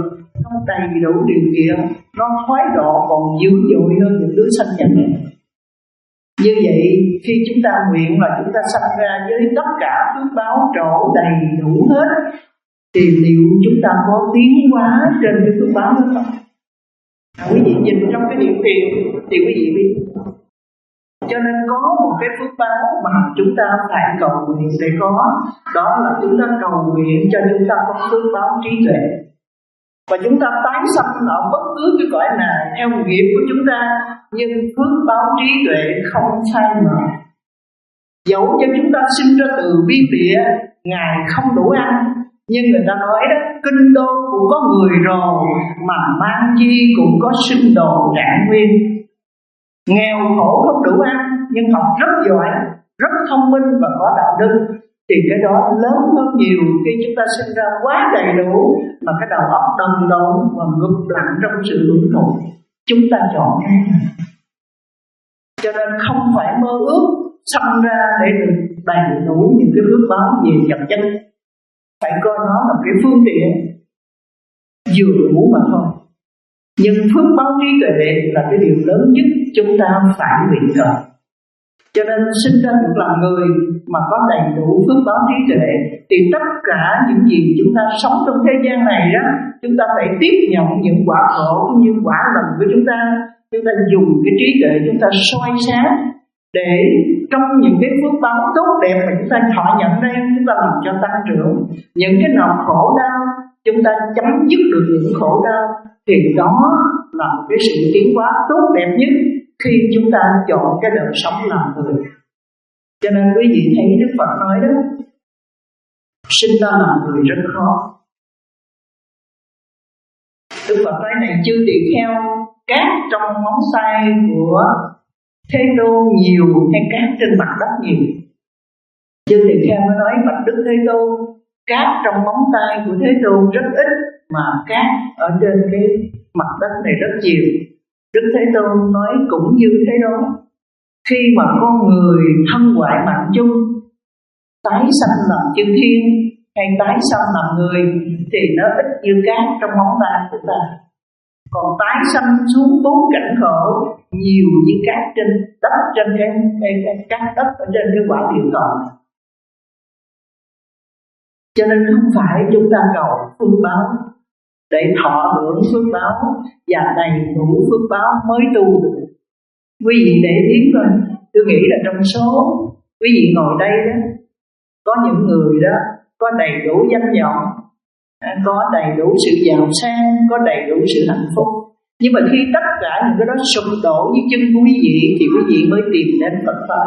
đầy đủ điều kiện, nó thoái độ còn dữ dội hơn những đứa sanh nhật. Như vậy khi chúng ta nguyện là chúng ta sanh ra với tất cả phước báo trổ đầy đủ hết, thì liệu chúng ta có tiến hóa trên cái phước báo đó không? À, quý vị nhìn trong cái điều kiện thì quý vị biết. Cho nên có một cái phước báo mà chúng ta phải cầu nguyện để có, đó là chúng ta cầu nguyện cho chúng ta có phước báo trí tuệ. Và chúng ta tái sanh ở bất cứ cái cõi nào theo nghiệp của chúng ta, nhưng phước báo trí tuệ không sai mờ. Dẫu cho chúng ta sinh ra từ biên địa, Ngài không đủ ăn, nhưng người ta nói đó, kinh đô cũng có người rồi, mà mang chi cũng có sinh đồ trạng nguyên. Nghèo khổ không đủ ăn, nhưng học rất giỏi, rất thông minh và có đạo đức, thì cái đó lớn hơn nhiều khi chúng ta sinh ra quá đầy đủ mà cái đầu óc đần độn và ngục lặng trong sự hưởng thụ. Chúng ta chọn cái này. Cho nên không phải mơ ước sanh ra để được đầy đủ những cái phước báo về vật chất, phải coi nó là cái phương tiện vừa đủ mà thôi. Nhưng phước báo trí tuệ là cái điều lớn nhất chúng ta phải nguyện cầu. Cho nên sinh ra được làm người mà có đầy đủ phước báo trí tuệ, thì tất cả những gì chúng ta sống trong thế gian này đó, chúng ta phải tiếp nhận những quả khổ cũng như quả lành của chúng ta. Chúng ta dùng cái trí tuệ chúng ta soi sáng, để trong những cái phước báo tốt đẹp mà chúng ta thọ nhận đây, chúng ta làm cho tăng trưởng. Những cái nào khổ đau, chúng ta chấm dứt được những khổ đau, thì đó là một cái sự tiến hóa tốt đẹp nhất khi chúng ta chọn cái đời sống làm người. Cho nên quý vị thấy Đức Phật nói đó, sinh ra làm người rất khó. Đức Phật nói này, chư tỳ kheo, cát trong móng tay của Thế Tôn nhiều hay cát trên mặt đất nhiều? Chư tỳ kheo mới nói, bạch Đức Thế Tôn, cát trong móng tay của Thế Tôn rất ít, mà cát ở trên cái mặt đất này rất nhiều. Đức Thế Tôn nói cũng như thế đó. Khi mà con người thân ngoại mạng chung, tái sanh làm chư thiên hay tái sanh làm người, thì nó ít như cát trong móng tay của ta. Còn tái sanh xuống bốn cảnh khổ nhiều như cát trên đất, trên cái, cái, cái cát đất ở trên cái quả địa cầu. Cho nên không phải chúng ta cầu phước báo để thọ hưởng phước báo và đầy đủ phước báo mới tu được. Quý vị để biết rồi, tôi nghĩ là trong số quý vị ngồi đây đó, có những người đó có đầy đủ danh vọng, có đầy đủ sự giàu sang, có đầy đủ sự hạnh phúc. Nhưng mà khi tất cả những cái đó sụp đổ dưới chân của quý vị, thì quý vị mới tìm đến Phật Pháp.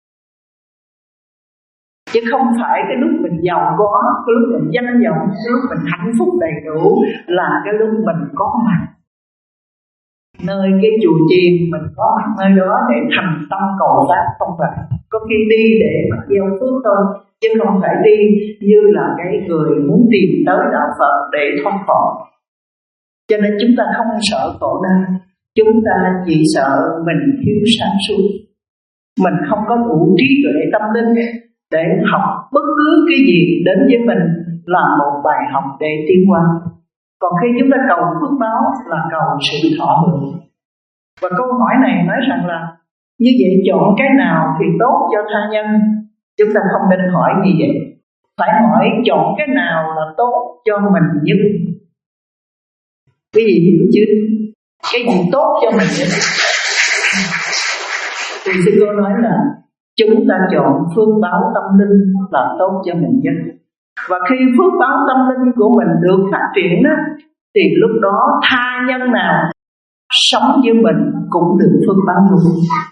Chứ không phải cái lúc mình giàu có, cái lúc mình danh vọng, cái lúc mình hạnh phúc đầy đủ là cái lúc mình có mặt nơi cái chùa chiền, mình có mặt nơi đó để thành tâm cầu pháp. Không phải, có khi đi để mà gieo phước thôi, chứ không phải đi như là cái người muốn tìm tới đạo Phật để thoát khổ. Cho nên chúng ta không sợ khổ đau, chúng ta chỉ sợ mình thiếu sáng suốt, mình không có đủ trí tuệ tâm linh để học bất cứ cái gì đến với mình là một bài học để tiến hóa. Còn khi chúng ta cầu phước báo là cầu sự thọ hưởng. Và câu hỏi này nói rằng là như vậy chọn cái nào thì tốt cho tha nhân? Chúng ta không nên hỏi như vậy, phải hỏi chọn cái nào là tốt cho mình nhất. Quý vị hiểu chứ? Cái gì tốt cho mình nhất? Thì sư cô nói là chúng ta chọn phước báo tâm linh là tốt cho mình nhất. Và khi phước báo tâm linh của mình được phát triển đó, thì lúc đó tha nhân nào sống với mình cũng được phước báo luôn.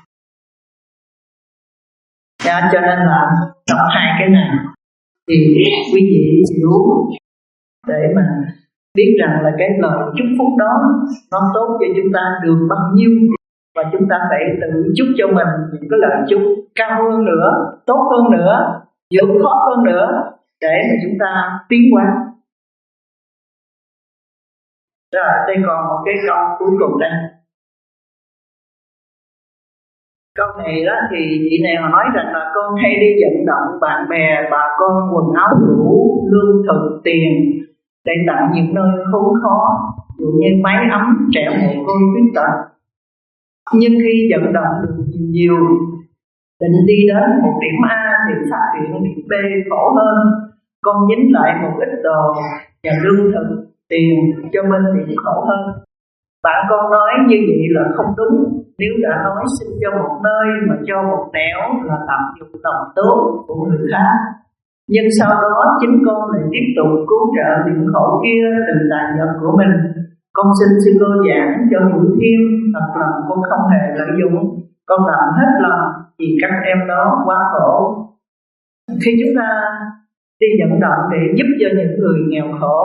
Dạ, cho nên là đọc hai cái này thì quý vị hiểu để mà biết rằng là cái lời chúc phúc đó nó tốt cho chúng ta được bao nhiêu, và chúng ta phải tự chúc cho mình những cái lời chúc cao hơn nữa, tốt hơn nữa, vượt khó hơn nữa để mà chúng ta tiến hóa. Rồi, đây còn một cái câu cuối cùng đây. Câu này đó thì chị này họ nói rằng là con hay đi vận động bạn bè, bà con quần áo đủ, lương thực, tiền để tặng những nơi khốn khó. dụ như máy ấm trẻ mồ côi khuyết tật. Nhưng khi vận động được nhiều nhiều, định đi đến một điểm A thì phát hiện điểm B khổ hơn. Con dính lại một ít đồ và lương thực, tiền cho bên điểm khổ hơn. Bạn con nói như vậy là không đúng. Nếu đã nói xin cho một nơi mà cho một nẻo là tận dụng lòng tốt của người khác. Nhưng sau đó chính con lại tiếp tục cứu trợ điểm khổ kia từ tài vật của mình. Con xin sư cô giảng cho hiểu thêm, thật lòng con không hề lợi dụng. Con làm hết lòng vì các em đó quá khổ. Khi chúng ta đi vận động để giúp cho những người nghèo khổ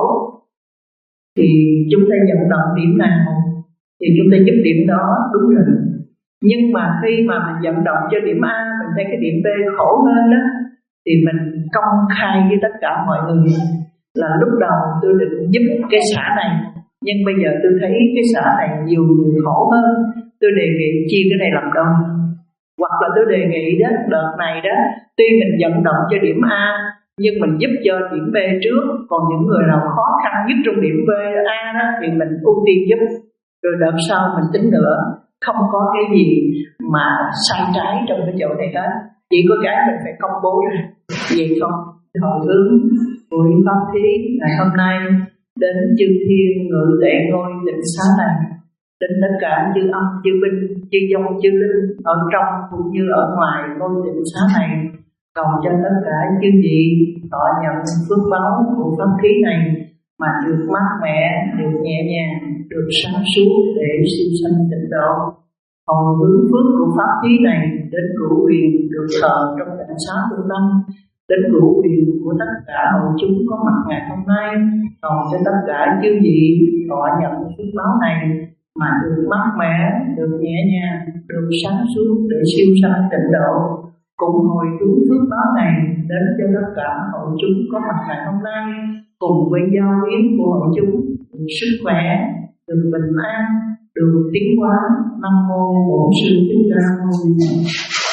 thì chúng ta vận động điểm nào thì chúng ta giúp điểm đó, đúng rồi. Nhưng mà khi mà mình vận động cho điểm A, mình thấy cái điểm B khổ hơn đó, thì mình công khai với tất cả mọi người là lúc đầu tôi định giúp cái xã này, nhưng bây giờ tôi thấy cái xã này nhiều người khổ hơn, tôi đề nghị chia cái này làm đôi. Hoặc là tôi đề nghị đó, đợt này đó, tuy mình vận động cho điểm A nhưng mình giúp cho điểm B trước, còn những người nào khó khăn nhất trong điểm B A đó thì mình ưu tiên giúp, rồi đợt sau mình tính nữa. Không có cái gì mà sai trái trong cái chỗ này hết, chỉ có cái mình phải công bố ra vậy thôi. Hồi hướng buổi pháp thí ngày hôm nay đến chư thiên ngự tệ ngôi tịnh xá này, đến tất cả chư âm chư binh chư dông chư linh ở trong cũng như ở ngoài ngôi tịnh xá này, cầu cho tất cả chư vị thọ nhận phước báo của pháp thí này mà được mát mẻ, được nhẹ nhàng, được sáng suốt để siêu sanh tịnh độ. Hồi hướng phước của pháp thí này đến cửu quyền được thờ trong tịnh xá tu tâm, đến cửu quyền của tất cả hội chúng có mặt ngày hôm nay, còn cho tất cả chư vị thọ nhận phước báo này mà được mát mẻ, được nhẹ nhàng, được sáng suốt để siêu sanh tịnh độ. Cùng hồi hướng phước báo này đến cho tất cả hội chúng có mặt ngày hôm nay, cùng với giao yến của hội chúng được sức khỏe, được bình an, được tiến hóa. Nam mô Bổn Sư Thích Ca Mâu Ni Phật.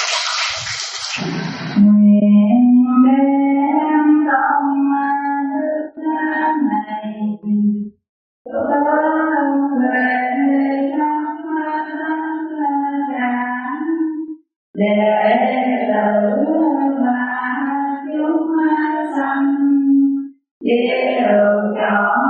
Nguyện đem tâm đức này hướng về trong tràng để tử và chúng sanh điều chọn